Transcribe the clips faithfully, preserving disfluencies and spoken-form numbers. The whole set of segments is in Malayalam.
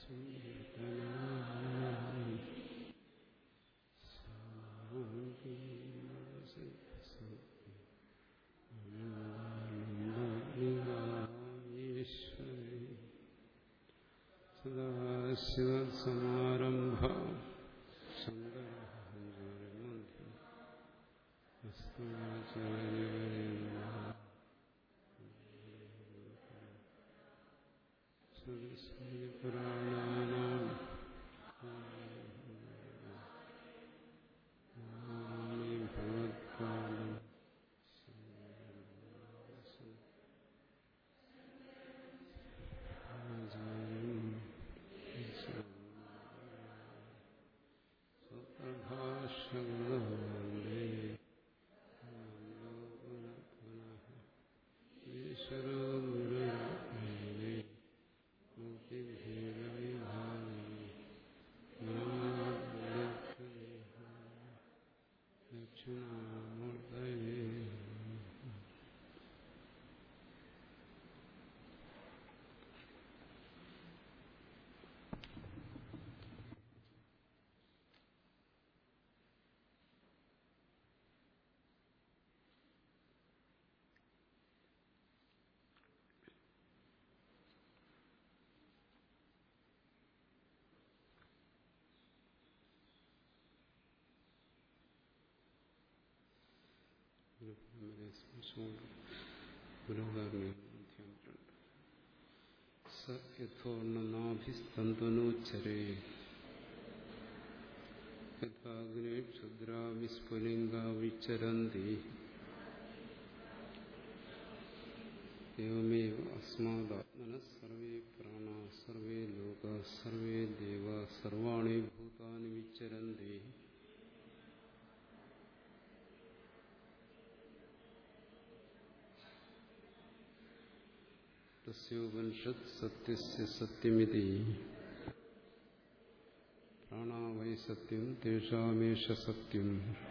സദാശിവസമാരംഭ ശങ്കരാചാര്യമധ്യം സരസ്വതി പുരാണാനാം ഭഗവത്പാദം സ്വപ്രഭാഷണേ ഈശ്വരോ ഗുരുരേ മുക്തിഭേദവിഭാഗേ ദക്ഷിണാമൂർത്തയേ. സ യഥോർണനാഭിസ്തന്തനോച്ചരേ യഥാഗ്നേ ക്ഷുദ്രാവിസ്ഫുലിംഗാ വിചരന്തി ഏവമേവ അസ്മാദാത്മനഃ സർവേ പ്രാണാഃ സർവേ ലോകാഃ സർവേ ദേവാഃ സർവാണി ഭൂതാനി വിചരന്തി. തസ്യോപനിഷത് സത്യസ്യ സത്യമിതി പ്രാണാ വൈ സത്യം തേഷാമേഷ സത്യം.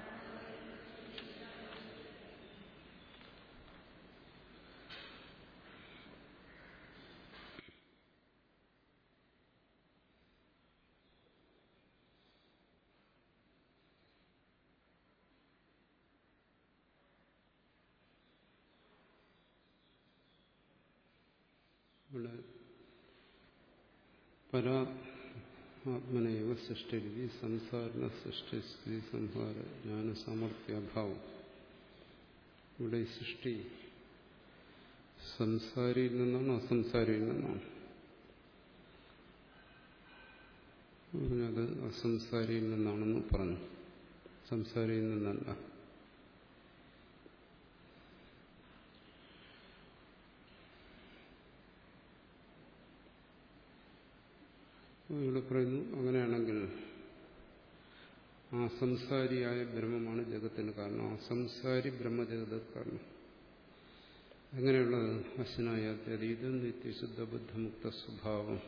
ഇവിടെ പരാത്മനൈവ സൃഷ്ടിരീതി സംസാരണ സൃഷ്ടിസ്ഥിതി സംഹാര ജ്ഞാനസാമർത്ഥ്യാഭാവം. ഇവിടെ സൃഷ്ടി സംസാരിയിൽ നിന്നാണ് അസംസാരിയിൽ നിന്നാണ്. പറഞ്ഞത് അസംസാരിയിൽ നിന്നാണെന്ന് പറഞ്ഞു, സംസാരിയിൽ നിന്നല്ല. ഇവിടെ പറയുന്നു അങ്ങനെയാണെങ്കിൽ അസംസാരിയായ ബ്രഹ്മമാണ് ജഗത്തിന് കാരണം. അസംസാരി ബ്രഹ്മജഗത് കാരണം. എങ്ങനെയുള്ളത്? അശ്നായ അതീതം നിത്യശുദ്ധ ബുദ്ധമുക്ത സ്വഭാവം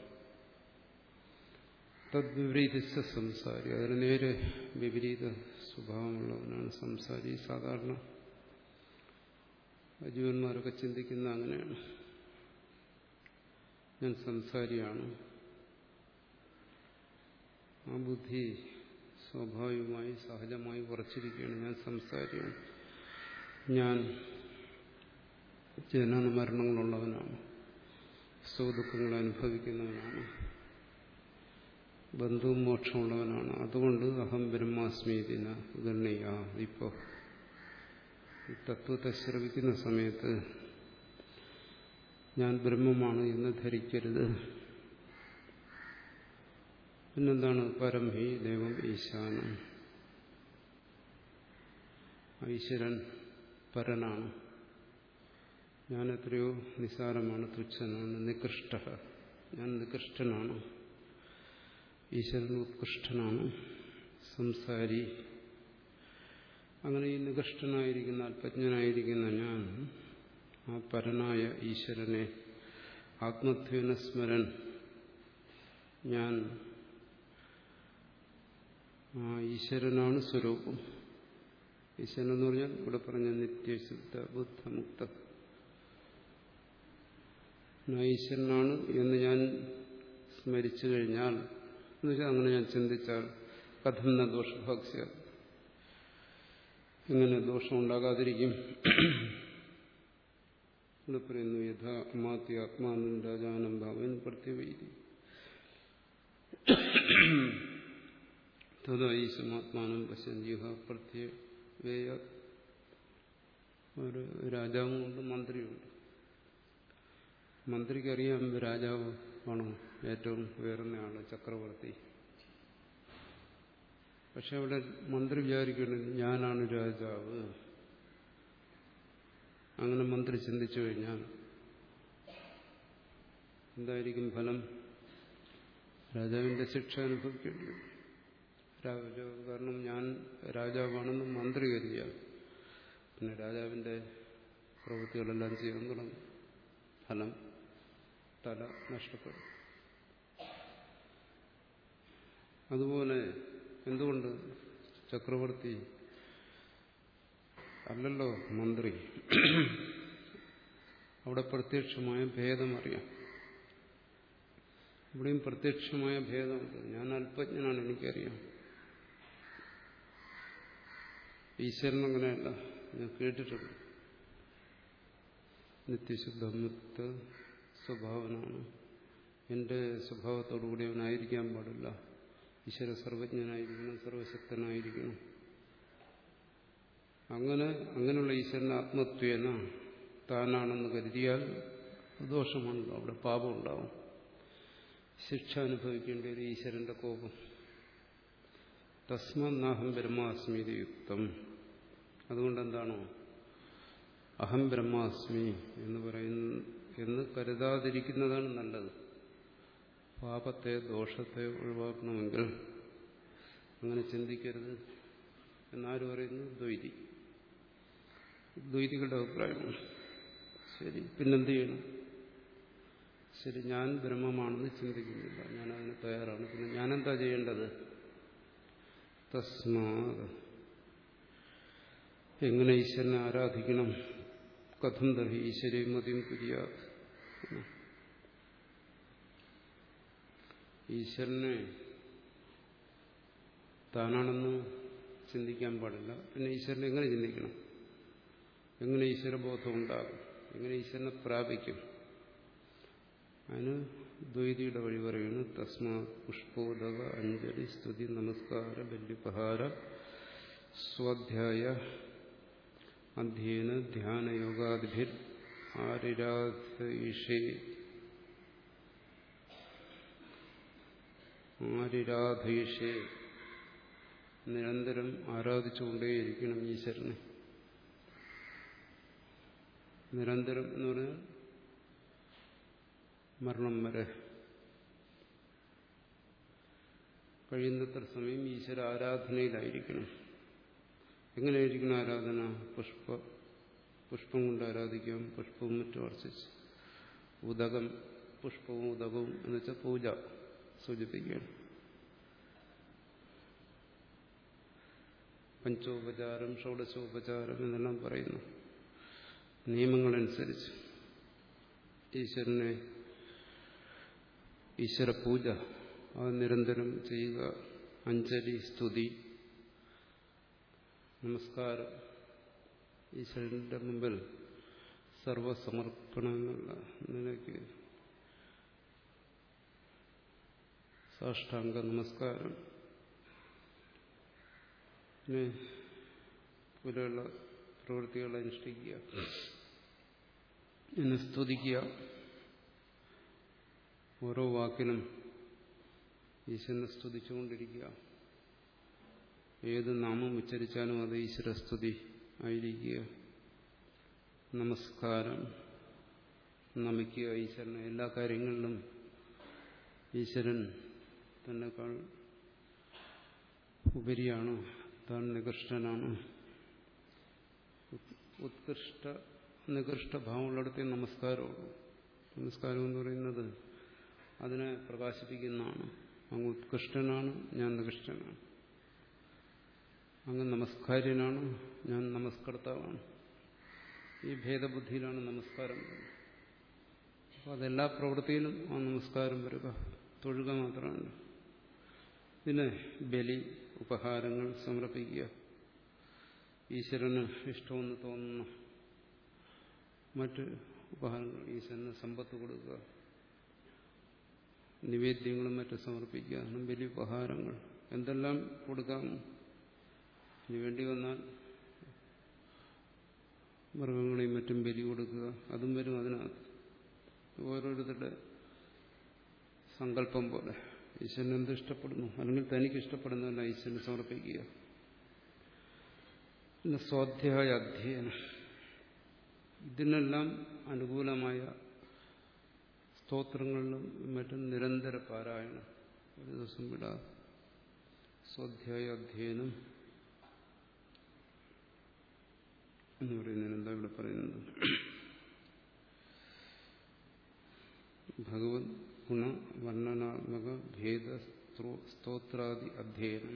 തദ്വിപരീത സംസാരി. അതിന് നേരെ വിപരീത സ്വഭാവമുള്ളവനാണ് സംസാരി. സാധാരണ ജീവന്മാരൊക്കെ ചിന്തിക്കുന്ന അങ്ങനെയാണ്, ഞാൻ സംസാരിയാണ്. ആ ബുദ്ധി സ്വാഭാവികമായി സഹജമായി ഉറച്ചിരിക്കുകയാണ്, ഞാൻ സംസാരിയാണ്, ഞാൻ ജനന മരണങ്ങളുള്ളവനാണ്, സുഖദുഃഖങ്ങൾ അനുഭവിക്കുന്നവനാണ്, ബന്ധവും മോക്ഷമുള്ളവനാണ്. അതുകൊണ്ട് അഹം ബ്രഹ്മാസ്മീതിന ഗണ്യ. ഇപ്പോൾ ഈ തത്വത്തെ ശ്രവിക്കുന്ന സമയത്ത് ഞാൻ ബ്രഹ്മമാണ് എന്ന് ധരിക്കരുത്. പിന്നെന്താണ്? പരം ഹി ദേവം ഈശാനം. ഈശ്വരൻ പരനാണ്, ഞാൻ എത്രയോ നിസാരമാണ്, തുച്ഛനാണ്, നികൃഷ്ട, ഞാൻ നികൃഷ്ടനാണ്, ഈശ്വരൻ ഉത്കൃഷ്ടനാണ്, സംസാരി. അങ്ങനെ ഈ നികൃഷ്ടനായിരിക്കുന്ന അല്പജ്ഞനായിരിക്കുന്ന ഞാൻ ആ പരനായ ഈശ്വരനെ ആത്മത്വേന സ്മരൻ, ഞാൻ ആ ഈശ്വരനാണ് സ്വരൂപം. ഈശ്വരൻ എന്ന് പറഞ്ഞാൽ ഇവിടെ പറഞ്ഞ നിത്യശുദ്ധ ബുദ്ധമുക്ത ഈശ്വരനാണ് എന്ന് ഞാൻ സ്മരിച്ചു കഴിഞ്ഞാൽ എന്നുവെച്ചാൽ അങ്ങനെ ഞാൻ ചിന്തിച്ചാൽ കഥം ന ദോഷഭക്ഷ്യ എങ്ങനെ ദോഷം ഉണ്ടാകാതിരിക്കും? ഇവിടെ പറയുന്നു യഥാ അമാത്യ ആത്മാനം രാജാനം ഭാവൻ പ്രത്യവൈതി തഥാ ഈശമാത്മാനം പശ്യന്തിഹ പ്രത്യവേയ. ഒരു രാജാവുമുണ്ട്, മന്ത്രിയുണ്ട്. മന്ത്രിക്കറിയാം രാജാവ് ആണോ ഏറ്റവും ഉയർന്ന ആള്, ചക്രവർത്തി. പക്ഷെ അവിടെ മന്ത്രി വിചാരിക്കുന്നത് ഞാനാണ് രാജാവ്. അങ്ങനെ മന്ത്രി ചിന്തിച്ചു കഴിഞ്ഞാൽ എന്തായിരിക്കും ഫലം? രാജാവിന്റെ ശിക്ഷ അനുഭവിക്കേണ്ടി വരും. രാജാവ് കാരണം ഞാൻ രാജാവാണെന്ന് മന്ത്രി കരുതിയാൽ പിന്നെ രാജാവിന്റെ പ്രവൃത്തികളെല്ലാം ചെയ്യാൻ തുടങ്ങും. ഫലം തല നഷ്ടപ്പെടും. അതുപോലെ എന്തുകൊണ്ട് ചക്രവർത്തി അല്ലല്ലോ മന്ത്രി? അവിടെ പ്രത്യക്ഷമായ ഭേദം അറിയാം. ഇവിടെയും പ്രത്യക്ഷമായ ഭേദമുണ്ട്. ഞാൻ അല്പജ്ഞനാണ്, എനിക്കറിയാം. ഈശ്വരൻ അങ്ങനെയല്ല, ഞാൻ കേട്ടിട്ടുണ്ട്. നിത്യശുദ്ധമുക്ത സ്വഭാവനാണ്. എന്റെ സ്വഭാവത്തോടുകൂടി അവനായിരിക്കാൻ പാടില്ല. ഈശ്വര സർവജ്ഞനായിരിക്കണം, സർവശക്തനായിരിക്കണം. അങ്ങനെ അങ്ങനെയുള്ള ഈശ്വരൻ ആത്മത്വേന താനാണെന്ന് കരുതിയാൽ ദോഷമാണല്ലോ, അവിടെ പാപം ഉണ്ടാവും. ശിക്ഷ അനുഭവിക്കേണ്ട ഒരു ഈശ്വരന്റെ കോപം. തസ്മന്നാഹം ബ്രഹ്മാസ്മീതി യുക്തം. അതുകൊണ്ടെന്താണോ അഹം ബ്രഹ്മാസ്മി എന്ന് പറയുന്ന എന്ന് കരുതാതിരിക്കുന്നതാണ് നല്ലത്. പാപത്തെ ദോഷത്തെ ഒഴിവാക്കണമെങ്കിൽ അങ്ങനെ ചിന്തിക്കരുത് എന്നാര് പറയുന്നു? ദ്വൈതി. ദ്വൈതികളുടെ അഭിപ്രായമാണ്. ശരി, പിന്നെന്ത് ചെയ്യണം? ശരി, ഞാൻ ബ്രഹ്മമാണെന്ന് ചിന്തിക്കുന്നില്ല, ഞാനതിന് തയ്യാറാണ്. പിന്നെ ഞാനെന്താ ചെയ്യേണ്ടത്? തസ്മാത് എങ്ങനെ ഈശ്വരനെ ആരാധിക്കണം? കഥം തർഹി ഈശ്വരേ മതിം കുര്യ. ഈശ്വരനെ താനാണെന്ന് ചിന്തിക്കാൻ പാടില്ല. പിന്നെ ഈശ്വരനെ എങ്ങനെ ചിന്തിക്കണം? എങ്ങനെ ഈശ്വരബോധം ഉണ്ടാകും? എങ്ങനെ ഈശ്വരനെ പ്രാപിക്കും? അതിന് ദ്വൈതിയുടെ വഴി പറയുന്നു. തസ്മാ പുഷ്പോദക അഞ്ജലി സ്തുതി നമസ്കാര ബല്യപഹാര സ്വാധ്യായ അധ്യയന ധ്യാന യോഗാദിഭിർ ആരിരാധയിഷേ ആരിരാധയിഷേ നിരന്തരം ആരാധിച്ചുകൊണ്ടേയിരിക്കണം ഈശ്വരനെ. നിരന്തരം എന്ന് പറഞ്ഞാൽ മരണം വരെ കഴിയുന്നത്ര സമയം ഈശ്വര ആരാധനയിലായിരിക്കണം. എങ്ങനെയായിരിക്കണം ആരാധന? പുഷ്പ പുഷ്പം കൊണ്ട് ആരാധിക്കാം. പുഷ്പവും മറ്റും അർച്ചിച്ച്. ഉദകം, പുഷ്പവും ഉദകവും എന്ന് വെച്ചാൽ പൂജ സൂചിപ്പിക്കുകയാണ്. പഞ്ചോപചാരം, ഷോഡശോപചാരം എന്നെല്ലാം പറയുന്നു. നിയമങ്ങളനുസരിച്ച് ഈശ്വരനെ ഈശ്വര പൂജ അത് നിരന്തരം ചെയ്യുക. അഞ്ജലി, സ്തുതി, നമസ്കാരം, ഈശ്വരന്റെ മുമ്പിൽ സർവസമർപ്പണം എന്നുള്ള നിലയ്ക്ക് സാഷ്ടാംഗ നമസ്കാരം, പിന്നെ പോലെയുള്ള പ്രവൃത്തികളെ അനുഷ്ഠിക്കുക, എന്നെ സ്തുതിക്കുക. ഓരോ വാക്കിനും ഈശ്വരനെ സ്തുതിച്ചുകൊണ്ടിരിക്കുക. ഏത് നാമം ഉച്ചരിച്ചാലും അത് ഈശ്വരസ്തുതി ആയിരിക്കുക. നമസ്കാരം, നമിക്കുക ഈശ്വരനെ. എല്ലാ കാര്യങ്ങളിലും ഈശ്വരൻ തന്നെക്കാൾ ഉപരിയാണ്, താൻ നികൃഷ്ടനാണ്. ഉത്കൃഷ്ട നികൃഷ്ട ഭാവമുള്ളിടത്തേ നമസ്കാരമുള്ളൂ. നമസ്കാരം എന്ന് പറയുന്നത് അതിനെ പ്രകാശിപ്പിക്കുന്നതാണ്. അങ്ങ് ഉത്കൃഷ്ടനാണ്, ഞാൻ നികൃഷ്ടനാണ്. അങ്ങ് നമസ്കാര്യനാണ്, ഞാൻ നമസ്കർത്താവാണ്. ഈ ഭേദബുദ്ധിയിലാണ് നമസ്കാരം. അപ്പോൾ അതെല്ലാ പ്രവൃത്തിയിലും ആ നമസ്കാരം വരിക. തൊഴുക മാത്രമല്ല. പിന്നെ ബലി, ഉപഹാരങ്ങൾ സമർപ്പിക്കുക, ഈശ്വരന് ഇഷ്ടമെന്ന് തോന്നുന്ന മറ്റ് ഉപഹാരങ്ങൾ, ഈശ്വരന് സമ്പത്ത് കൊടുക്കുക, നിവേദ്യങ്ങളും മറ്റും സമർപ്പിക്കുക, ബലി ഉപഹാരങ്ങൾ എന്തെല്ലാം കൊടുക്കാം. ഇനി വേണ്ടി വന്നാൽ മൃഗങ്ങളെയും മറ്റും ബലി കൊടുക്കുക, അതും വരും അതിനകത്ത്. ഓരോരുത്തരുടെ സങ്കല്പം പോലെ ഈശ്വരൻ എന്ത് ഇഷ്ടപ്പെടുന്നു, അല്ലെങ്കിൽ തനിക്ക് ഇഷ്ടപ്പെടുന്നതല്ല ഈശ്വരന് സമർപ്പിക്കുക. പിന്നെ സ്വാധ്യായ അധ്യയനം, ഇതിനെല്ലാം അനുകൂലമായ സ്തോത്രങ്ങളിലും മറ്റും നിരന്തര പാരായണം, ഒരു ദിവസം വിടാതെ സ്വാധ്യായ അധ്യയനം എന്ന് പറയുന്നതിന് എന്താ ഇവിടെ പറയുന്നത്? ഭഗവത് ഗുണ വർണ്ണനാത്മക ഭേദ സ്തോത്രാദി അധ്യയനം,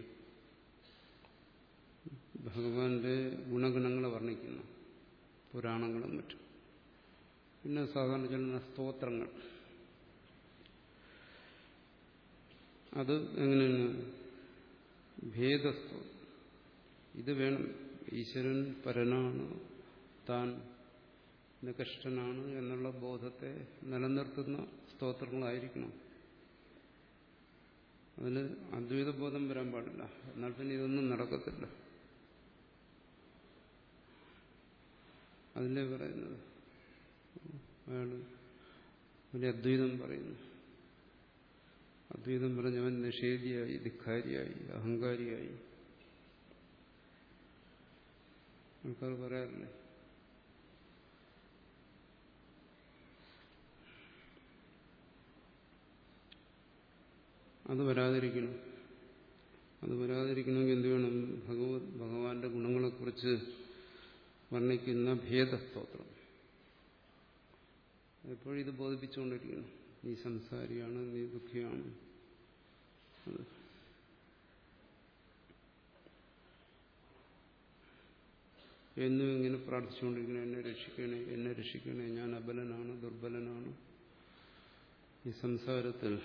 ഭഗവാന്റെ ഗുണഗണങ്ങളെ വർണ്ണിക്കുന്ന പുരാണങ്ങളും മറ്റും. പിന്നെ സാധാരണ ചൊല്ലുന്ന സ്തോത്രങ്ങൾ, അത് എങ്ങനെയാണ്? ഭേദസ്തോത്രം, ഇത് വേണം. ഈശ്വരൻ പരനാണ്, താൻ നികഷ്ടനാണ് എന്നുള്ള ബോധത്തെ നിലനിർത്തുന്ന സ്തോത്രങ്ങളായിരിക്കണം. അതിന് അദ്വൈത ബോധം വരാൻ പാടില്ല, എന്നാൽ പിന്നെ ഇതൊന്നും നടക്കത്തില്ല. അതിലേ പറയുന്നത് അയാള് ഒരു അദ്വൈതം പറയുന്നു. അദ്വൈതം പറഞ്ഞവൻ നിഷേധിയായി, ധിക്കാരിയായി, അഹങ്കാരിയായി. ആൾക്കാർ പറയാറില്ലേ? അത് വരാതിരിക്കണം. അത് വരാതിരിക്കണമെങ്കിൽ എന്ത് വേണം? ഭഗവത് ഭഗവാന്റെ ഗുണങ്ങളെക്കുറിച്ച് വർണ്ണിക്കുന്ന ഭേദസ്തോത്രം എപ്പോഴും ഇത് ബോധിപ്പിച്ചുകൊണ്ടിരിക്കണം. നീ സംസാരിയാണ്, നീ ദുഃഖിയാണ്, എന്നും ഇങ്ങനെ പ്രാർത്ഥിച്ചുകൊണ്ടിരിക്കണം. എന്നെ രക്ഷിക്കണേ, എന്നെ രക്ഷിക്കണേ, ഞാൻ അബലനാണ്, ദുർബലനാണ്. ഈ സംസാരത്തിൽ,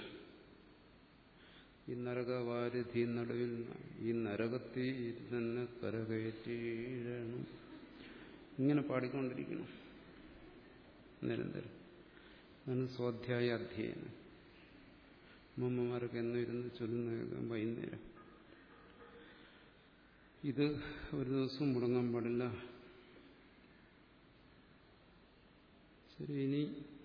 ഈ നരകവാരിധി നടുവിൽ ഈ നരകത്തിൽ തന്നെ കരകയറ്റിയിടണം, ഇങ്ങനെ പാടിക്കൊണ്ടിരിക്കണം നിരന്തരം. അതാണ് സ്വാധ്യായ അധ്യയനം. അമ്മമാരൊക്കെ എന്നും ഇരുന്ന് ചൊല്ലുന്ന വൈകുന്നേരം. ഇത് ഒരു ദിവസവും മുടങ്ങാൻ പാടില്ല. ശരി, ഇനി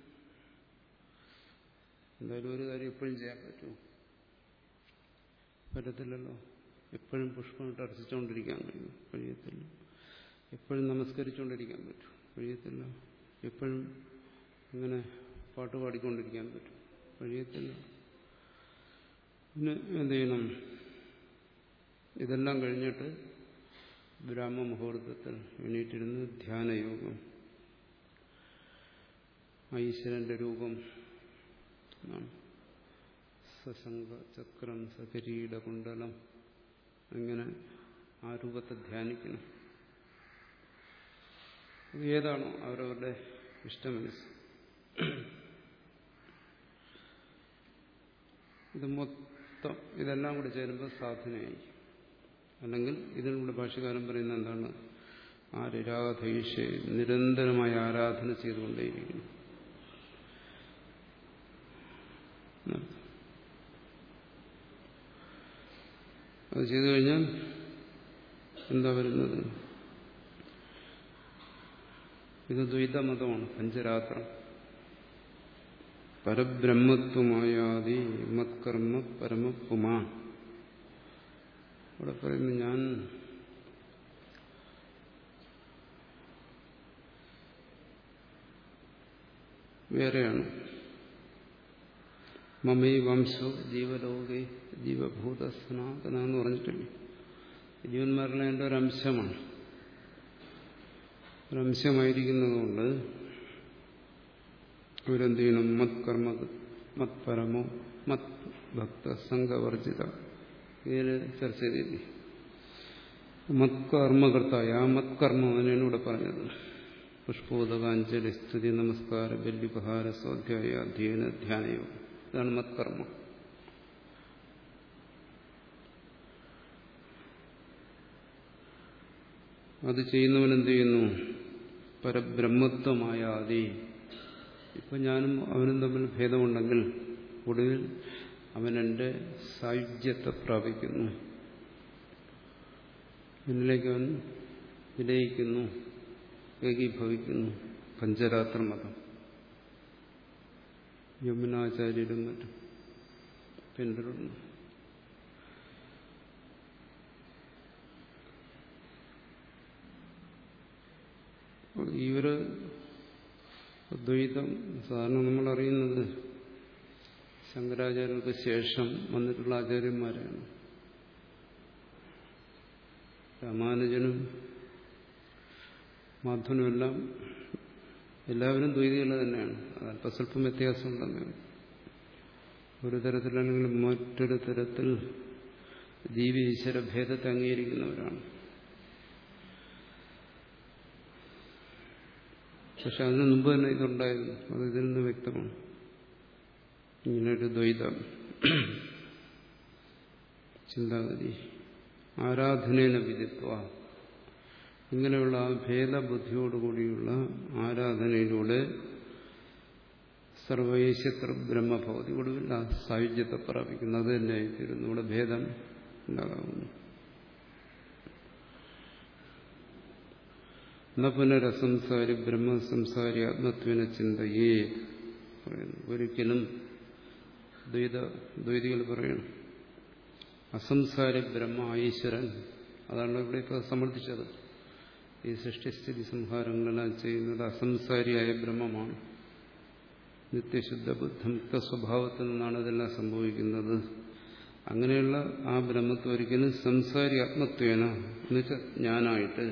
എന്തായാലും ഒരു കാര്യം എപ്പോഴും ചെയ്യാൻ പറ്റുമോ? പറ്റത്തില്ലല്ലോ. എപ്പോഴും പുഷ്പമിട്ട് അർച്ചിച്ചുകൊണ്ടിരിക്കാൻ കഴിയും? കഴിയത്തില്ല. എപ്പോഴും നമസ്കരിച്ചുകൊണ്ടിരിക്കാൻ പറ്റും? കഴിയത്തില്ല. എപ്പോഴും ഇങ്ങനെ പാട്ട് പാടിക്കൊണ്ടിരിക്കാൻ പറ്റും? കഴിയത്തില്ല. പിന്നെ എന്ത് ചെയ്യണം? ഇതെല്ലാം കഴിഞ്ഞിട്ട് ബ്രാഹ്മ മുഹൂർത്തത്തിൽ എണീറ്റിരുന്ന് ധ്യാനയോഗം, ഈശ്വരന്റെ രൂപം എന്നാണ്. സശങ്ക ചക്രം സകിരീട കുണ്ടലം, അങ്ങനെ ആ രൂപത്തെ ധ്യാനിക്കണം. അത് ഏതാണോ അവരവരുടെ ഇഷ്ടമനസ്സ്. ഇത് മൊത്തം ഇതെല്ലാം കൂടി ചേരുമ്പോൾ സാധനയായി. അല്ലെങ്കിൽ ഇതിലൂടെ ഭാഷ്യകാരൻ പറയുന്നത് എന്താണ്? ആരാധയിഷേ, നിരന്തരമായ ആരാധന ചെയ്തുകൊണ്ടേയിരിക്കുന്നു. അത് ചെയ്തു കഴിഞ്ഞാൽ എന്താ വരുന്നത്? ഇത് ദ്വൈതമതമാണ്. പഞ്ചരാത്രം പരബ്രഹ്മത്വമായാതി മത്കർമ്മ പരമപുമാ. അവിടെ പറയുന്നു, ഞാൻ വേറെയാണ്. മമൈ വംശോ ജീവലോകേ ജീവഭൂത സനാതന എന്ന് പറഞ്ഞിട്ടില്ലേ? ജീവന്മാരിലെ എൻ്റെ ഒരംശമാണ്. ഒരംശമായിരിക്കുന്നതുകൊണ്ട് ഇവരെന്ത് ചെയ്യണം? മത് കർമ്മ മത് പരമോ മത് ഭക്ത സംഘവർജിത. ഇതിന് ചർച്ച ചെയ്തില്ലേ? മത് കർമ്മകർത്തായ ആ മത് കർമ്മം അതിനാണ് ഇവിടെ പറഞ്ഞത്. പുഷ്പോദകാഞ്ജലി സ്തുതി നമസ്കാര ബല്യുപഹാര സ്വാധ്യായ അധ്യയന ധ്യാനയോഗം, ഇതാണ് മത്കർമ്മം. അത് ചെയ്യുന്നവൻ എന്ത് ചെയ്യുന്നു? പരബ്രഹ്മത്വമായ ആദി. ഇപ്പം ഞാനും അവനും തമ്മിൽ ഭേദമുണ്ടെങ്കിൽ ഒടുവിൽ അവൻ എൻ്റെ സായുജ്യത്തെ പ്രാപിക്കുന്നു, എന്നിലേക്ക് അവൻ വിലയിക്കുന്നു, ഏകീഭവിക്കുന്നു. പഞ്ചരാത്ര മതം യമുനാചാര്യരും മറ്റും പിന്തുടർന്നു. ഈ ഒരു ദ്വൈതം സാധാരണ നമ്മൾ അറിയുന്നത് ശങ്കരാചാര്യർക്ക് ശേഷം വന്നിട്ടുള്ള ആചാര്യന്മാരെയാണ്. രാമാനുജനും മാധവനുമെല്ലാം എല്ലാവരും ദ്വൈതികൾ തന്നെയാണ്. അതല്പ സ്വല്പം വ്യത്യാസമുണ്ടെന്ന്. ഒരു തരത്തിലല്ലെങ്കിൽ മറ്റൊരു തരത്തിൽ ജീവി ഈശ്വര ഭേദത്തെ അംഗീകരിക്കുന്നവരാണ്. പക്ഷെ അതിനു മുമ്പ് തന്നെ ഇതുണ്ടായിരുന്നു. അത് ഇതിൽ നിന്ന് വ്യക്തമാണ്. ഇങ്ങനൊരു ദ്വൈതം ചിന്താഗതി ആരാധനേന വിദിത്വ, ഇങ്ങനെയുള്ള ആ ഭേദബുദ്ധിയോടുകൂടിയുള്ള ആരാധനയിലൂടെ സർവൈശ്യത്ര ബ്രഹ്മഭവതി, ഒടുവിൽ ആ സായുജ്യത്തെ പ്രാപിക്കുന്നത് തന്നെ ആയിത്തീരുന്നു. ഇവിടെ ഭേദം ഉണ്ടാകാവുന്നു. ന പുനരസംസാരി ബ്രഹ്മസംസാരി ആത്മത്വന ചിന്തയേ പറയുന്നു. ഒരിക്കലും ദ്വൈത ദ്വൈതികൾ പറയണം അസംസാരി ബ്രഹ്മ ഈശ്വരൻ, അതാണ് ഇവിടെ ഇപ്പോൾ സമർത്ഥിച്ചത്. ഈ സൃഷ്ടിസ്ഥിതി സംഹാരങ്ങളെല്ലാം ചെയ്യുന്നത് അസംസാരിയായ ബ്രഹ്മമാണ്. നിത്യശുദ്ധ ബുദ്ധമുക്ത സ്വഭാവത്തിൽ നിന്നാണ് ഇതെല്ലാം സംഭവിക്കുന്നത്. അങ്ങനെയുള്ള ആ ബ്രഹ്മത്തെ ഒരിക്കലും സംസാരി ആത്മത്വേന എന്നുവെച്ചാൽ ഞാനായിട്ട്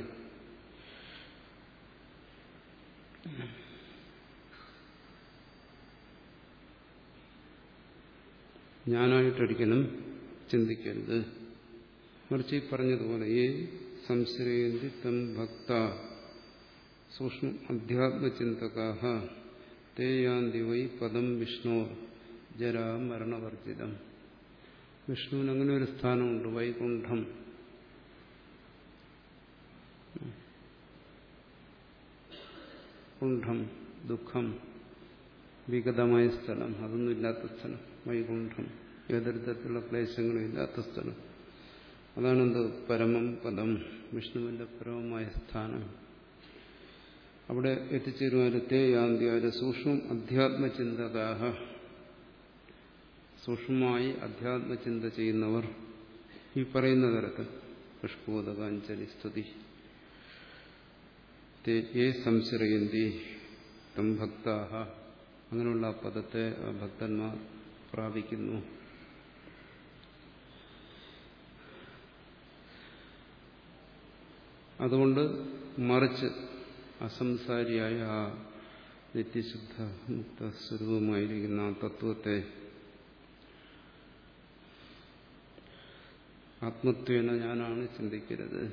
ഞാനായിട്ടൊരിക്കലും ചിന്തിക്കരുത്. മറിച്ച് ഈ പറഞ്ഞതുപോലെ ഈ സംശ്രയന്തി തം ഭക്ത സൂക്ഷ്മ അധ്യാത്മചിന്തകാഹ തേ യാന്തി വൈ പദം വിഷ്ണു ജരാ മരണവർജിതം. വിഷ്ണുവിന് അങ്ങനെ ഒരു സ്ഥാനമുണ്ട്, വൈകുണ്ഠം. കുണ്ഠം ദുഃഖം വിഗതമായ സ്ഥലം, അതൊന്നും ഇല്ലാത്ത സ്ഥലം വൈകുണ്ഠം. ഏതൊരു തരത്തിലുള്ള ക്ലേശങ്ങളും ഇല്ലാത്ത സ്ഥലം. അതാണെന്ത് പരമം പദം, വിഷ്ണുവിന്റെ പരമമായ സ്ഥാനം. അവിടെ എത്തിച്ചേരുവാനത്തെ യാന്തിയാര് സൂക്ഷ്മം അധ്യാത്മചിന്തകാഹ, സൂക്ഷ്മമായി അധ്യാത്മചിന്ത ചെയ്യുന്നവർ ഈ പറയുന്ന തരത്തിൽ പുഷ്പോദകാഞ്ജലി സ്തുതി ഏ സംശ്രയന്തി തം ഭക്താഹ, അങ്ങനെയുള്ള ആ പദത്തെ ഭക്തന്മാർ പ്രാപിക്കുന്നു. അതുകൊണ്ട് മറിച്ച് അസംസാരിയായ ആ നിത്യശുദ്ധ മുക്ത സ്വരൂപമായിരിക്കുന്ന ആ തത്വത്തെ ആത്മത്വേന ഞാനാണ് ചിന്തിക്കരുത്.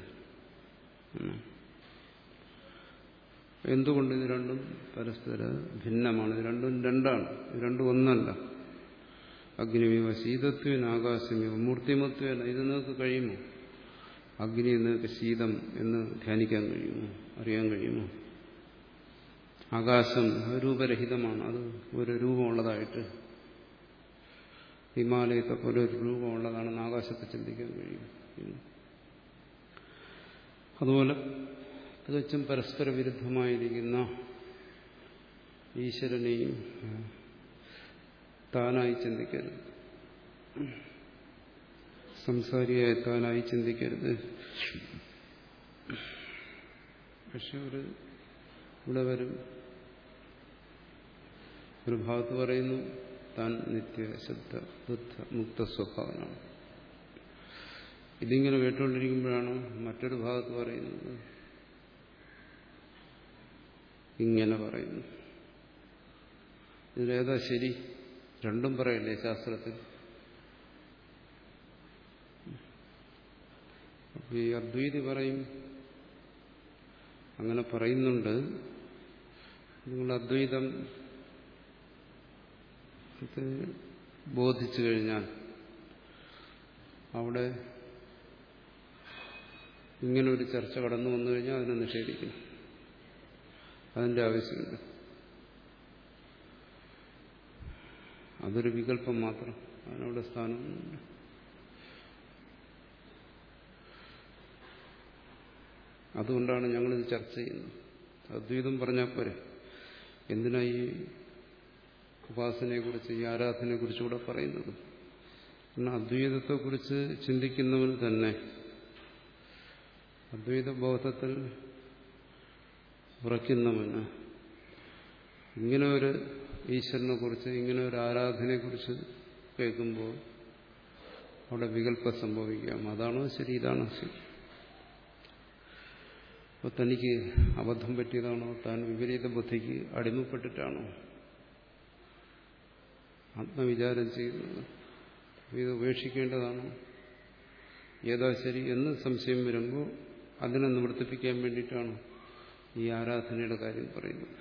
എന്തുകൊണ്ട് ഇത് രണ്ടും പരസ്പര ഭിന്നമാണ്? ഇത് രണ്ടും രണ്ടാണ്, ഇത് രണ്ടും ഒന്നല്ല. അഗ്നിമേവ ശീതത്വേന ആകാശമേവ മൂർത്തിമത്വേന. ഇത് നിങ്ങൾക്ക് കഴിയുമോ? അഗ്നി നിങ്ങൾക്ക് ശീതം എന്ന് ധ്യാനിക്കാൻ കഴിയുമോ? അറിയാൻ കഴിയുമോ? ആകാശം രൂപരഹിതമാണ്, അത് ഒരു രൂപമുള്ളതായിട്ട്, ഹിമാലയത്തെ പോലെ ഒരു രൂപമുള്ളതാണെന്ന് ആകാശത്തെ ചിന്തിക്കാൻ കഴിയും. അതുപോലെ തികച്ചും പരസ്പര വിരുദ്ധമായിരിക്കുന്ന ഈശ്വരനെയും താനായി ചിന്തിക്കരുത്, സംസാരിയായ താനായി ചിന്തിക്കരുത്. പക്ഷെ ഒരു ഇവിടെ വരും, ഒരു ഭാഗത്ത് പറയുന്നു താൻ നിത്യശുദ്ധ ബുദ്ധ മുക്ത സ്വഭാവനാണ്. ഇതിങ്ങനെ കേട്ടുകൊണ്ടിരിക്കുമ്പോഴാണ് മറ്റൊരു ഭാഗത്ത് പറയുന്നത് ഇങ്ങനെ പറയുന്നു. ഇതിലേതാ ശരി? രണ്ടും പറയല്ലേ ശാസ്ത്രത്തിൽ? അപ്പൊ ഈ അദ്വൈതി പറയും അങ്ങനെ പറയുന്നുണ്ട്. നിങ്ങൾ അദ്വൈതം ബോധിച്ചു കഴിഞ്ഞാൽ അവിടെ ഇങ്ങനെ ഒരു ചർച്ച കടന്നു വന്നു കഴിഞ്ഞാൽ അതിനെ നിഷേധിക്കണം. അതിൻ്റെ ആവശ്യമില്ല. അതൊരു വികല്പം മാത്രം, അതിനവിടെ സ്ഥാനമൊന്നുമില്ല. അതുകൊണ്ടാണ് ഞങ്ങളിത് ചർച്ച ചെയ്യുന്നത്. അദ്വൈതം പറഞ്ഞാൽ പോരെ, എന്തിനാ ഈ ഉപാസനയെക്കുറിച്ച്, ഈ ആരാധനയെക്കുറിച്ച് കൂടെ പറയുന്നത്? കാരണം അദ്വൈതത്തെക്കുറിച്ച് ചിന്തിക്കുന്നവന് തന്നെ, അദ്വൈത ബോധത്തിൽ ഉറയ്ക്കുന്നവന് ഇങ്ങനെ ഒരു ഈശ്വരനെ കുറിച്ച്, ഇങ്ങനെ ഒരു ആരാധനയെക്കുറിച്ച് കേൾക്കുമ്പോൾ അവിടെ വികല്പം സംഭവിക്കാം. അതാണോ ശരി, ഇതാണോ ശരി? അപ്പോൾ തനിക്ക് അബദ്ധം പറ്റിയതാണോ, താൻ വിപരീത ബുദ്ധിക്ക് അടിമപ്പെട്ടിട്ടാണോ ആത്മവിചാരം ചെയ്യുന്നത്? ഇത് ഉപേക്ഷിക്കേണ്ടതാണോ, ഏതാ ശരി എന്ന് സംശയം വരുമ്പോൾ അതിനെ നിവർത്തിപ്പിക്കാൻ വേണ്ടിയിട്ടാണ് ഈ ആരാധനയുടെ കാര്യം പറയുന്നത്.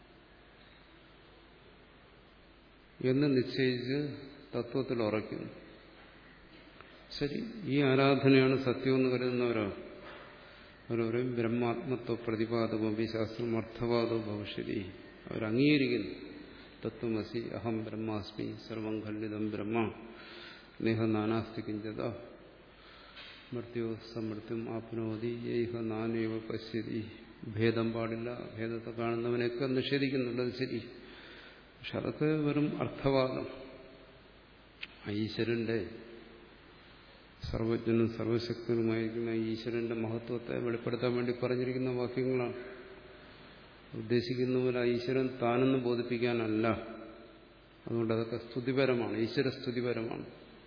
എന്ന് നിശ്ചയിച്ച് തത്വത്തിൽ ഉറയ്ക്കുന്നു. ശരി, ഈ ആരാധനയാണ് സത്യമെന്ന് കരുതുന്നവരോ അവരവരും ബ്രഹ്മാത്മത്വ പ്രതിപാദകോപി ശാസ്ത്രം അർത്ഥവാദോ ഭവിഷ്യതി. അവരംഗീകരിക്കുന്നു. തത്വമസി അഹം ബ്രഹ്മാസ്മി സർവം ഖണ്ഡിതം ബ്രഹ്മ നേഹ നാനാസ്തി കിഞ്ചത മൃത്യു സമൃത്യം ആപ്നോതി യേഹ നാനേവ പശ്യതി. ഭേദം പാടില്ല, ഭേദത്തെ കാണുന്നവനെയൊക്കെ നിഷേധിക്കുന്നുണ്ട്. അത് ശരി. പക്ഷെ അതൊക്കെ വെറും അർത്ഥവാദം. ഈശ്വരന്റെ, സർവജ്ഞനും സർവശക്തനുമായിരിക്കുന്ന ഈശ്വരന്റെ മഹത്വത്തെ വെളിപ്പെടുത്താൻ വേണ്ടി പറഞ്ഞിരിക്കുന്ന വാക്യങ്ങളാണ്. ഉദ്ദേശിക്കുന്ന പോലെ ഈശ്വരൻ താനെന്ന് ബോധിപ്പിക്കാനല്ല. അതുകൊണ്ട് അതൊക്കെ സ്തുതിപരമാണ്, ഈശ്വരസ്തുതിപരമാണ്.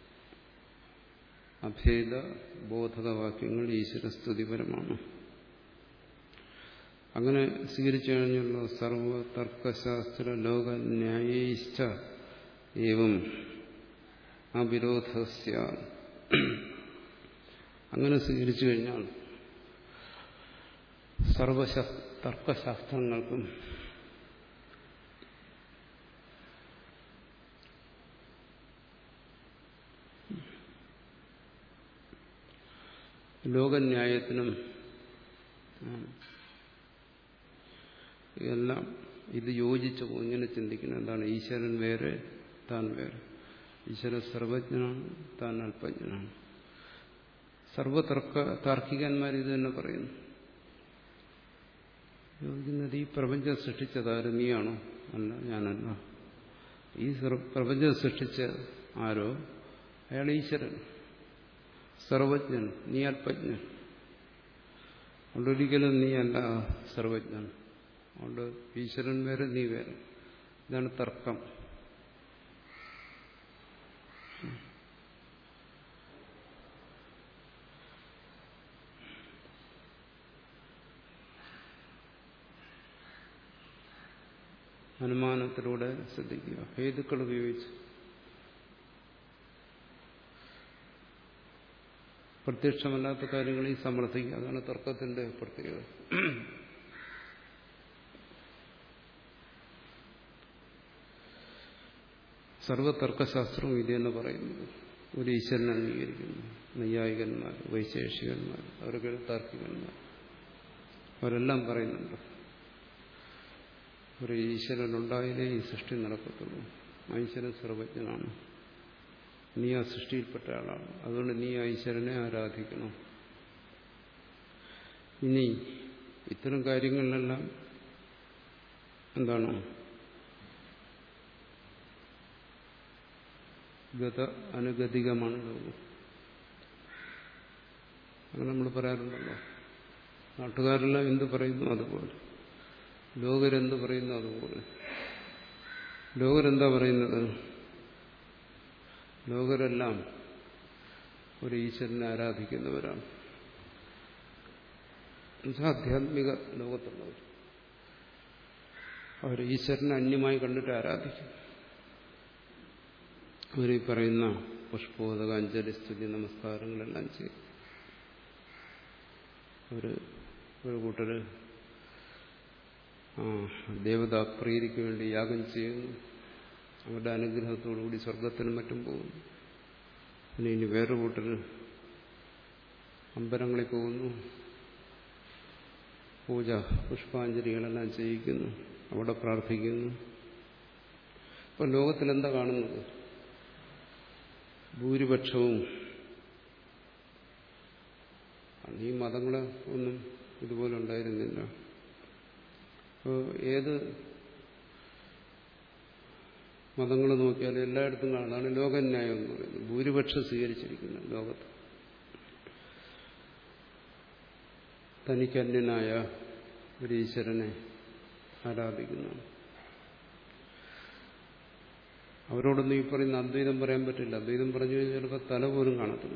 അഭേദ ബോധക വാക്യങ്ങൾ ഈശ്വരസ്തുതിപരമാണ്. അങ്ങനെ സ്വീകരിച്ചു കഴിഞ്ഞുള്ള സർവ തർക്കശാസ്ത്ര ലോക ന്യായേശ്ച ഏവം അവിരോധസ്യ, അങ്ങനെ സ്വീകരിച്ചു കഴിഞ്ഞാൽ സർവ തർക്കശാസ്ത്രങ്ങൾക്കും ലോകന്യായത്തിനും എല്ലാം ഇത് യോജിച്ചു പോകും. ഇങ്ങനെ ചിന്തിക്കണം. എന്താണ്? ഈശ്വരൻ വേറെ, താൻ വേറെ. ഈശ്വരൻ സർവജ്ഞനാണ്, താൻ അല്പജ്ഞനാണ്. സർവതർക്ക താർക്കികന്മാർ ഇത് തന്നെ പറയുന്നു. യോജിക്കുന്നത് ഈ പ്രപഞ്ചം സൃഷ്ടിച്ചതാര്? നീയാണോ? അല്ല, ഞാനല്ല. ഈ പ്രപഞ്ചം സൃഷ്ടിച്ച ആരോ അയാൾ ഈശ്വരൻ, സർവജ്ഞൻ, നീ അല്പജ്ഞൻ. അതുകൊണ്ടൊരിക്കലും നീ അല്ല സർവജ്ഞൻ. അതുകൊണ്ട് ഈശ്വരൻ വേറെ, നീ വേറെ. ഇതാണ് തർക്കം. അനുമാനത്തിലൂടെ ശ്രദ്ധിക്കുക. ഹേതുക്കൾ ഉപയോഗിച്ച് പ്രത്യക്ഷമല്ലാത്ത കാര്യങ്ങളിൽ സമർത്ഥിക്കുക. അതാണ് തർക്കത്തിന്റെ പ്രത്യേകത. സർവതർക്കശാസ്ത്രവും ഇതെന്ന് പറയുന്നത് ഒരു ഈശ്വരനെ അംഗീകരിക്കുന്നു. നൈയായികന്മാർ, വൈശേഷികന്മാർ, അവരൊക്കെ താർക്കികന്മാർ, അവരെല്ലാം പറയുന്നുണ്ട് ഒരു ഈശ്വരനുണ്ടായാലേ ഈ സൃഷ്ടി നടക്കത്തുള്ളൂ. ഈശ്വരൻ സർവജ്ഞനാണ്, നീ ആ സൃഷ്ടിയിൽപ്പെട്ട ആളാണ്, അതുകൊണ്ട് നീ ആ ഈശ്വരനെ ആരാധിക്കണം. ഇനി ഇത്തരം കാര്യങ്ങളിലെല്ലാം എന്താണ് ഗത അനുഗതികമാണ് ലോകം. അങ്ങനെ നമ്മൾ പറയാറുണ്ടല്ലോ. നാട്ടുകാരെല്ലാം എന്ത് പറയുന്നു അതുപോലെ, ലോകരെന്ത് പറയുന്നു അതുപോലെ. ലോകരെന്താ പറയുന്നത്? ലോകരെല്ലാം ഒരു ഈശ്വരനെ ആരാധിക്കുന്നവരാണ്. ആധ്യാത്മിക ലോകത്തുള്ളവർ അവർ ഈശ്വരനെ അന്യമായി കണ്ടിട്ട് ആരാധിക്കും. അവർ ഈ പറയുന്ന പുഷ്പോദക, അഞ്ജലി, സ്തുതി, നമസ്കാരങ്ങളെല്ലാം ചെയ്യും. അവർ ഒരു കൂട്ടര് ആ ദേവതാപ്രീതിക്ക് വേണ്ടി യാഗം ചെയ്യുന്നു. അവരുടെ അനുഗ്രഹത്തോടുകൂടി സ്വർഗത്തിനും മറ്റും പോകുന്നു. പിന്നെ ഇനി വേറെ കൂട്ടര് അമ്പലങ്ങളിൽ പോകുന്നു, പൂജ പുഷ്പാഞ്ജലികളെല്ലാം ചെയ്യിക്കുന്നു, അവിടെ പ്രാർത്ഥിക്കുന്നു. ഇപ്പൊ ലോകത്തിലെന്താ കാണുന്നത്? ഭൂരിപക്ഷവും ഈ മതങ്ങളെ ഒന്നും ഇതുപോലെ ഉണ്ടായിരുന്നില്ല. അപ്പോൾ ഏത് മതങ്ങൾ നോക്കിയാലും എല്ലായിടത്തും കാണുന്നതാണ് ലോകന്യായം എന്ന് പറയുന്നത്. ഭൂരിപക്ഷം സ്വീകരിച്ചിരിക്കുന്നത് ലോകത്ത് തനിക്കന്യനായ ഒരു ഈശ്വരനെ ആരാധിക്കുന്നതാണ്. അവരോടൊന്നും ഈ പറയുന്ന അദ്വൈതം പറയാൻ പറ്റില്ല. അദ്വൈതം പറഞ്ഞു കഴിഞ്ഞാൽ ചിലപ്പോൾ തല പോലും കാണത്തില്ല,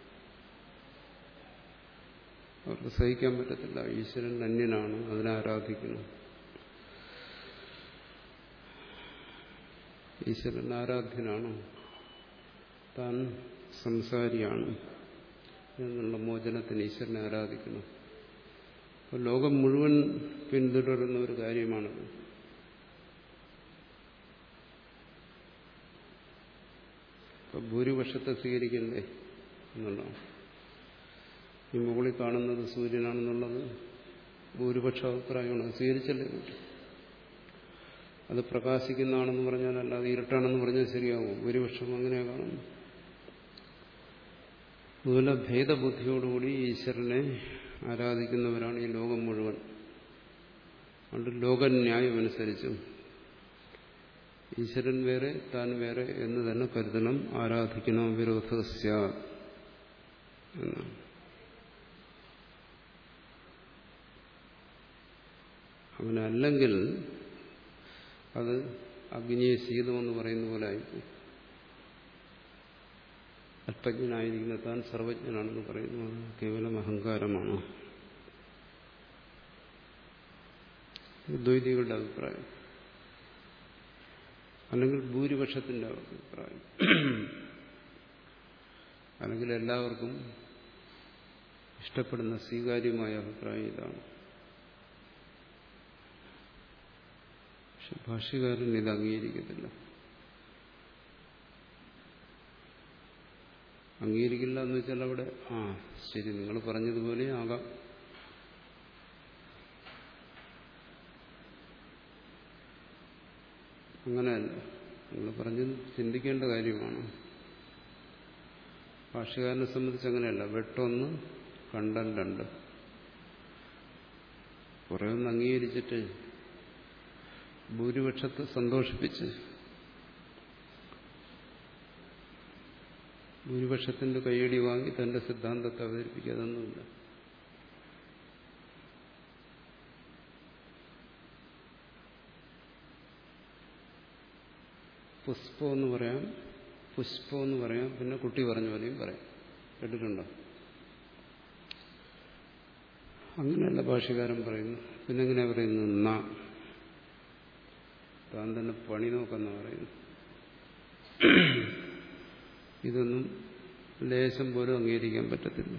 അവർക്ക് സഹിക്കാൻ പറ്റത്തില്ല. ഈശ്വരൻ അന്യനാണ്, അതിനെ ആരാധിക്കണം. ഈശ്വരൻ ആരാധ്യനാണ്, താൻ സംസാരിയാണ് എന്നുള്ള മോചനത്തിന് ഈശ്വരനെ ആരാധിക്കണം. അപ്പോൾ ലോകം മുഴുവൻ പിന്തുടരുന്ന ഒരു കാര്യമാണത്. അപ്പോൾ ഭൂരിപക്ഷത്തെ സ്വീകരിക്കണ്ടേ എന്നുള്ളതാണ്. ഈ മുകളിൽ കാണുന്നത് സൂര്യനാണെന്നുള്ളത് ഭൂരിപക്ഷ അഭിപ്രായമാണ്, സ്വീകരിച്ചല്ലേ പറ്റും. അത് പ്രകാശിക്കുന്നതാണെന്ന് പറഞ്ഞാൽ, അല്ലാതെ ഇരുട്ടാണെന്ന് പറഞ്ഞാൽ ശരിയാവും. ഭൂരിപക്ഷം അങ്ങനെയാ കാണുന്നു. അതുപോലെ ഭേദബുദ്ധിയോടുകൂടി ഈശ്വരനെ ആരാധിക്കുന്നവരാണ് ഈ ലോകം മുഴുവൻ. അതുകൊണ്ട് ലോകന്യായം അനുസരിച്ചും ഈശ്വരൻ വേറെ താൻ വേറെ എന്ന് തന്നെ കരുതണം. ആരാധിക്കണം വിരോധസ്യ എന്നാണ്. അങ്ങനെ അല്ലെങ്കിൽ അത് അഗ്നിയെ ശീതമെന്ന് പറയുന്ന പോലെ ആയിപ്പോയി. അല്പജ്ഞനായിരിക്കുന്ന താൻ സർവജ്ഞനാണെന്ന് പറയുന്നത് കേവലം അഹങ്കാരമാണ്. ദ്വൈതികളുടെ അഭിപ്രായം, അല്ലെങ്കിൽ ഭൂരിപക്ഷത്തിന്റെ അഭിപ്രായം, അല്ലെങ്കിൽ എല്ലാവർക്കും ഇഷ്ടപ്പെടുന്ന സ്വീകാര്യമായ അഭിപ്രായം ഇതാണ്. പക്ഷെ ഭാഷ്യകാരൻ ഇത് അംഗീകരിക്കത്തില്ല. അംഗീകരിക്കില്ല എന്ന് വെച്ചാൽ അവിടെ ആ ശരി നിങ്ങൾ പറഞ്ഞതുപോലെ ആകാം, അങ്ങനെയല്ല. നിങ്ങൾ പറഞ്ഞത് ചിന്തിക്കേണ്ട കാര്യമാണ്. ഭാഷ്യകാരനെ സംബന്ധിച്ച് അങ്ങനെയല്ല. വെട്ടൊന്ന് കണ്ടൻ രണ്ട്. കുറെ ഒന്ന് അംഗീകരിച്ചിട്ട് ഭൂരിപക്ഷത്തെ സന്തോഷിപ്പിച്ച് ഭൂരിപക്ഷത്തിന്റെ കയ്യടി വാങ്ങി തന്റെ സിദ്ധാന്തത്തെ അവതരിപ്പിക്കാതൊന്നുമില്ല. പുഷ്പം എന്ന് പറയാം, പുഷ്പം എന്ന് പറയാം, പിന്നെ കുട്ടി പറഞ്ഞ പോലെയും പറയാം. കേട്ടിട്ടുണ്ടോ? അങ്ങനെയല്ല ഭാഷ്യകാരൻ പറയുന്നു. പിന്നെ എങ്ങനെയാ പറയുന്നു? ന താൻ തന്നെ പണി നോക്കെന്ന പറയുന്നു. ഇതൊന്നും ലേശം പോലും അംഗീകരിക്കാൻ പറ്റത്തില്ല.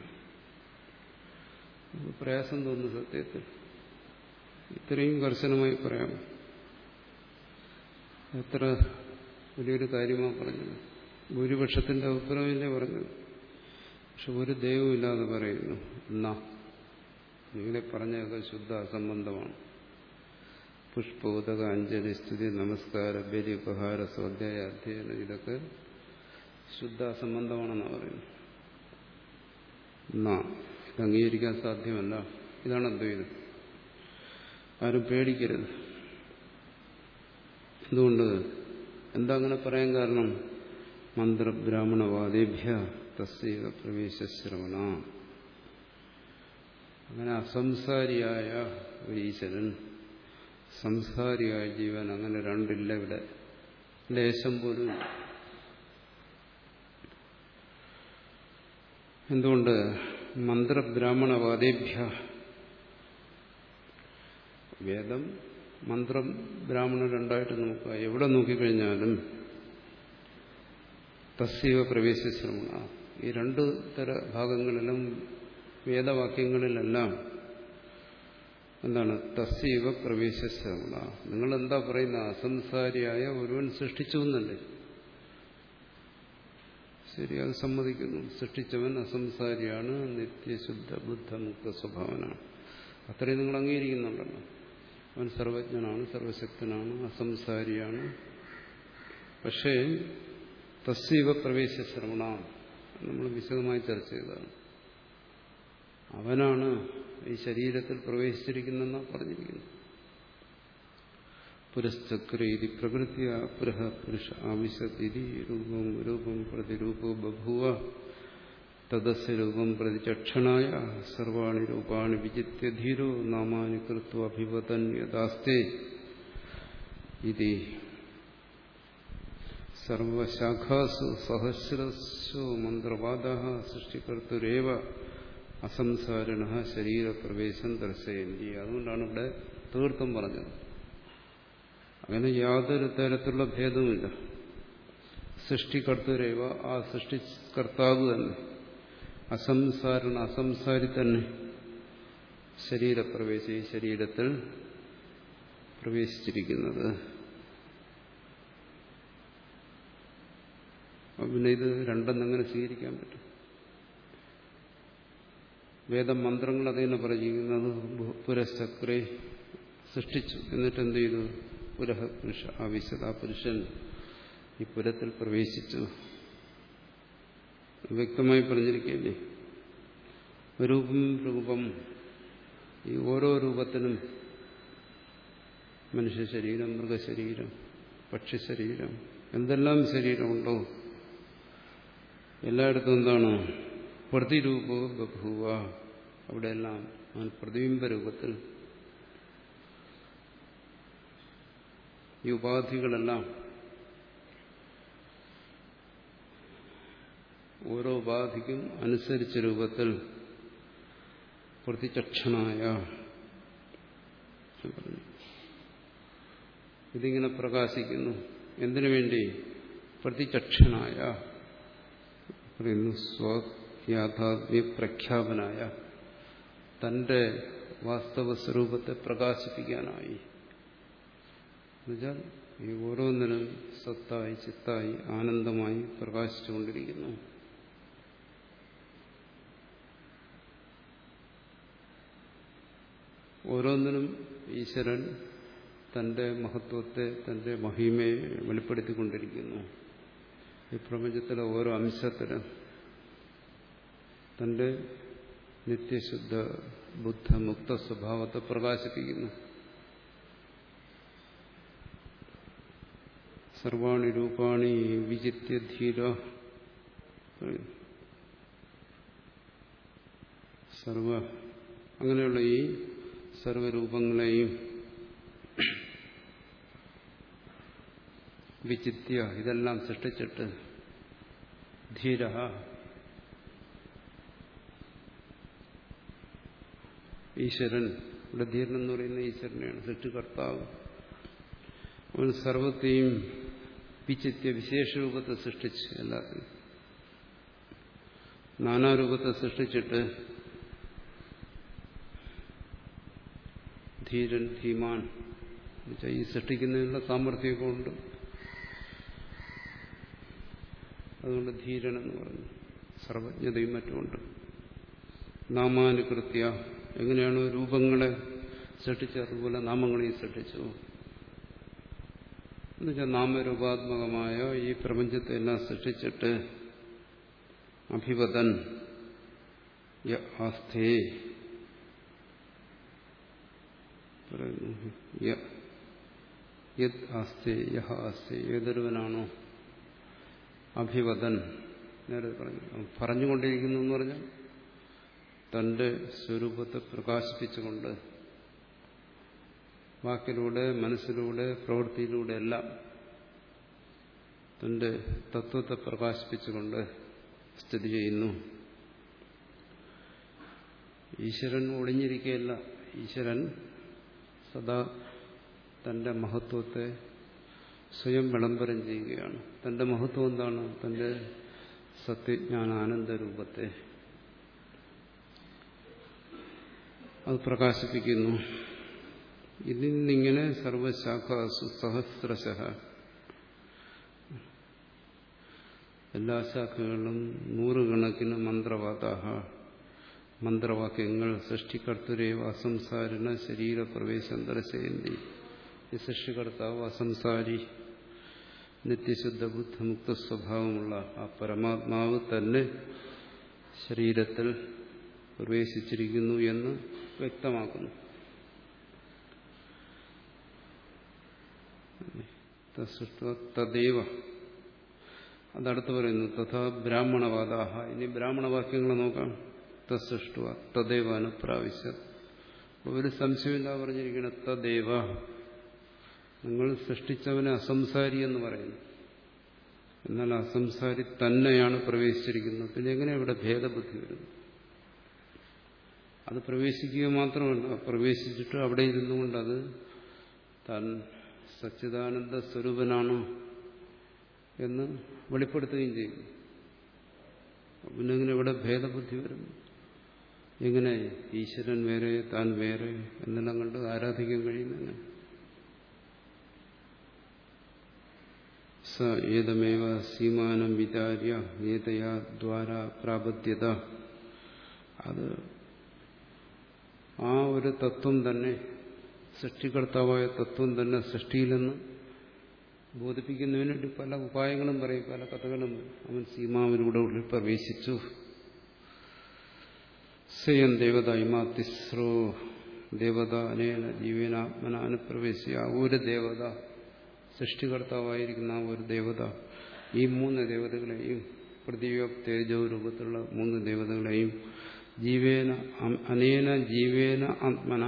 പ്രയാസം തോന്നുന്നു സത്യത്തിൽ. ഇത്രയും കർശനമായി പറയാം. എത്ര വലിയൊരു കാര്യമാണ് പറഞ്ഞത്. ഭൂരിപക്ഷത്തിന്റെ അഭിപ്രായമല്ലേ പറഞ്ഞത്. പക്ഷെ ഒരു ദൈവമില്ലാതെ പറയുന്നു. എന്നാ നിങ്ങളെ പറഞ്ഞതൊക്കെ ശുദ്ധ അസംബന്ധമാണ്. പുഷ്പോദക അഞ്ജലി സ്തുതി നമസ്കാര ബലി ഉപഹാര സ്വാധ്യായ അധ്യയനം ഇതൊക്കെ ശുദ്ധ അസംബന്ധമാണെന്നാണ് പറയുന്നത്. എന്നാ ഇത് അംഗീകരിക്കാൻ സാധ്യമല്ല. ഇതാണ് അദ്വൈതം. ആരും പേടിക്കരുത്. എന്തുകൊണ്ട്? എന്താ അങ്ങനെ പറയാൻ കാരണം? മന്ത്രബ്രാഹ്മണവാദേഭ്യ തസ്സൈവ പ്രവേശശ്രവണ. അങ്ങനെ അസംസാരിയായ ഒരു ഈശ്വരൻ, സംസാരിയായ ജീവൻ, അങ്ങനെ രണ്ടില്ല ഇവിടെ. ലേശം പോലും. എന്തുകൊണ്ട്? മന്ത്രബ്രാഹ്മണവാദേഭ്യ. വേദം മന്ത്രം ബ്രാഹ്മണ രണ്ടായിട്ട് നോക്കുക. എവിടെ നോക്കിക്കഴിഞ്ഞാലും തസ്സൈവ പ്രവേശശ്രവണ. ഈ രണ്ടു തര ഭാഗങ്ങളിലും വേദവാക്യങ്ങളിലെല്ലാം എന്താണ്? തസ്സൈവ പ്രവേശശ്രവണ. നിങ്ങളെന്താ പറയുന്ന? അസംസാരിയായ ഒരുവൻ സൃഷ്ടിച്ചു എന്നല്ലേ. ശരി, അത് സമ്മതിക്കുന്നു. സൃഷ്ടിച്ചവൻ അസംസാരിയാണ്, നിത്യശുദ്ധ ബുദ്ധമുക്ത സ്വഭാവനാണ്. അത്രയും നിങ്ങൾ അംഗീകരിക്കുന്നുണ്ടല്ലോ. അവൻ സർവജ്ഞനാണ്, സർവശക്തനാണ്, അസംസാരിയാണ്. പക്ഷേ തസ്സീവ പ്രവേശ ശ്രവണ നമ്മൾ വിശദമായി ചർച്ച ചെയ്തതാണ്. അവനാണ് ഈ ശരീരത്തിൽ പ്രവേശിച്ചിരിക്കുന്നതെന്നാണ് പറഞ്ഞിരിക്കുന്നത്. പുരശ്ചക്രീതി പ്രകൃത്യ പുരഃ പുരുഷ ആവിശതി രൂപം രൂപം പ്രതിരൂപോ ബഭൂവ തദസ്യ രൂപം പ്രതിചക്ഷണായ സർവാണി രൂപാണി വിജിത്യ ധീരോ നാമാനി കൃത്വ അഭിവദൻ യഥാസ്തേ ഇതി സർവശാഖാസു സഹസ്രസ്സു മന്ത്രവാദഃ സൃഷ്ടികർത്തുരേവ അസംസാരിണ ശരീരപ്രവേശം ദർശയന്തി. അതുകൊണ്ടാണ് ഇവിടെ തീർത്തും പറഞ്ഞത്. അങ്ങനെ യാതൊരു തരത്തിലുള്ള ഭേദവുമില്ല. സൃഷ്ടികർത്തരേവ, ആ സൃഷ്ടികർത്താവ് തന്നെ, അസംസാരണ അസംസാരി തന്നെ ശരീരപ്രവേശ, ഈ ശരീരത്തിൽ പ്രവേശിച്ചിരിക്കുന്നത്. പിന്നെ ഇത് രണ്ടെന്നെങ്ങനെ സ്വീകരിക്കാൻ പറ്റും? വേദമന്ത്രങ്ങൾ അതിനെ പറഞ്ഞിരിക്കുന്നത് പുരശ്ചക്രേ സൃഷ്ടിച്ചു, എന്നിട്ട് എന്ത് ചെയ്തു? പുരഃ പുരുഷ ആവിശത, ആ പുരുഷൻ ഈ പുരത്തിൽ പ്രവേശിച്ചു. വ്യക്തമായി പറഞ്ഞിരിക്കുകയല്ലേ. രൂപം രൂപം, ഈ ഓരോ രൂപത്തിനും മനുഷ്യ ശരീരം, മൃഗശരീരം, പക്ഷിശരീരം, എന്തെല്ലാം ശരീരമുണ്ടോ എല്ലായിടത്തും എന്താണ്? പ്രതിരൂപോ ബഭൂവ, അവിടെയെല്ലാം അവൻ പ്രതിബിംബ രൂപത്തിൽ. ഈ ഉപാധികളെല്ലാം ഓരോ ഉപാധിക്കും അനുസരിച്ച രൂപത്തിൽ പ്രതിചക്ഷണായ, ഇതിങ്ങനെ പ്രകാശിക്കുന്നു. എന്തിനു വേണ്ടി? പ്രതിചക്ഷണായ പറയുന്നു, സ്വയാഥാത്മ്യ പ്രഖ്യാപനായ, തന്റെ വാസ്തവ സ്വരൂപത്തെ പ്രകാശിപ്പിക്കാനായി. എന്നുവെച്ചാൽ ഈ ഓരോന്നിനും സത്തായി ചിത്തായി ആനന്ദമായി പ്രകാശിച്ചുകൊണ്ടിരിക്കുന്നു. ഓരോന്നിനും ഈശ്വരൻ തന്റെ മഹത്വത്തെ, തന്റെ മഹിമയെ വെളിപ്പെടുത്തിക്കൊണ്ടിരിക്കുന്നു. ഈ പ്രപഞ്ചത്തിലെ ഓരോ അംശത്തിലും തന്റെ നിത്യശുദ്ധ ബുദ്ധമുക്ത സ്വഭാവത്തെ പ്രകാശിപ്പിക്കുന്നു. സർവാണി രൂപാണി വിജിത്യ ധീര, സർവ അങ്ങനെയുള്ള ഈ സർവരൂപങ്ങളെയും വിചിത്യ, ഇതെല്ലാം സൃഷ്ടിച്ചിട്ട്, ധീര, ഈശ്വരൻ, ഇവിടെ ധീരൻ എന്ന് പറയുന്ന ഈശ്വരനെയാണ്, സൃഷ്ടികർത്താവ്. അവൻ സർവത്തെയും വിചിത്യ വിശേഷരൂപത്തെ സൃഷ്ടിച്ച്, എല്ലാത്തിനും നാനാരൂപത്തെ സൃഷ്ടിച്ചിട്ട് ധീരൻ, ധീമാൻ, ഈ സൃഷ്ടിക്കുന്നതിനുള്ള സാമർഥ്യമൊക്കെ ഉണ്ട്. അതുകൊണ്ട് ധീരൻ എന്ന് പറഞ്ഞു. സർവജ്ഞതയും മറ്റുമുണ്ട്. നാമാനുകൃത്യ, എങ്ങനെയാണ് രൂപങ്ങളെ സൃഷ്ടിച്ചത് അതുപോലെ നാമങ്ങളെയും സൃഷ്ടിച്ചു. എന്നുവെച്ചാൽ നാമരൂപാത്മകമായ ഈ പ്രപഞ്ചത്തെ എല്ലാം സൃഷ്ടിച്ചിട്ട് അഭിവദൻ യ ആസ്ഥേ പറയുന്നു. യത് ആസ്ഥേ യഹ ആസ്ഥേ, ഏതൊരുവനാണോ അഭിവദൻ, നേരെ പറഞ്ഞു പറഞ്ഞുകൊണ്ടിരിക്കുന്നു എന്ന് പറഞ്ഞാൽ തന്റെ സ്വരൂപത്തെ പ്രകാശിപ്പിച്ചുകൊണ്ട് വാക്കിലൂടെ, മനസ്സിലൂടെ, പ്രവൃത്തിയിലൂടെ എല്ലാം തന്റെ തത്വത്തെ പ്രകാശിപ്പിച്ചുകൊണ്ട് സ്ഥിതി ചെയ്യുന്നു. ഈശ്വരൻ ഒളിഞ്ഞിരിക്കുകയല്ല. ഈശ്വരൻ സദാ തന്റെ മഹത്വത്തെ സ്വയം വിളംബരം ചെയ്യുകയാണ്. തന്റെ മഹത്വം എന്താണ്? തന്റെ സത്യജ്ഞാനാനന്ദ രൂപത്തെ അത് പ്രകാശിപ്പിക്കുന്നു. ഇതിൽ നിന്നിങ്ങനെ സർവശാഖാസു സഹസ്രശഃ, എല്ലാ ശാഖകളിലും നൂറുകണക്കിന് മന്ത്രവാദാഹ മന്ത്രവാക്യങ്ങൾ സൃഷ്ടികർത്തുരേവ അസംസാരിണ ശരീരപ്രവേശം ദർശയന്തി. ഈ സൃഷ്ടികർത്താവ് അസംസാരി നിത്യശുദ്ധ ബുദ്ധമുക്ത സ്വഭാവമുള്ള ആ പരമാത്മാവ് തന്നെ ശരീരത്തിൽ പ്രവേശിച്ചിരിക്കുന്നു എന്ന് വ്യക്തമാക്കുന്നു. തദൈവ അതടുത്ത് പറയുന്നു തഥാ ബ്രാഹ്മണവാദാഹ. ഇനി ബ്രാഹ്മണവാക്യങ്ങൾ നോക്കാം. തസൃഷ്ട തദൈവ അനുപ്രാവശ്യ. ഒരു സംശയമില്ല പറഞ്ഞിരിക്കണം. തദൈവ നിങ്ങൾ സൃഷ്ടിച്ചവനെ അസംസാരി എന്ന് പറയുന്നു. എന്നാൽ അസംസാരി തന്നെയാണ് പ്രവേശിച്ചിരിക്കുന്നത്. പിന്നെ എങ്ങനെ ഇവിടെ ഭേദബുദ്ധി വരുന്നു? അത് പ്രവേശിക്കുക മാത്രമല്ല, പ്രവേശിച്ചിട്ട് അവിടെ ഇരുന്നു കൊണ്ട് അത് താൻ സച്ചിദാനന്ദ സ്വരൂപനാണ് എന്ന് വെളിപ്പെടുത്തുകയും ചെയ്യുന്നു. പിന്നെ എങ്ങനെ ഇവിടെ ഭേദബുദ്ധി വരുന്നു? എങ്ങനെ ഈശ്വരൻ വേറെ താൻ വേറെ എന്നെല്ലാം കണ്ട് ആരാധിക്കാൻ കഴിയുന്ന? സ ഏതമേവ സീമാനം വിചാര്യ ഏതയാ ദ്വാര പ്രാപദ്യത. അത് ആ ഒരു തത്വം തന്നെ, സൃഷ്ടികർത്താവായ തത്വം തന്നെ സൃഷ്ടിയിലെന്ന് ബോധിപ്പിക്കുന്നതിന് വേണ്ടി പല ഉപായങ്ങളും പറയും, പല കഥകളും. അവൻ സീമാവിലൂടെ ഉള്ളിൽ പ്രവേശിച്ചു. സ്വയം ദേവത ഇമാ തിസ്രോ ദേവത അനേന ജീവനാത്മന അനുപ്രവേശിയ. ഒരു ദേവത, സൃഷ്ടികർത്താവായിരിക്കുന്ന ആ ഒരു ദേവത ഈ മൂന്ന് ദേവതകളെയും, പൃഥ്വി തേജോ രൂപത്തിലുള്ള മൂന്ന് ദേവതകളെയും ജീവേന അനേന ജീവേന ആത്മന,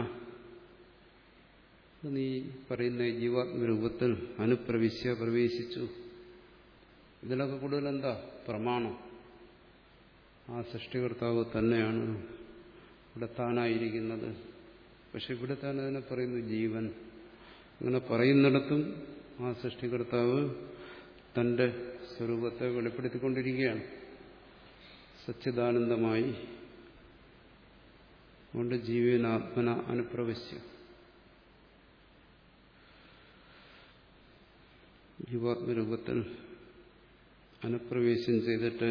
നീ പറയുന്ന ജീവാത്മരൂപത്തിൽ അനുപ്രവിശ്യ പ്രവേശിച്ചു. ഇതിലൊക്കെ കൂടുതൽ എന്താ പ്രമാണം? ആ സൃഷ്ടികർത്താവ് തന്നെയാണ് ഇവിടെ താനായിരിക്കുന്നത്. പക്ഷെ ഇവിടെ താൻ അതിനെ പറയുന്നു ജീവൻ. അങ്ങനെ പറയുന്നിടത്തും ആ സൃഷ്ടികർത്താവ് തന്റെ സ്വരൂപത്തെ വെളിപ്പെടുത്തിക്കൊണ്ടിരിക്കുകയാണ് സച്ചിദാനന്ദമായി. അതുകൊണ്ട് ജീവനാത്മന അനുപ്രവശ്യ, ജീവാത്മരൂപത്തിൽ അനുപ്രവേശം ചെയ്തിട്ട്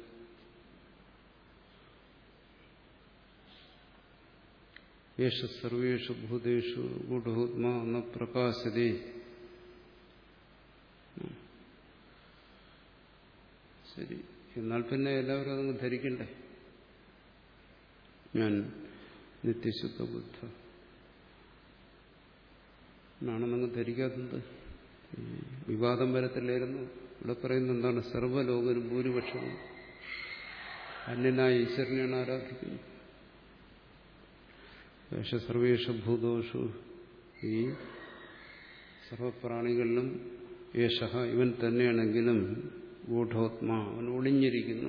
യേശ സർവേഷു ഭൂതേഷു ഗൂഢഹൂത്മാ ന പ്രകാശതേ. ശരി, എന്നാൽ പിന്നെ എല്ലാവരും അതങ്ങ് ധരിക്കണ്ടേ? ഞാൻ നിത്യശുദ്ധ ബുദ്ധ എന്നാണെന്നങ്ങ് ധരിക്കാത്തത് വിവാദം വരത്തില്ലായിരുന്നു. ഇവിടെ പറയുന്നത് എന്താണ്? സർവ്വലോകരും ഭൂരിപക്ഷവും അന്യനായ ഈശ്വരനെയാണ് ആരാധിക്കുന്നത്. യേശ സർവേഷു ഭൂതോഷു, ഈ സർവപ്രാണികളിലും യേശ ഇവൻ തന്നെയാണെങ്കിലും ഗൂഢോത്മാ, അവൻ ഒളിഞ്ഞിരിക്കുന്നു.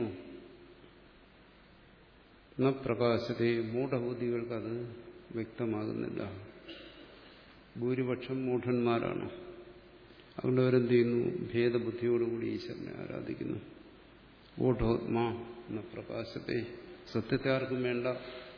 ന പ്രകാശത്തെ, മൂഢബുദ്ധികൾക്കത് വ്യക്തമാകുന്നില്ല. ഭൂരിപക്ഷം മൂഢന്മാരാണ്. അതുകൊണ്ട് അവരെന്ത് ചെയ്യുന്നു? ഭേദബുദ്ധിയോടുകൂടി ഈശ്വരനെ ആരാധിക്കുന്നു. ഗൂഢോത്മാ ന പ്രകാശത്തെ, സത്യത്തെ ആർക്കും വേണ്ട.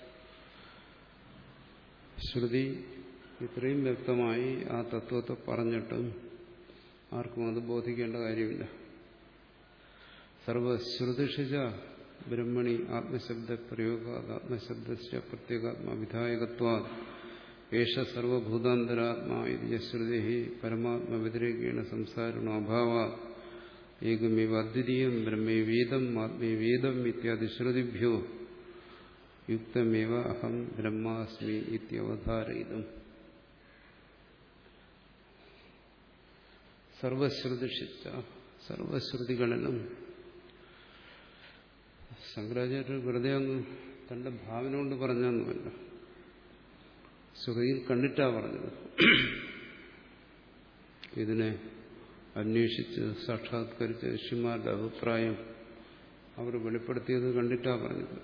ശ്രുതി ഇത്രയും വ്യക്തമായി ആ തത്വത്തെ പറഞ്ഞിട്ടും ആർക്കും അത് ബോധിക്കേണ്ട കാര്യമില്ല. സർവശ്രുതിഷിച്ച ബ്രഹ്മണി ആത്മശബ്ദ പ്രയോഗ ആത്മശബ്ദ പ്രത്യേകാത്മ വിധായകത്വാ ഏഷ സർവഭൂതാന്തരാത്മാ ഇത് ശ്രുതി പരമാത്മ വ്യതിരേകേണ സംസാരണോ അഭാവ ഏകമേവ അദ്വിതീയം ബ്രഹ്മേവേദം ആത്മേവേദം ഇത്യാദി ശ്രുതിഭ്യോ യുക്തമേവ അഹം ബ്രഹ്മാസ്മി ഇത്യവധാരയിതും. സർവശ്രുതിഷിച്ച, സർവശ്രുതികളിലും. ശങ്കരാചാര്യർ വെറുതെ അങ്ങ് തന്റെ ഭാവന കൊണ്ട് പറഞ്ഞൊന്നുമല്ല, ശ്രുതിയിൽ കണ്ടിട്ടാ പറഞ്ഞത്. ഇതിനെ അന്വേഷിച്ച് സാക്ഷാത്കരിച്ച ഋഷിമാരുടെ അഭിപ്രായം അവർ വെളിപ്പെടുത്തിയത് കണ്ടിട്ടാ പറഞ്ഞത്.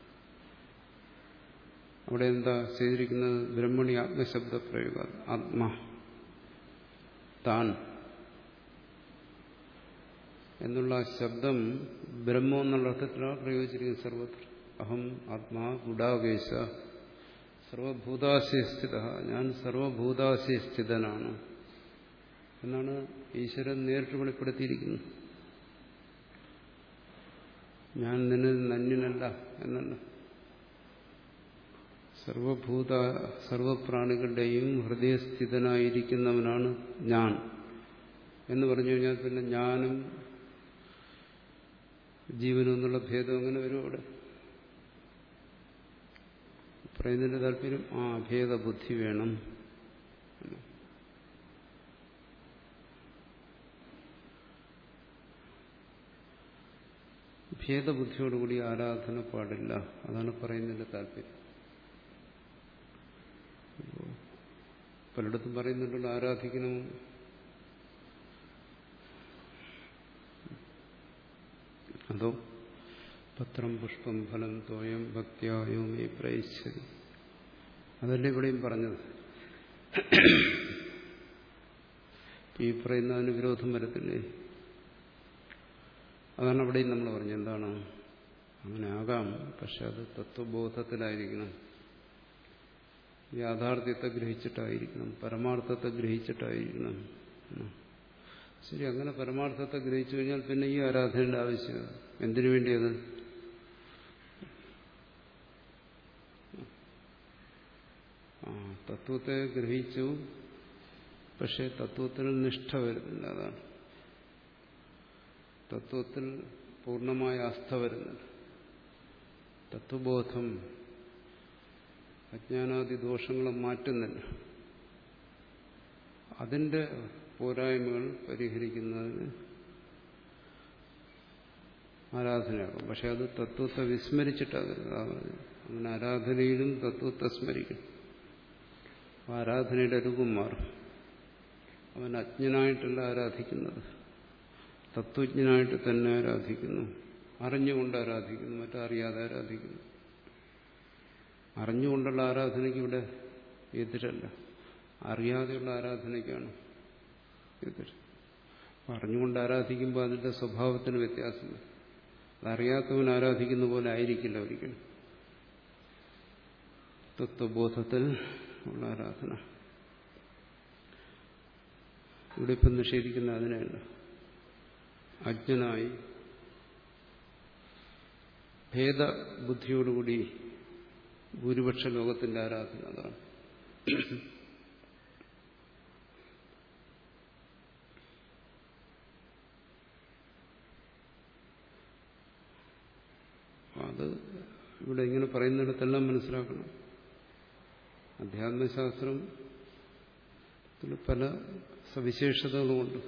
അവിടെ എന്താ ചെയ്തിരിക്കുന്നത്? ബ്രഹ്മണി ആത്മശബ്ദ പ്രയോഗ, ആത്മാ താൻ എന്നുള്ള ശബ്ദം ബ്രഹ്മം എന്നുള്ള അർത്ഥത്തിലാണ് പ്രയോഗിച്ചിരിക്കുന്നത് സർവത്ര. അഹം ആത്മാ ഗുഡാകേശ സർവഭൂതാശയ സ്ഥിത, ഞാൻ സർവഭൂതാശയ സ്ഥിതനാണ് എന്നാണ് ഈശ്വരൻ നേരിട്ട് വെളിപ്പെടുത്തിയിരിക്കുന്നത്. ഞാൻ നിന്നിൽ നന്യനല്ല എന്നല്ല. സർവഭൂത സർവപ്രാണികളുടെയും ഹൃദയസ്ഥിതനായിരിക്കുന്നവനാണ് ഞാൻ എന്ന് പറഞ്ഞു കഴിഞ്ഞാൽ പിന്നെ ഞാനും ജീവനും എന്നുള്ള ഭേദം അങ്ങനെ വരും അവിടെ. പറയുന്നതിന്റെ താല്പര്യം ആ അഭേദബുദ്ധി വേണം. ഭേദബുദ്ധിയോടുകൂടി ആരാധന പാടില്ല. അതാണ് പറയുന്നതിന്റെ താല്പര്യം. പലയിടത്തും പറയുന്നുണ്ടല്ലോ ആരാധിക്കണം. അതോ പത്രം പുഷ്പം ഫലം തോയം ഭക്തിയായോ മേ പ്രയിച്ചതി. അതല്ലേ ഇവിടെയും പറഞ്ഞത്. ഈ പറയുന്നതിന് വിരോധം വരത്തില്ലേ? അതാണ് അവിടെയും നമ്മൾ പറഞ്ഞത്. എന്താണ്? അങ്ങനെ ആകാം, പക്ഷെ അത് തത്വബോധത്തിലായിരിക്കണം, യാഥാർത്ഥ്യത്തെ ഗ്രഹിച്ചിട്ടായിരിക്കണം, പരമാർത്ഥത്തെ ഗ്രഹിച്ചിട്ടായിരിക്കണം. ശരി, അങ്ങനെ പരമാർത്ഥത്തെ ഗ്രഹിച്ചു കഴിഞ്ഞാൽ പിന്നെ ഈ ആരാധനയുടെ ആവശ്യമില്ല. എന്തിനു വേണ്ടിയത്? ആ തത്വത്തെ ഗ്രഹിച്ചു, പക്ഷെ തത്വത്തിൽ നിഷ്ഠ വരുന്നില്ല. അതാണ് തത്വത്തിൽ പൂർണ്ണമായ ആസ്ഥ വരുന്നത്. തത്വബോധം അജ്ഞാനാദി ദോഷങ്ങളെ മാറ്റുന്നില്ല. അതിന്റെ പോരായ്മകൾ പരിഹരിക്കുന്നതിന് ആരാധനയാകും. പക്ഷെ അത് തത്വത്തെ വിസ്മരിച്ചിട്ടാകരുത്. അങ്ങനെ ആരാധനയിലും തത്വത്തെ സ്മരിക്കും. ആരാധനയുടെ രൂപം മാറും. അവൻ അജ്ഞനായിട്ടല്ല ആരാധിക്കുന്നത്, തത്വജ്ഞനായിട്ട് തന്നെ ആരാധിക്കുന്നു. അറിഞ്ഞുകൊണ്ട് ആരാധിക്കുന്നു, മറ്ററിയാതെ ആരാധിക്കുന്നു. അറിഞ്ഞുകൊണ്ടുള്ള ആരാധനയ്ക്ക് ഇവിടെ എതിരല്ല, അറിയാതെയുള്ള ആരാധനയ്ക്കാണ് എതിര്. അറിഞ്ഞുകൊണ്ട് ആരാധിക്കുമ്പോൾ അതിന്റെ സ്വഭാവത്തിന് വ്യത്യാസമില്ല. അതറിയാത്തവൻ ആരാധിക്കുന്ന പോലെ ആയിരിക്കില്ല ഒരിക്കലും. തത്വബോധത്തിൽ ഉള്ള ആരാധന ഇവിടെ ഇപ്പം നിഷേധിക്കുന്ന അതിനെയല്ല. അജ്ഞനായി ഭേദബുദ്ധിയോടുകൂടി ഭൂരിപക്ഷ ലോകത്തിന്റെ ആരാധന അതാണ്. അത് ഇവിടെ ഇങ്ങനെ പറയുന്നിടത്തെല്ലാം മനസ്സിലാക്കണം. അധ്യാത്മശാസ്ത്രത്തിൽ പല സവിശേഷതകളുമുണ്ട്.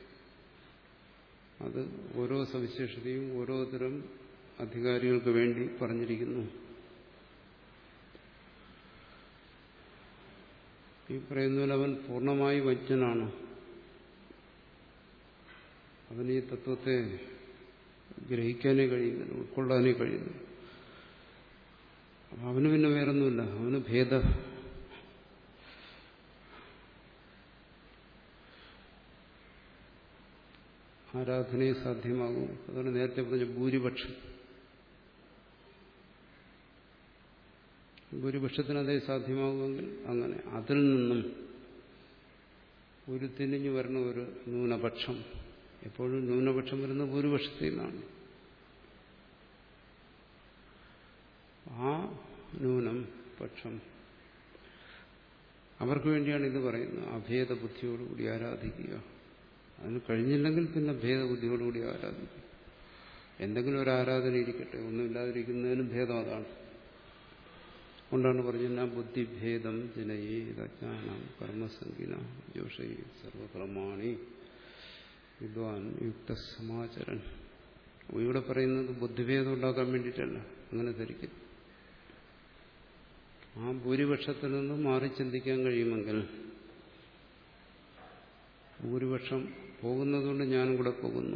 അത് ഓരോ സവിശേഷതയും ഓരോതരം അധികാരികൾക്ക് വേണ്ടി പറഞ്ഞിരിക്കുന്നു. ഈ പറയുന്നതിൽ അവൻ പൂർണ്ണമായി വജ്ഞനാണ്. അവന് ഈ തത്വത്തെ ഗ്രഹിക്കാനേ കഴിയുന്നില്ല, ഉൾക്കൊള്ളാനേ കഴിയുന്നു. അവന് പിന്നെ വേറൊന്നുമില്ല. അവന് ഭേദ ആരാധനയെ സാധ്യമാകും. അതാണ് നേരത്തെ പറഞ്ഞ ഭൂരിപക്ഷം. ഭൂരിപക്ഷത്തിന് അതേ സാധ്യമാകുമെങ്കിൽ അങ്ങനെ അതിൽ നിന്നും ഉരുത്തിരിഞ്ഞു വരുന്ന ഒരു ന്യൂനപക്ഷം, എപ്പോഴും ന്യൂനപക്ഷം വരുന്ന ഭൂരിപക്ഷത്തിൽ നിന്നാണ്. ആ ന്യൂനം പക്ഷം അവർക്ക് വേണ്ടിയാണ് ഇത് പറയുന്നത്. അഭേദ ബുദ്ധിയോടുകൂടി ആരാധിക്കുക. അതിന് കഴിഞ്ഞില്ലെങ്കിൽ പിന്നെ ഭേദബുദ്ധിയോടുകൂടി ആരാധിക്കുക. എന്തെങ്കിലും ഒരു ആരാധന ഇരിക്കട്ടെ, ഒന്നുമില്ലാതിരിക്കുന്നതിനും ഭേദം അതാണ്. കൊണ്ടാണ് പറഞ്ഞത് നാ ബുദ്ധിഭേദം ജനയേ അജ്ഞാനം കർമ്മസംഗിന ജോഷൈ സർവകർമാണി വിദ്വാൻ യുക്ത സമാചരൻ. ഇവിടെ പറയുന്നത് ബുദ്ധിഭേദം ഉണ്ടാക്കാൻ വേണ്ടിയിട്ടല്ല, അങ്ങനെ ധരിക്കും. ആ ഭൂരിപക്ഷത്തിൽ നിന്ന് മാറി ചിന്തിക്കാൻ കഴിയുമെങ്കിൽ, ഭൂരിപക്ഷം പോകുന്നതുകൊണ്ട് ഞാനും കൂടെ പോകുന്നു,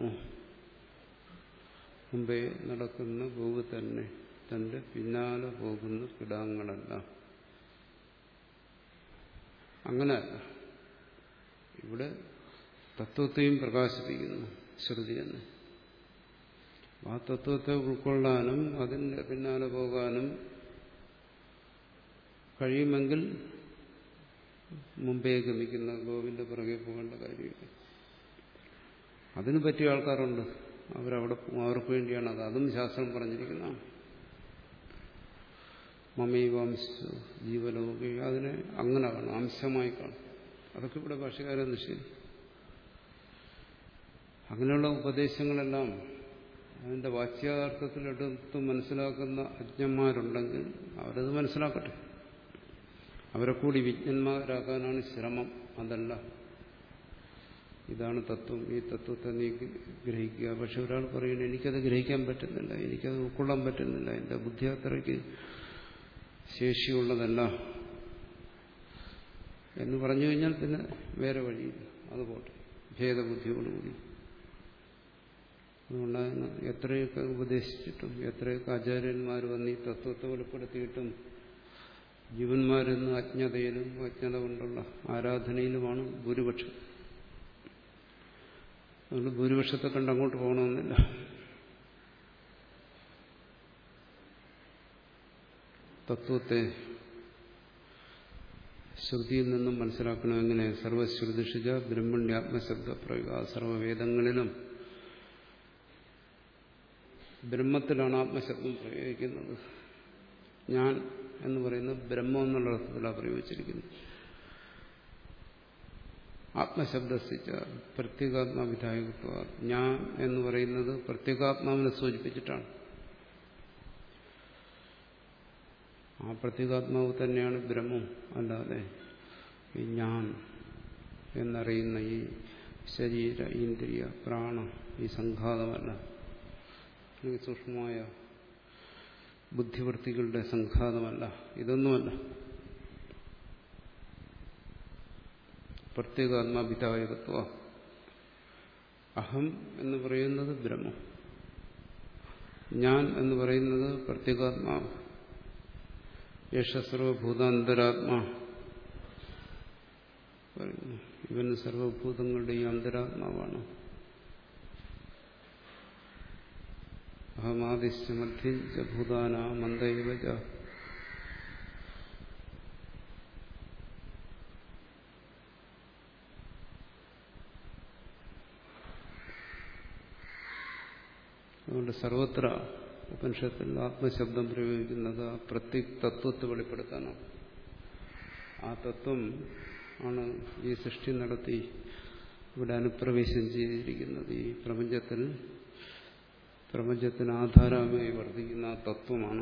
മുമ്പേ നടക്കുന്ന ഗോവ് തന്നെ തന്റെ പിന്നാലെ പോകുന്ന കിടാങ്ങളല്ല, അങ്ങനെയല്ല. ഇവിടെ തത്വത്തെയും പ്രകാശിപ്പിക്കുന്നു ശ്രുതി തന്നെ. ആ തത്വത്തെ ഉൾക്കൊള്ളാനും അതിൻ്റെ പിന്നാലെ പോകാനും കഴിയുമെങ്കിൽ മുമ്പേ ഗമിക്കുന്ന ഗോവിന്റെ പുറകെ പോകേണ്ട കാര്യമില്ല. അതിനു പറ്റിയ ആൾക്കാരുണ്ട്. അവരവിടെ പോകും. അവർക്ക് വേണ്ടിയാണ് അത്. അതും ശാസ്ത്രം പറഞ്ഞിരിക്കുന്നതാണ്. മമൈവാംശ ജീവലോകി, അതിനെ അങ്ങനെ കാണും, അംശമായി കാണും. അതൊക്കെ ഇവിടെ ഭാഷകാരൻ നിഷേധിക്കും. അങ്ങനെയുള്ള ഉപദേശങ്ങളെല്ലാം അതിന്റെ വാച്യാർത്ഥത്തിലെടുത്ത് മനസ്സിലാക്കുന്ന അജ്ഞന്മാരുണ്ടെങ്കിൽ അവരത് മനസ്സിലാക്കട്ടെ. അവരെ കൂടി വിജ്ഞന്മാരാക്കാനാണ് ശ്രമം. അതല്ല ഇതാണ് തത്വം, ഈ തത്വത്തെ നീ ഗ്രഹിക്കുക. പക്ഷെ ഒരാൾ പറയുന്നത് എനിക്കത് ഗ്രഹിക്കാൻ പറ്റുന്നില്ല, എനിക്കത് ഉൾക്കൊള്ളാൻ പറ്റുന്നില്ല, എൻ്റെ ബുദ്ധി അത്രയ്ക്ക് ശേഷിയുള്ളതല്ല എന്ന് പറഞ്ഞു കഴിഞ്ഞാൽ പിന്നെ വേറെ വഴിയില്ല. അതുപോട്ടെ, ഭേദബുദ്ധിയോടുകൂടി. അതുകൊണ്ടാണ് എത്രയൊക്കെ ഉപദേശിച്ചിട്ടും എത്രയൊക്കെ ആചാര്യന്മാർ വന്ന് ഈ തത്വത്തെ വെളിപ്പെടുത്തിയിട്ടും ജീവന്മാരെന്ന് അജ്ഞതയിലും അജ്ഞത കൊണ്ടുള്ള ആരാധനയിലുമാണ് ഭൂരിപക്ഷം. അതുകൊണ്ട് ഭൂരിപക്ഷത്തെ കണ്ട് അങ്ങോട്ട് പോകണമെന്നില്ല. തത്വത്തെ ശ്രുതിയിൽ നിന്നും മനസ്സിലാക്കണം. എങ്ങനെ? സർവശ്രുതിഷിജ ബ്രഹ്മണ്യാത്മശബ്ദ പ്രയോഗ. സർവവേദങ്ങളിലും ബ്രഹ്മത്തിലാണ് ആത്മശബ്ദം പ്രയോഗിക്കുന്നത്. ഞാൻ എന്ന് പറയുന്നത് ബ്രഹ്മം എന്നുള്ള അർത്ഥത്തിലാണ് പ്രയോഗിച്ചിരിക്കുന്നത്. ആത്മശബ്ദസിച്ച പ്രത്യേകാത്മാവിധായകത്വ. ഞാൻ എന്ന് പറയുന്നത് പ്രത്യേകാത്മാവിനെ സൂചിപ്പിച്ചിട്ടാണ്. ആ പ്രത്യേകാത്മാവ് തന്നെയാണ് ബ്രഹ്മം. അല്ലാതെ ഈ ഞാൻ എന്നറിയുന്ന ഈ ശരീര ഇന്ദ്രിയ പ്രാണ ഈ സംഘാതമല്ല, അല്ലെങ്കിൽ സൂക്ഷ്മമായ ബുദ്ധിവൃത്തികളുടെ സംഘാതമല്ല, ഇതൊന്നുമല്ല. പ്രത്യേകാത്മാവിധായകത്വ. അഹം എന്ന് പറയുന്നത് ബ്രഹ്മം, ഞാൻ എന്ന് പറയുന്നത് പ്രത്യേകാത്മാവ്. യേശ സർവഭൂതാന്തരാത്മാ പറയുന്നു. ഇവൻ സർവഭൂതങ്ങളുടെ ഈ അന്തരാത്മാവാണ്. അഹമാദിശ്ച മധ്യഞ്ച ഭൂതാനാ മന്ദൈവച. അതുകൊണ്ട് സർവത്ര ഉപനിഷത്തിൽ ആത്മശബ്ദം പ്രയോഗിക്കുന്നത് ആ പ്രത്യേക തത്വത്തെ വെളിപ്പെടുത്താനാണ്. ആ തത്വം ആണ് ഈ സൃഷ്ടി നടത്തി ഇവിടെ അനുപ്രവേശം ചെയ്തിരിക്കുന്നത്. ഈ പ്രപഞ്ചത്തിൽ പ്രപഞ്ചത്തിന് ആധാരമായി വർദ്ധിക്കുന്ന ആ തത്വമാണ്.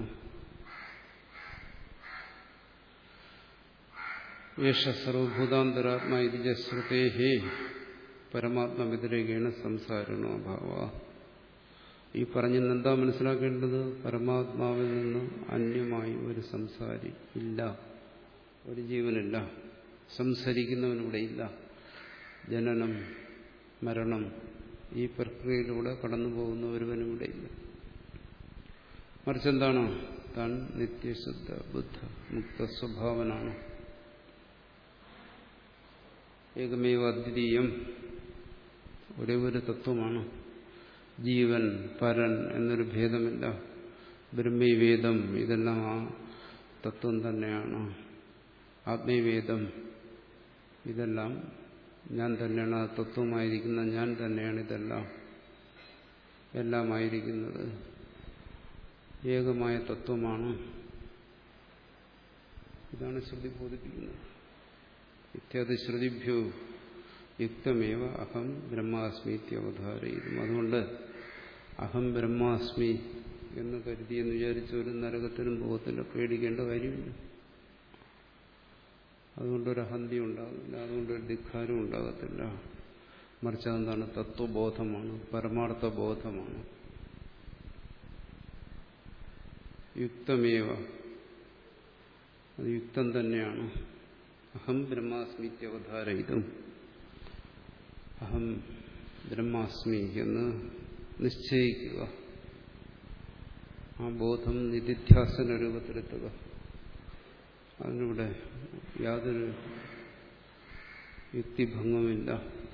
യേശ സർവഭൂതാന്തരാത്മാ ഇതി ശ്രുതേഹേ പരമാത്മവ്യതിരേകേണ സംസാരണോ അഭാവ. ഈ പറഞ്ഞെന്ന് എന്താ മനസ്സിലാക്കേണ്ടത്? പരമാത്മാവിൽ നിന്ന് അന്യമായി ഒരു സംസാരി ഇല്ല, ഒരു ജീവനില്ല, സംസരിക്കുന്നവനിവിടെ ഇല്ല. ജനനം മരണം ഈ പ്രക്രിയയിലൂടെ കടന്നു പോകുന്ന ഒരുവനും ഇവിടെ ഇല്ല. മറിച്ച് എന്താണ്? താൻ നിത്യശുദ്ധ ബുദ്ധ മുക്ത സ്വഭാവനാണ്. ഏകമേവ അദ്വിതീയം, ഒരേ ഒരു തത്വമാണ്. ജീവൻ പരൻ എന്നൊരു ഭേദമില്ല. ബ്രഹ്മവേദം ഇതെല്ലാം ആ തത്വം തന്നെയാണ്. ആത്മീവേദം ഇതെല്ലാം ഞാൻ തന്നെയാണ്. ആ തത്വമായിരിക്കുന്ന ഞാൻ തന്നെയാണ് ഇതെല്ലാം എല്ലാമായിരിക്കുന്നത്. ഏകമായ തത്വമാണ്. ഇതാണ് ശ്രുതി ബോധിപ്പിക്കുന്നത്. ഇത്യാദി ശ്രുതിഭ്യോ യുക്തമേവ അഹം ബ്രഹ്മാസ്മി ഇത്യവധാരയിലും. അതുകൊണ്ട് അഹം ബ്രഹ്മാസ്മി എന്ന് കരുതി എന്ന് വിചാരിച്ച ഒരു നരകത്തിനും പോകത്തില്ല, പേടിക്കേണ്ട കാര്യമില്ല. അതുകൊണ്ടൊരു അഹന്തി ഉണ്ടാകില്ല, അതുകൊണ്ടൊരു ധിക്കാരം ഉണ്ടാകത്തില്ല. മറിച്ച് അതെന്താണ്? തത്വബോധമാണ്, പരമാർത്ഥ ബോധമാണ്. യുക്തമേവ, അത് യുക്തം തന്നെയാണ്. അഹം ബ്രഹ്മാസ്മി ഇത്യവധാരയിലും. അഹം ബ്രഹ്മാസ്മി എന്ന് നിശ്ചയിക്കുക, ആ ബോധം നിധിധ്യാസന രൂപത്തിലെത്തുക. അതിനിവിടെ യാതൊരു യുക്തിഭംഗമില്ല.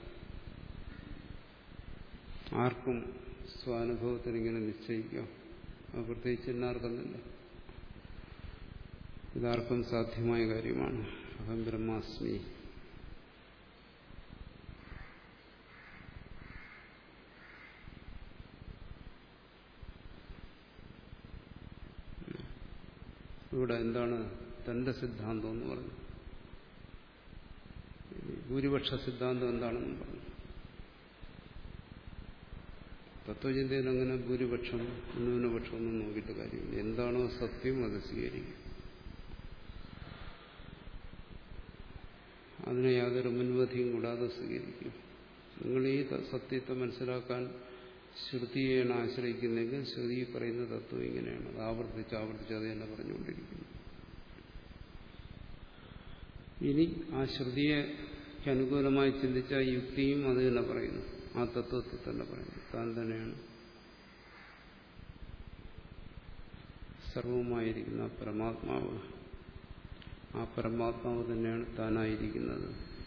ആർക്കും സ്വാനുഭവത്തിന് ഇങ്ങനെ നിശ്ചയിക്കാം. അത് പ്രത്യേകിച്ച് എന്നാർക്കുന്നില്ല. ഇതാർക്കും സാധ്യമായ കാര്യമാണ്. അഹം ബ്രഹ്മാസ്മി. ഇവിടെ എന്താണ് തന്റെ സിദ്ധാന്തം എന്ന് പറഞ്ഞു. ഭൂരിപക്ഷ സിദ്ധാന്തം എന്താണെന്ന് പറഞ്ഞു. തത്വചിന്തയിൽ അങ്ങനെ ഭൂരിപക്ഷം ന്യൂനപക്ഷം ഒന്നും നോക്കിയിട്ട് കാര്യമില്ല. എന്താണോ സത്യം അത് സ്വീകരിക്കും. അതിനെ യാതൊരു മുൻവിധിയും കൂടാതെ സ്വീകരിക്കും. നിങ്ങൾ ഈ സത്യത്തെ മനസ്സിലാക്കാൻ ശ്രുതിയെയാണ് ആശ്രയിക്കുന്നെങ്കിൽ ശ്രുതി പറയുന്ന തത്വം ഇങ്ങനെയാണ്. അത് ആവർത്തിച്ച് ആവർത്തിച്ച് അത് തന്നെ പറഞ്ഞുകൊണ്ടിരിക്കുന്നു. ഇനി ആ ശ്രുതിക്ക് അനുകൂലമായി ചിന്തിച്ച യുക്തിയും അത് തന്നെ പറയുന്നു. ആ തത്വത്തെ തന്നെ പറയുന്നു. താൻ തന്നെയാണ് സർവമായിരിക്കുന്ന പരമാത്മാവ്. ആ പരമാത്മാവ് തന്നെയാണ് താനായിരിക്കുന്നത്.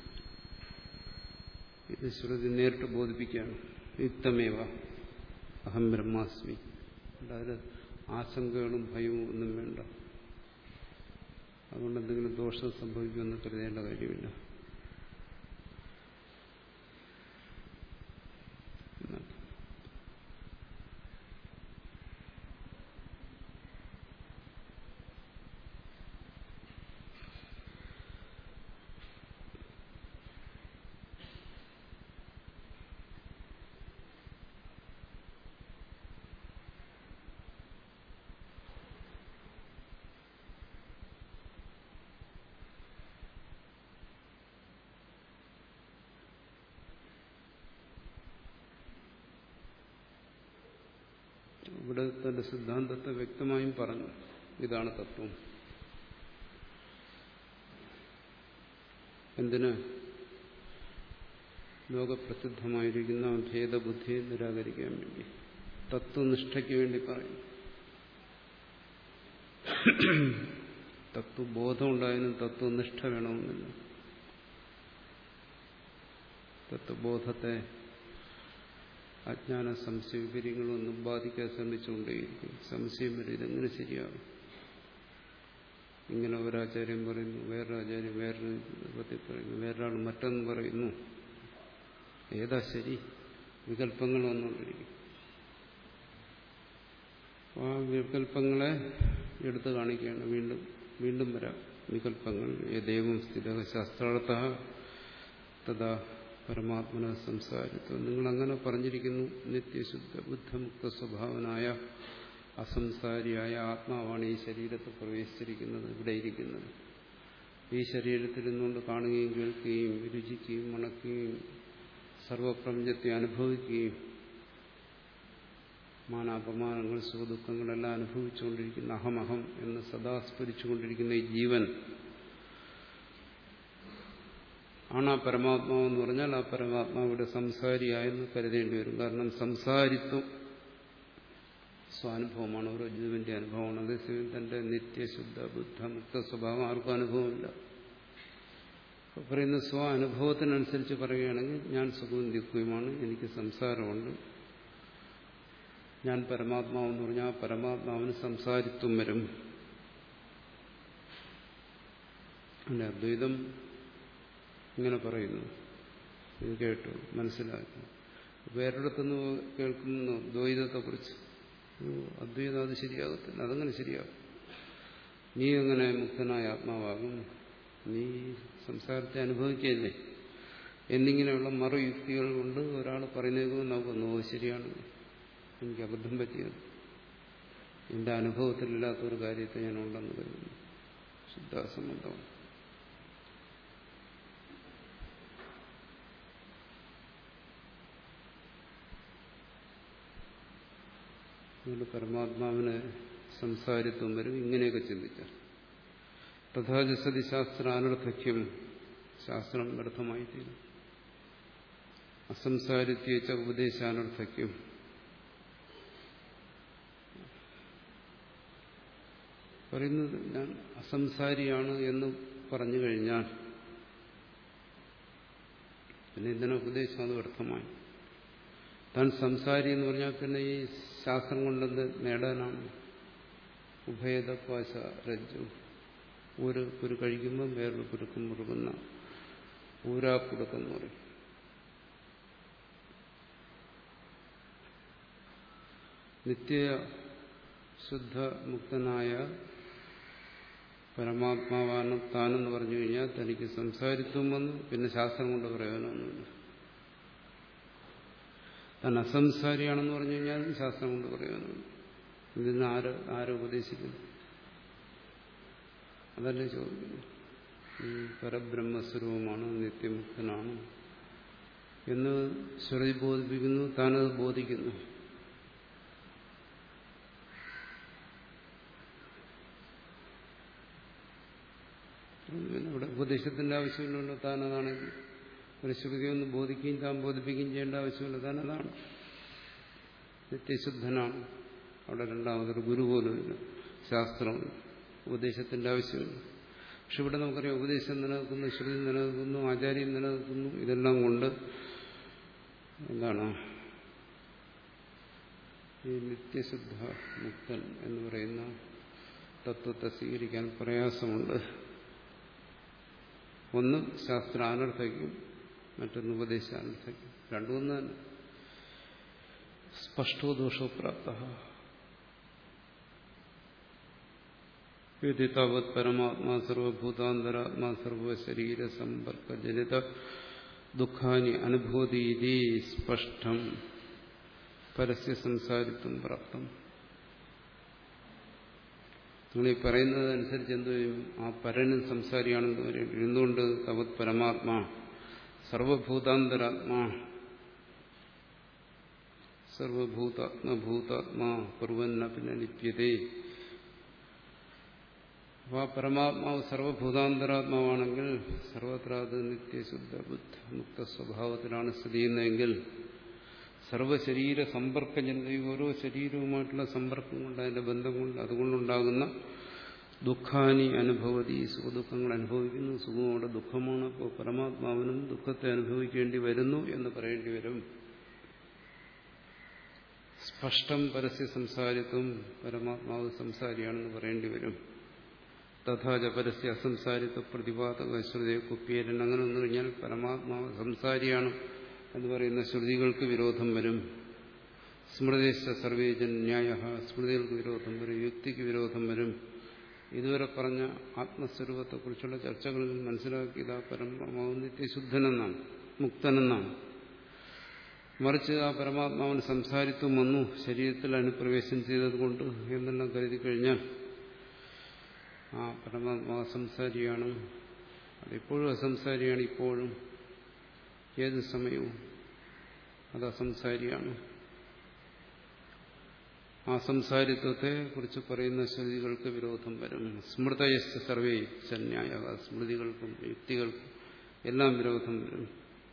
ഇത് ശ്രുതി നേരിട്ട് ബോധിപ്പിക്കുകയാണ്. യുക്തമേവ അഹം ബ്രഹ്മാസ്മി. അതായത് ആശങ്കകളും ഭയവും ഒന്നും വേണ്ട. അതുകൊണ്ട് എന്തെങ്കിലും ദോഷം സംഭവിക്കുമെന്ന് കരുതേണ്ട കാര്യമില്ല. ഇവിടെ തന്റെ സിദ്ധാന്തത്തെ വ്യക്തമായും പറഞ്ഞു. ഇതാണ് തത്വം. എന്തിന്? ലോകപ്രസിദ്ധമായിരിക്കുന്ന ഭേദബുദ്ധിയെ നിരാകരിക്കാൻ വേണ്ടി, തത്വനിഷ്ഠയ്ക്ക് വേണ്ടി പറയും. തത്വബോധം ഉണ്ടായാലും തത്വനിഷ്ഠ വേണമെന്നില്ല. തത്വബോധത്തെ അജ്ഞാന സംശയ വിപര്യങ്ങളൊന്നും ബാധിക്കാൻ ശ്രമിച്ചുകൊണ്ടേയിരിക്കും. സംശയം വരും, ഇതെങ്ങനെ ശരിയാകും? ഇങ്ങനെ ഒരാചാര്യം പറയുന്നു, വേറൊരാചാര്യം വേറൊരു പറ്റി പറയുന്നു, വേറൊരാൾ മറ്റൊന്ന് പറയുന്നു. ഏതാ ശരി? വികല്പങ്ങൾ വന്നുകൊണ്ടിരിക്കും. ആ വികല്പങ്ങളെ എടുത്തു കാണിക്കുകയാണ്. വീണ്ടും വീണ്ടും വരാം വികല്പങ്ങൾ. ദേവം സ്ഥിത ശാസ്ത്രാർത്ഥ തഥാ പരമാത്മന സംസാരിത്വം. നിങ്ങളങ്ങനെ പറഞ്ഞിരിക്കുന്നു. നിത്യശുദ്ധ ബുദ്ധമുക്ത സ്വഭാവനായ അസംസാരിയായ ആത്മാവാണ് ഈ ശരീരത്തിൽ പ്രവേശിച്ചിരിക്കുന്നത്, ഇവിടെ ഇരിക്കുന്നത്. ഈ ശരീരത്തിൽ നിന്നുകൊണ്ട് കാണുകയും കേൾക്കുകയും രുചിക്കുകയും മണക്കുകയും സർവപ്രപഞ്ചത്തെ അനുഭവിക്കുകയും മാനാപമാനങ്ങൾ സുഖദുഃഖങ്ങളെല്ലാം അനുഭവിച്ചുകൊണ്ടിരിക്കുന്ന അഹമഹം എന്ന് സദാ സ്മരിച്ചുകൊണ്ടിരിക്കുന്ന ഈ ജീവൻ ആണ് ആ പരമാത്മാവെന്ന് പറഞ്ഞാൽ ആ പരമാത്മാവിടെ സംസാരിയായെന്ന് കരുതേണ്ടി വരും. കാരണം സംസാരിത്വം സ്വാനുഭവമാണ്, ഓരോ ജീവന്റെ അനുഭവമാണ്. അതേസമയം തന്റെ നിത്യശുദ്ധ ബുദ്ധ മുക്ത സ്വഭാവം ആർക്കും അനുഭവമില്ല. പറയുന്ന സ്വ അനുഭവത്തിനനുസരിച്ച് പറയുകയാണെങ്കിൽ ഞാൻ സുഖവും ദുഃഖവുമാണ്, എനിക്ക് സംസാരമുണ്ട്. ഞാൻ പരമാത്മാവെന്ന് പറഞ്ഞാൽ ആ പരമാത്മാവിന് സംസാരിത്വം വരും. അല്ലെ, അദ്വൈതം ഇങ്ങനെ പറയുന്നു. ഇത് കേട്ടു, മനസ്സിലാക്കി. വേറൊരിടത്തുനിന്ന് കേൾക്കുന്നു ദ്വൈതത്തെക്കുറിച്ച്. അദ്വൈതം അത് ശരിയാകത്തില്ല, അതങ്ങനെ ശരിയാകും. നീ എങ്ങനെ മുക്തനായ ആത്മാവാകും? നീ സംസാരത്തെ അനുഭവിക്കുകയല്ലേ എന്നിങ്ങനെയുള്ള മറുയുക്തികൾ കൊണ്ട് ഒരാൾ പറയുന്നത് നോക്കുന്നു. ഓ, ശരിയാണ്, എനിക്ക് അബദ്ധം പറ്റിയത്. എന്റെ അനുഭവത്തിലില്ലാത്തൊരു കാര്യത്തെ ഞാൻ ഉണ്ടെന്ന് കരുതുന്നു. ശുദ്ധാസംബന്ധമാണ്. അതുകൊണ്ട് പരമാത്മാവിന് സംസാരിത്വം വരും. ഇങ്ങനെയൊക്കെ ചിന്തിച്ചാൽ തഥാചസതി ശാസ്ത്ര അനർത്ഥക്യം, ശാസ്ത്രം വ്യർത്ഥമായി തീരും. അസംസാരിത്യേച്ച ഉപദേശാനർത്ഥക്യം, പറയുന്നത് ഞാൻ അസംസാരിയാണ് എന്ന് പറഞ്ഞു കഴിഞ്ഞാൽ പിന്നെ ഇതിനെ ഉപദേശം അത് വ്യർത്ഥമായി. താൻ സംസാരി എന്ന് പറഞ്ഞാൽ പിന്നെ ഈ ശാസ്ത്രം കൊണ്ടെന്ത് നേടാനാണ്? ഉഭയതപാശ രജ്ജു, ഒരു കുരു കഴിക്കുമ്പോൾ വേറൊരു കുരുക്കും മുറുകുന്ന ഊരാക്കുടുക്കെന്ന് പറയും. നിത്യ ശുദ്ധ മുക്തനായ പരമാത്മാവാണ് താനെന്ന് പറഞ്ഞു കഴിഞ്ഞാൽ തനിക്ക് സംസാരിത്വം വന്നു, പിന്നെ ശാസ്ത്രം കൊണ്ട് പ്രയോജനമൊന്നുമില്ല. താൻ അസംസാരിയാണെന്ന് പറഞ്ഞു കഴിഞ്ഞാൽ ശാസ്ത്രം കൊണ്ട് പ്രയോജനമില്ല. ഇതിന് ആര് ആരുപദേശിക്കുന്നു? അതല്ലേ ചോദിക്കുന്നു. ഈ പരബ്രഹ്മസ്വരൂപമാണ്, നിത്യമുക്തനാണ് എന്ന് ശ്രുതി ബോധിപ്പിക്കുന്നു, താനത് ബോധിക്കുന്നു. ഇവിടെ ഉപദേശത്തിന്റെ ആവശ്യമില്ലല്ലോ. താനതാണെങ്കിൽ ഒരു ശ്രുതി ഒന്ന് ബോധിക്കുകയും താൻ ബോധിപ്പിക്കുകയും ചെയ്യേണ്ട ആവശ്യമില്ല. താനതാണ്, നിത്യശുദ്ധനാണ്. അവിടെ രണ്ടാമതൊരു ഗുരു പോലുമില്ല, ശാസ്ത്രമില്ല, ഉപദേശത്തിന്റെ ആവശ്യമില്ല. പക്ഷെ ഇവിടെ നമുക്കറിയാം, ഉപദേശം നിലനിൽക്കുന്നു, ശ്രുതി നിലനിൽക്കുന്നു, ആചാര്യം നിലനിൽക്കുന്നു. ഇതെല്ലാം കൊണ്ട് എന്താണ് ഈ നിത്യശുദ്ധ മുക്തൻ എന്ന് പറയുന്ന തത്വത്തെ സ്വീകരിക്കാൻ പ്രയാസമുണ്ട്. ഒന്ന് ശാസ്ത്രാനർത്ഥയ്ക്കും, മറ്റൊന്ന് ഉപദേശാനർത്ഥയ്ക്കും. രണ്ടും ഒന്ന് തന്നെ. സ്പഷ്ടോ ദോഷോ പ്രാപ്ത താവത് പരമാത്മാ സർവഭൂതാന്തരാത്മാ സർവശരീര സമ്പർക്ക ജനിത ദുഃഖാനി അനുഭൂതി സ്പഷ്ടം പരസ്യ സംസാരിത്വം പ്രാപ്തം. നിങ്ങൾ ഈ പറയുന്നതനുസരിച്ച് എന്തു ചെയ്യും? ആ പരനും സംസാരിയാണെന്ന് പറയും. എന്തുകൊണ്ട്? തവത് പരമാത്മാ സർവഭൂതാന്തരാത്മാ സർവഭൂതാത്മഭൂതാത്മാ കുർവന്ന പിന്നെ ലിപ്യതേ. അപ്പോൾ ആ പരമാത്മാവ് സർവഭൂതാന്തരാത്മാവാണെങ്കിൽ സർവത്ര അത് നിത്യശുദ്ധ ബുദ്ധ മുക്ത സ്വഭാവത്തിലാണ് സ്ഥിതി ചെയ്യുന്നതെങ്കിൽ സർവശരീര സമ്പർക്കജനിത, ഓരോ ശരീരവുമായിട്ടുള്ള സമ്പർക്കം കൊണ്ട്, അതിന്റെ ബന്ധം കൊണ്ട്, അതുകൊണ്ടുണ്ടാകുന്ന ദുഃഖാനി അനുഭവതി, സുഖദുഃഖങ്ങൾ അനുഭവിക്കുന്നു. സുഖമോടെ ദുഃഖമാണ്. അപ്പോൾ പരമാത്മാവിനും ദുഃഖത്തെ അനുഭവിക്കേണ്ടി വരുന്നു എന്ന് പറയേണ്ടി വരും. സ്പഷ്ടം പരസ്യ സംസാരിത്വം, പരമാത്മാവ് സംസാരിയാണെന്ന് പറയേണ്ടി വരും. തഥാച പരസ്യ അസംസാരിത്വ പ്രതിപാദക ശ്രുതിയെ കുപ്പിയേരൻ. അങ്ങനെ വന്നു കഴിഞ്ഞാൽ പരമാത്മാവ് സംസാരിയാണ് എന്ന് പറയുന്ന ശ്രുതികൾക്ക് വിരോധം വരും. സ്മൃതിശ്ച സർവേജൻ ന്യായ, സ്മൃതികൾക്ക് വിരോധം വരും, യുക്തിക്ക് വിരോധം വരും. ഇതുവരെ പറഞ്ഞ ആത്മസ്വരൂപത്തെക്കുറിച്ചുള്ള ചർച്ചകളിൽ മനസ്സിലാക്കിയത് ആ പരമാത്മാവ് നിത്യശുദ്ധനെന്നാണ്, മുക്തനെന്നാണ്. മറിച്ച് ആ പരമാത്മാവിന് സംസാരിത്വം വന്നു, ശരീരത്തിൽ അനുപ്രവേശം ചെയ്തതുകൊണ്ട് എന്നെല്ലാം കരുതി കഴിഞ്ഞാൽ ആ പരമാത്മാവ് സംസാരിയാണ്. അതെപ്പോഴും അസംസാരിയാണ്. ഇപ്പോഴും ഏത് സമയവും അത് അസംസാരിയാണ്. ആ സംസാരിത്വത്തെ കുറിച്ച് പറയുന്ന ശ്രുതികൾക്ക് വിരോധം വരും. സ്മൃതയശ്ച സർവേ ന്യായ, സ്മൃതികൾക്കും യുക്തികൾക്കും എല്ലാം വിരോധം വരും.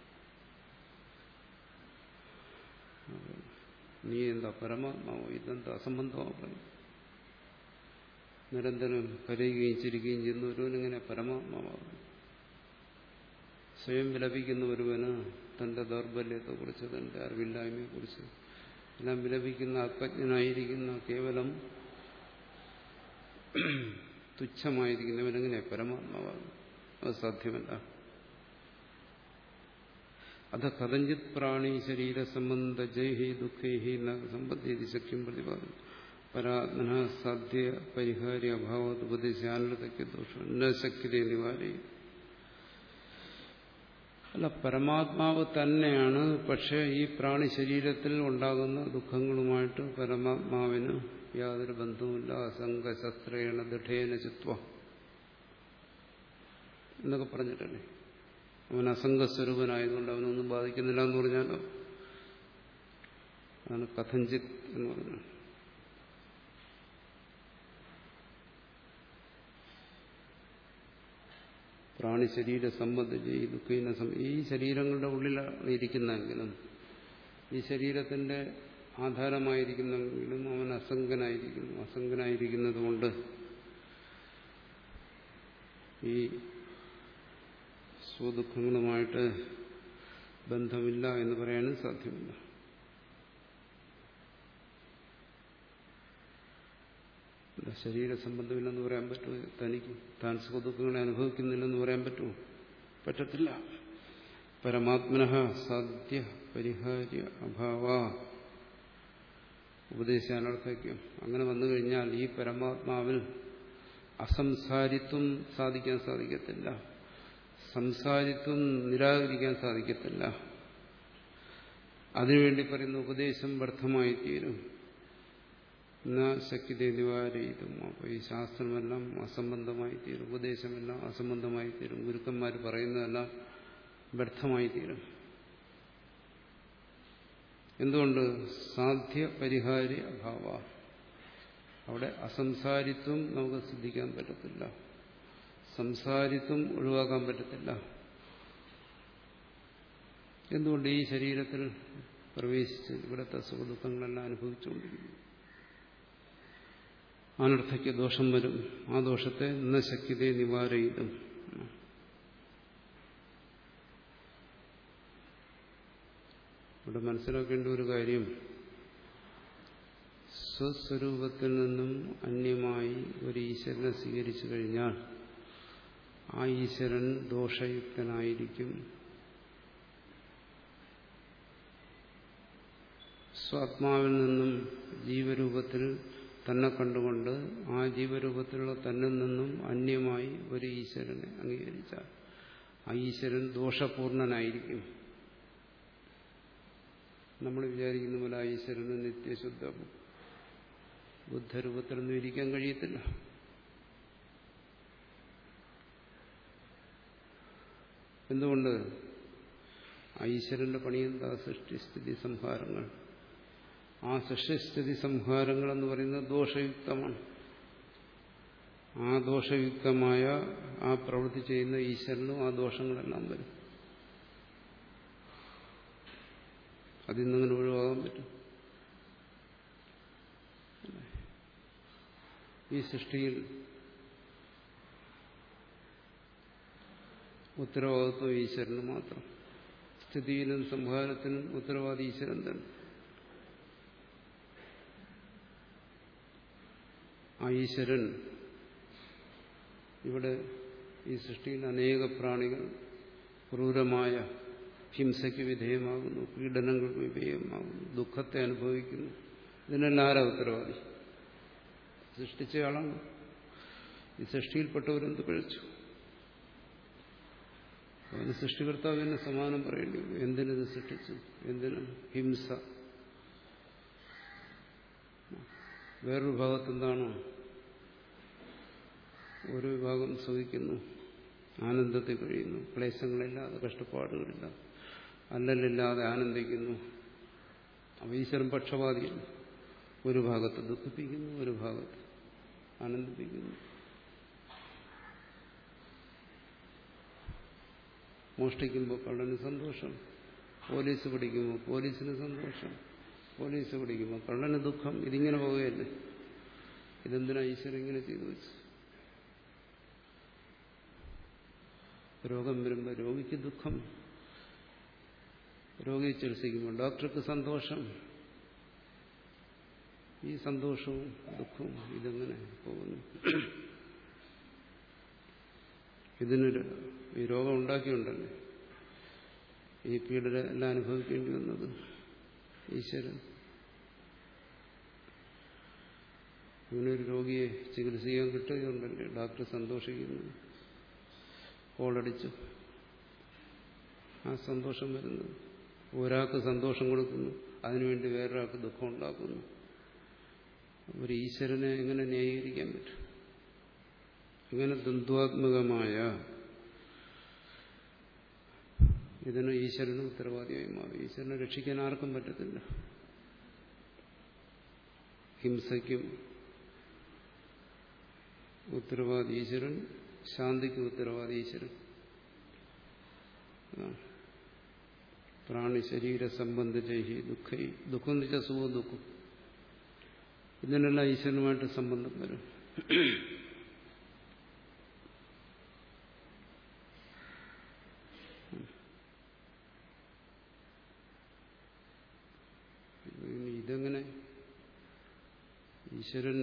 നീ എന്താ പരമാത്മാവോ? ഇതെന്താ അസംബന്ധമാ പറയും. നിരന്തരം കരയുകയും ചിരിക്കുകയും ചെയ്യുന്ന ഒരുവനിങ്ങനെ പരമാത്മാവാകും. സ്വയം വിലപിക്കുന്ന ഒരുവന് തന്റെ ദൗർബല്യത്തെക്കുറിച്ച്, തന്റെ അറിവില്ലായ്മയെക്കുറിച്ച് എല്ലാം വിലപിക്കുന്ന ആത്മജ്ഞനായിരിക്കുന്ന കേവലം തുച്ഛമായിരിക്കുന്നവനെങ്ങനെ പരമാത്മാവാകും? അത് സാധ്യമല്ല. അത കഥഞ്ചിത് പ്രാണി ശരീര സംബന്ധ ജൈഹി ദുഃഖൈഹി സമ്പദ്ധ്യതി ശക്യം പ്രതിപാദനം പരാത്മന സാധ്യ പരിഹാര്യ അഭാവത് ഉപദേശാനർത്ഥയ്ക്ക് ദോഷം ന ശക്യത നിവാരി. അല്ല, പരമാത്മാവ് തന്നെയാണ്. പക്ഷെ ഈ പ്രാണി ശരീരത്തിൽ ഉണ്ടാകുന്ന ദുഃഖങ്ങളുമായിട്ട് പരമാത്മാവിന് യാതൊരു ബന്ധവുമില്ല. അസംഗശസ്ത്രേണ ദൃഢേന ചിത്വ എന്നൊക്കെ പറഞ്ഞിട്ടല്ലേ. അവൻ അസംഗസ്വരൂപനായതുകൊണ്ട് അവനൊന്നും ബാധിക്കുന്നില്ല എന്ന് പറഞ്ഞാലോ. അതാണ് കഥഞ്ചിത് എന്ന് പറഞ്ഞത്. പ്രാണി ശരീര സംബന്ധിച്ച് ഈ ദുഃഖീന ഈ ശരീരങ്ങളുടെ ഉള്ളിലാണ് ഇരിക്കുന്നതെങ്കിലും, ഈ ശരീരത്തിന്റെ ആധാരമായിരിക്കുന്നെങ്കിലും അവൻ അസംഗനായിരിക്കുന്നു. അസംഗനായിരിക്കുന്നത് കൊണ്ട് ഈ സ്വദുഃഖങ്ങളുമായിട്ട് ബന്ധമില്ല എന്ന് പറയാനും സാധ്യമല്ല. ശരീര സംബന്ധമില്ലെന്ന് പറയാൻ പറ്റുമോ? തനിക്ക് താൻ സുഖദുഃഖങ്ങളെ അനുഭവിക്കുന്നില്ലെന്ന് പറയാൻ പറ്റുമോ? പറ്റത്തില്ല. പരമാത്മനഃ സാധ്യ പരിഹാര്യ അഭാവ ഉപദേശാനർത്ഥയ്ക്കും. അങ്ങനെ വന്നു കഴിഞ്ഞാൽ ഈ പരമാത്മാവിൽ അസംസാരിത്വം സാധിക്കാൻ സാധിക്കത്തില്ല, സംസാരിത്വം നിരാകരിക്കാൻ സാധിക്കത്തില്ല. അതിനുവേണ്ടി പറയുന്ന ഉപദേശം വ്യർത്ഥമായി തീരും. എന്നാ ശക്തി നിവാരയിതും. അപ്പോൾ ഈ ശാസ്ത്രമെല്ലാം അസംബന്ധമായി തീരും, ഉപദേശമെല്ലാം അസംബന്ധമായി തീരും, ഗുരുക്കന്മാർ പറയുന്നതെല്ലാം വ്യർത്ഥമായി തീരും. എന്തുകൊണ്ട്? സാധ്യ പരിഹാരി അഭാവ. അവിടെ അസംസാരിത്വം നമുക്ക് സിദ്ധിക്കാൻ പറ്റത്തില്ല, സംസാരിത്വം ഒഴിവാക്കാൻ പറ്റത്തില്ല. എന്തുകൊണ്ട്? ഈ ശരീരത്തിൽ പ്രവേശിച്ച് ഇവിടുത്തെ സുഖദുഃഖങ്ങളെല്ലാം അനുഭവിച്ചുകൊണ്ടിരിക്കുന്നു. അനർത്ഥയ്ക്ക് ദോഷം വരും. ആ ദോഷത്തെ ന ശക്യതേ നിവാരയിതും. ഇവിടെ മനസ്സിലാക്കേണ്ട ഒരു കാര്യം, സ്വസ്വരൂപത്തിൽ നിന്നും അന്യമായി ഒരു ഈശ്വരനെ സ്വീകരിച്ചു കഴിഞ്ഞാൽ ആ ഈശ്വരൻ ദോഷയുക്തനായിരിക്കും. സ്വാത്മാവിൽ നിന്നും ജീവരൂപത്തിൽ തന്നെ കണ്ടുകൊണ്ട് ആ ജീവരൂപത്തിലുള്ള തന്നിൽ നിന്നും അന്യമായി ഒരു ഈശ്വരനെ അംഗീകരിച്ചാൽ ആ ഈശ്വരൻ ദോഷപൂർണനായിരിക്കും. നമ്മൾ വിചാരിക്കുന്ന പോലെ ആ ഈശ്വരന് നിത്യശുദ്ധ ബുദ്ധരൂപത്തിലൊന്നും ഇരിക്കാൻ കഴിയത്തില്ല. എന്തുകൊണ്ട്? ആ ഈശ്വരന്റെ പണിയെന്താ? സൃഷ്ടിസ്ഥിതി സംഹാരങ്ങൾ. ആ സൃഷ്ടിസ്ഥിതി സംഹാരങ്ങൾ എന്ന് പറയുന്നത് ദോഷയുക്തമാണ്. ആ ദോഷയുക്തമായ ആ പ്രവൃത്തി ചെയ്യുന്ന ഈശ്വരനും ആ ദോഷങ്ങളെല്ലാം വരും. അതിൽ നിന്നങ്ങനെ ഒഴിവാകാൻ പറ്റും. ഈ സൃഷ്ടിയിൽ ഉത്തരവാദിത്വം ഈശ്വരന് മാത്രം. സ്ഥിതിയിലും സംഹാരത്തിനും ഉത്തരവാദി ഈശ്വരൻ തന്നെ. ആ ഈശ്വരൻ ഇവിടെ ഈ സൃഷ്ടിയിൽ അനേക പ്രാണികൾ ക്രൂരമായ ഹിംസയ്ക്ക് വിധേയമാകുന്നു, പീഡനങ്ങൾക്ക് വിധേയമാകുന്നു, ദുഃഖത്തെ അനുഭവിക്കുന്നു. ഇതിനെല്ലാം ആരാ ഉത്തരവാദി? സൃഷ്ടിച്ചയാളാണ്. ഈ സൃഷ്ടിയിൽപ്പെട്ടവരെന്ത് കഴിച്ചു? അതിന് സൃഷ്ടികർത്താവിന് സമാനം പറയേണ്ടി വരും. എന്തിനത് സൃഷ്ടിച്ചു? എന്തിന് ഹിംസ? വേറൊരു ഭാഗത്തെന്താണ്? ഒരു വിഭാഗം സുഖിക്കുന്നു, ആനന്ദത്തിൽ കഴിയുന്നു, ക്ലേശങ്ങളില്ലാതെ, കഷ്ടപ്പാടുകളില്ലാതെ, അല്ലലില്ലാതെ ആനന്ദിക്കുന്നു. അപ്പോൾ ഈശ്വരൻ പക്ഷപാതിയല്ല. ഒരു ഭാഗത്ത് ദുഃഖിപ്പിക്കുന്നു, ഒരു ഭാഗത്ത് ആനന്ദിപ്പിക്കുന്നു. മോഷ്ടിക്കുമ്പോൾ കള്ളന് സന്തോഷം, പോലീസ് പിടിക്കുമ്പോൾ പോലീസിന് സന്തോഷം, പോലീസ് പിടിക്കുമ്പോൾ കള്ളന് ദുഃഖം. ഇതിങ്ങനെ പോവുകയല്ലേ? ഇതെന്തിനാ ഈശ്വരൻ ഇങ്ങനെ ചെയ്തു വെച്ചു? രോഗം വരുമ്പോൾ രോഗിക്ക് ദുഃഖം, രോഗിയെ ചികിത്സിക്കുമ്പോൾ ഡോക്ടർക്ക് സന്തോഷം. ഈ സന്തോഷവും ദുഃഖവും ഇതെങ്ങനെ പോകുന്നു? ഇതിനൊരു ഈ രോഗം ഉണ്ടാക്കിയുണ്ടല്ലേ ഈ പീഡന എല്ലാം അനുഭവിക്കേണ്ടി വന്നത് ഈശ്വരൻ. ഇങ്ങനൊരു രോഗിയെ ചികിത്സിക്കാൻ കിട്ടുകയുണ്ടല്ലേ ഡോക്ടർ സന്തോഷിക്കുന്നു, കോളടിച്ചു. ആ സന്തോഷം വരുന്നത് ഒരാൾക്ക് സന്തോഷം കൊടുക്കുന്നു, അതിനുവേണ്ടി വേറൊരാൾക്ക് ദുഃഖം ഉണ്ടാക്കുന്നു. ഒരു ഈശ്വരനെ എങ്ങനെ ന്യായീകരിക്കാൻ പറ്റും? ഇങ്ങനെ ദ്വന്ദ്വാത്മകമായ ഇതിന് ഈശ്വരന് ഉത്തരവാദിയായി മാറി. ഈശ്വരനെ രക്ഷിക്കാൻ ആർക്കും പറ്റത്തില്ല. ഹിംസയ്ക്കും ഉത്തരവാദി ഈശ്വരൻ, ശാന്തിക്കും ഉത്തരവാദി ഈശ്വരൻ. പ്രാണി ശരീര സംബന്ധിച്ച ദുഃഖി, ദുഃഖം എന്ന് വെച്ചാൽ സുഖവും ദുഃഖം, ഇതിനെല്ലാം ഈശ്വരനുമായിട്ട് സംബന്ധം വരും. ഇതെങ്ങനെ ഈശ്വരൻ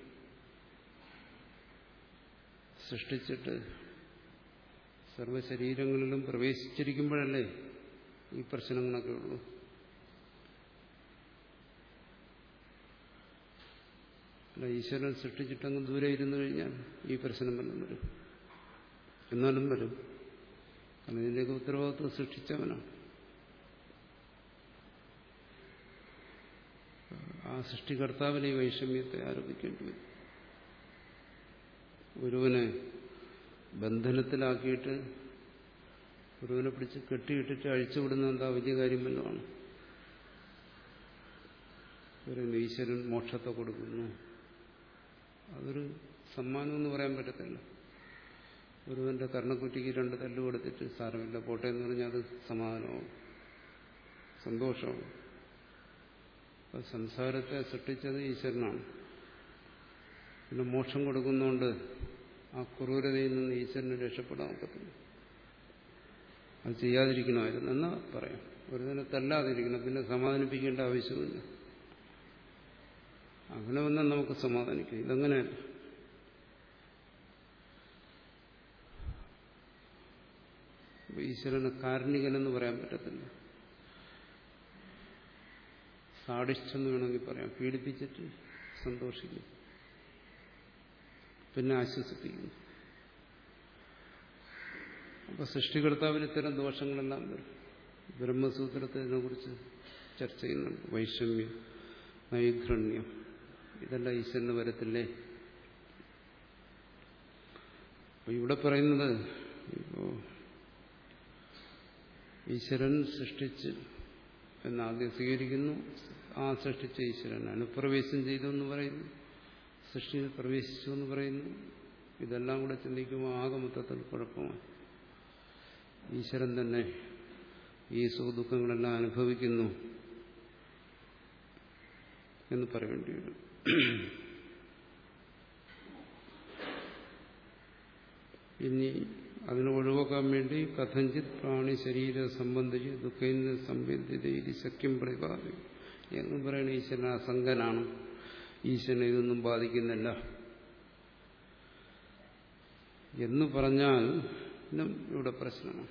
സൃഷ്ടിച്ചിട്ട് സർവശരീരങ്ങളിലും പ്രവേശിച്ചിരിക്കുമ്പോഴല്ലേ ഈ പ്രശ്നങ്ങളൊക്കെ ഉള്ളൂ. അല്ല, ഈശ്വരൻ സൃഷ്ടിച്ചിട്ടങ്ങ് ദൂരെ ഇരുന്നു കഴിഞ്ഞാൽ ഈ പ്രശ്നം വല്ലതും വരും. എന്നാലും വരും. കാരണം ഇതിൻ്റെയൊക്കെ ഉത്തരവാദിത്വം സൃഷ്ടിച്ചവനാണ്. ആ സൃഷ്ടികർത്താവിന് ഈ വൈഷമ്യത്തെ ആരോപിക്കേണ്ടി വരും. ഒരുവനെ ബന്ധനത്തിലാക്കിയിട്ട് ഒരുവനെ പിടിച്ച് കെട്ടിയിട്ടിട്ട് അഴിച്ചുവിടുന്ന എന്താ വലിയ കാര്യം വല്ലതുമാണ്? ഒരു ഈശ്വരൻ മോക്ഷത്തെ കൊടുക്കുന്നു, അതൊരു സമ്മാനമെന്ന് പറയാൻ പറ്റത്തില്ല. ഒരുവന്റെ കർണക്കുറ്റിക്ക് രണ്ട് തല്ല് കൊടുത്തിട്ട് സാരമില്ല പോട്ടെ എന്ന് പറഞ്ഞാൽ അത് സമാധാനമാവും, സന്തോഷമാവും. അത് സംസാരത്തെ സൃഷ്ടിച്ചത് ഈശ്വരനാണ്. പിന്നെ മോക്ഷം കൊടുക്കുന്നതുകൊണ്ട് ആ ക്രൂരതയിൽ നിന്ന് ഈശ്വരന് രക്ഷപ്പെടാൻ ഒക്കത്തില്ല. അത് ചെയ്യാതിരിക്കണമായിരുന്നു എന്നാ പറയാം. ഒരുതിനെ തല്ലാതിരിക്കണം, പിന്നെ സമാധാനിപ്പിക്കേണ്ട ആവശ്യമില്ല. അങ്ങനെ വന്നാൽ നമുക്ക് സമാധാനിക്കാം. ഇതങ്ങനെയല്ല. ഈശ്വരന് കാരുണികനെന്ന് പറയാൻ പറ്റത്തില്ല. സാഡിസ്റ്റെന്ന് വേണമെങ്കിൽ പറയാം. പീഡിപ്പിച്ചിട്ട് സന്തോഷിക്കും, പിന്നെ ആശ്വസിപ്പിക്കുന്നു. അപ്പൊ സൃഷ്ടികർത്താവിന് ഇത്തരം ദോഷങ്ങളെല്ലാം വരും. ബ്രഹ്മസൂത്രത്തെ ഇതിനെക്കുറിച്ച് ചർച്ച ചെയ്യുന്നുണ്ട്. വൈഷമ്യം, നൈഘ്രണ്യം, ഇതെല്ലാം ഈശ്വരന് വരത്തില്ലേ? അപ്പൊ ഇവിടെ പറയുന്നത്, ഇപ്പോ ഈശ്വരൻ സൃഷ്ടിച്ച് എന്നാദ്യം സ്വീകരിക്കുന്നു. ആ സൃഷ്ടിച്ച ഈശ്വരൻ അനുപ്രവേശം ചെയ്തു എന്ന് പറയുന്നു, സൃഷ്ടിയിൽ പ്രവേശിച്ചു എന്ന് പറയുന്നു. ഇതെല്ലാം കൂടെ ചിന്തിക്കുമ്പോൾ ആകെ മൊത്തത്തിൽ കുഴപ്പമാണ്. ഈശ്വരൻ തന്നെ ഈ സുഖദുഃഖങ്ങളെല്ലാം അനുഭവിക്കുന്നു എന്ന് പറയേണ്ടി വരും. ഇനി അതിനെ ഒഴിവാക്കാൻ വേണ്ടി കഥഞ്ചിത് പ്രാണി ശരീര സംബന്ധിച്ച് ദുഃഖേന്ദ്ര സംബന്ധിത ശക്യം പ്രതിപാദിക്കും എന്ന് പറയുന്ന ഈശ്വരൻ അസംഗനാണ്, ഈശ്വരനെ ഇതൊന്നും ബാധിക്കുന്നില്ല എന്ന് പറഞ്ഞാൽ ഇവിടെ പ്രശ്നമാണ്.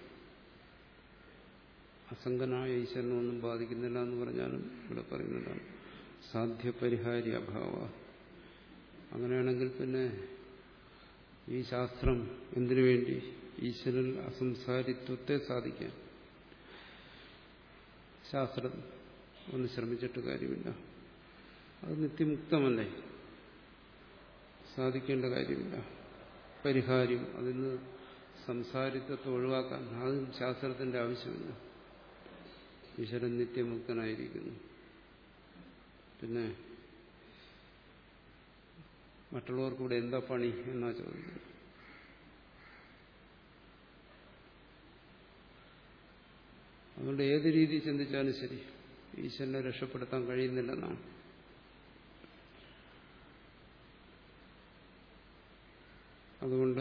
അസംഗനായ ഈശ്വരനൊന്നും ബാധിക്കുന്നില്ല എന്ന് പറഞ്ഞാലും ഇവിടെ പറയുന്നതാണ് സാധ്യപരിഹാരി അഭാവ. അങ്ങനെയാണെങ്കിൽ പിന്നെ ഈ ശാസ്ത്രം എന്തിനു വേണ്ടി? ഈശ്വരൻ അസംസാരിത്വത്തെ സാധിക്കാൻ ശാസ്ത്രം ഒന്ന് ശ്രമിച്ചിട്ട് കാര്യമില്ല. അത് നിത്യമുക്തമല്ലേ, സാധിക്കേണ്ട കാര്യമില്ല. പരിഹാര്യം, അതിന് സംസാരിത്വത്തെ ഒഴിവാക്കാൻ അതും ശാസ്ത്രത്തിന്റെ ആവശ്യമില്ല. ഈശ്വരൻ നിത്യമുക്തനായിരിക്കുന്നു. പിന്നെ മറ്റുള്ളവർക്കൂടെ എന്താ പണി എന്നാ ചോദിക്കുന്നത്. അതുകൊണ്ട് ഏത് രീതി ചിന്തിച്ചാലും ശരി, ഈശ്വരനെ രക്ഷപ്പെടുത്താൻ കഴിയുന്നില്ലെന്നാണ്. അതുകൊണ്ട്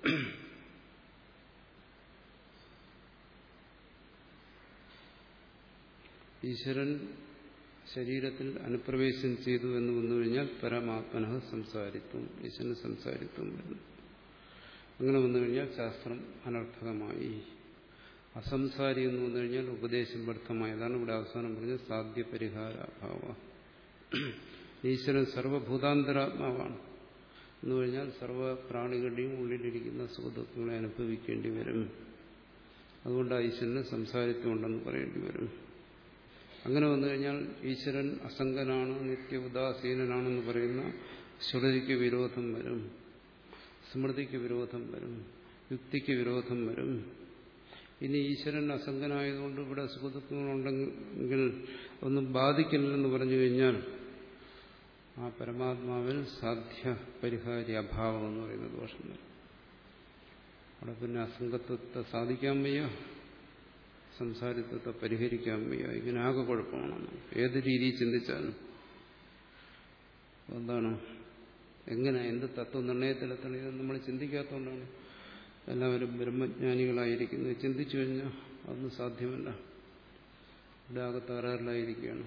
ഈശ്വരൻ ശരീരത്തിൽ അനുപ്രവേശം ചെയ്തു എന്ന് വന്നു കഴിഞ്ഞാൽ പരമാത്മന സംസാരിത്വം, ഈശ്വരന് സംസാരിത്വം വരുന്നു. അങ്ങനെ വന്നു കഴിഞ്ഞാൽ ശാസ്ത്രം അനർത്ഥകമായി. അസംസാരി എന്ന് വന്നു കഴിഞ്ഞാൽ ഉപദേശം വ്യർത്ഥമായതാണ്. ഇവിടെ അവസാനം പറഞ്ഞത് സാധ്യപരിഹാര അഭാവ. ഈശ്വരൻ സർവഭൂതാന്തരാത്മാവാണ് എന്ന് കഴിഞ്ഞാൽ സർവ്വ പ്രാണികളുടെയും ഉള്ളിലിരിക്കുന്ന സുഖദുഃഖങ്ങളെ അനുഭവിക്കേണ്ടി വരും. അതുകൊണ്ട് ഈശ്വരന് സംസാരിത്വം ഉണ്ടെന്ന് പറയേണ്ടി വരും. അങ്ങനെ വന്നു കഴിഞ്ഞാൽ ഈശ്വരൻ അസംഗനാണ്, നിത്യ ഉദാസീനനാണെന്ന് പറയുന്ന ശ്രുതിക്ക് വിരോധം വരും, സ്മൃതിക്ക് വിരോധം വരും, യുക്തിക്ക് വിരോധം വരും. ഇനി ഈശ്വരൻ അസംഗനായതുകൊണ്ട് ഇവിടെ സുഖദുഃഖങ്ങളുണ്ടെങ്കിൽ ഒന്നും ബാധിക്കില്ലെന്ന് പറഞ്ഞു കഴിഞ്ഞാൽ ആ പരമാത്മാവിൽ സാധ്യ പരിഹാരി അഭാവം എന്ന് പറയുന്ന ദോഷം വരും. അവിടെ പിന്നെ അസംഗത്വത്തെ സാധിക്കാൻ വയ്യ, സംസാരിത്വത്തെ പരിഹരിക്കാൻ വയ്യ. ഇങ്ങനെ ആകെ കുഴപ്പമാണ്. ഏത് രീതിയിൽ ചിന്തിച്ചാലും എന്താണ്, എങ്ങനെ, എന്ത് തത്വനിർണയത്തിലെത്തണം, ഇതൊന്നും നമ്മൾ ചിന്തിക്കാത്തതുകൊണ്ടാണ് എല്ലാവരും ബ്രഹ്മജ്ഞാനികളായിരിക്കുന്നത്. ചിന്തിച്ചു കഴിഞ്ഞാൽ അതൊന്നും സാധ്യമല്ല. ഇവിടെ ആകെ തകരാറിലായിരിക്കുകയാണ്.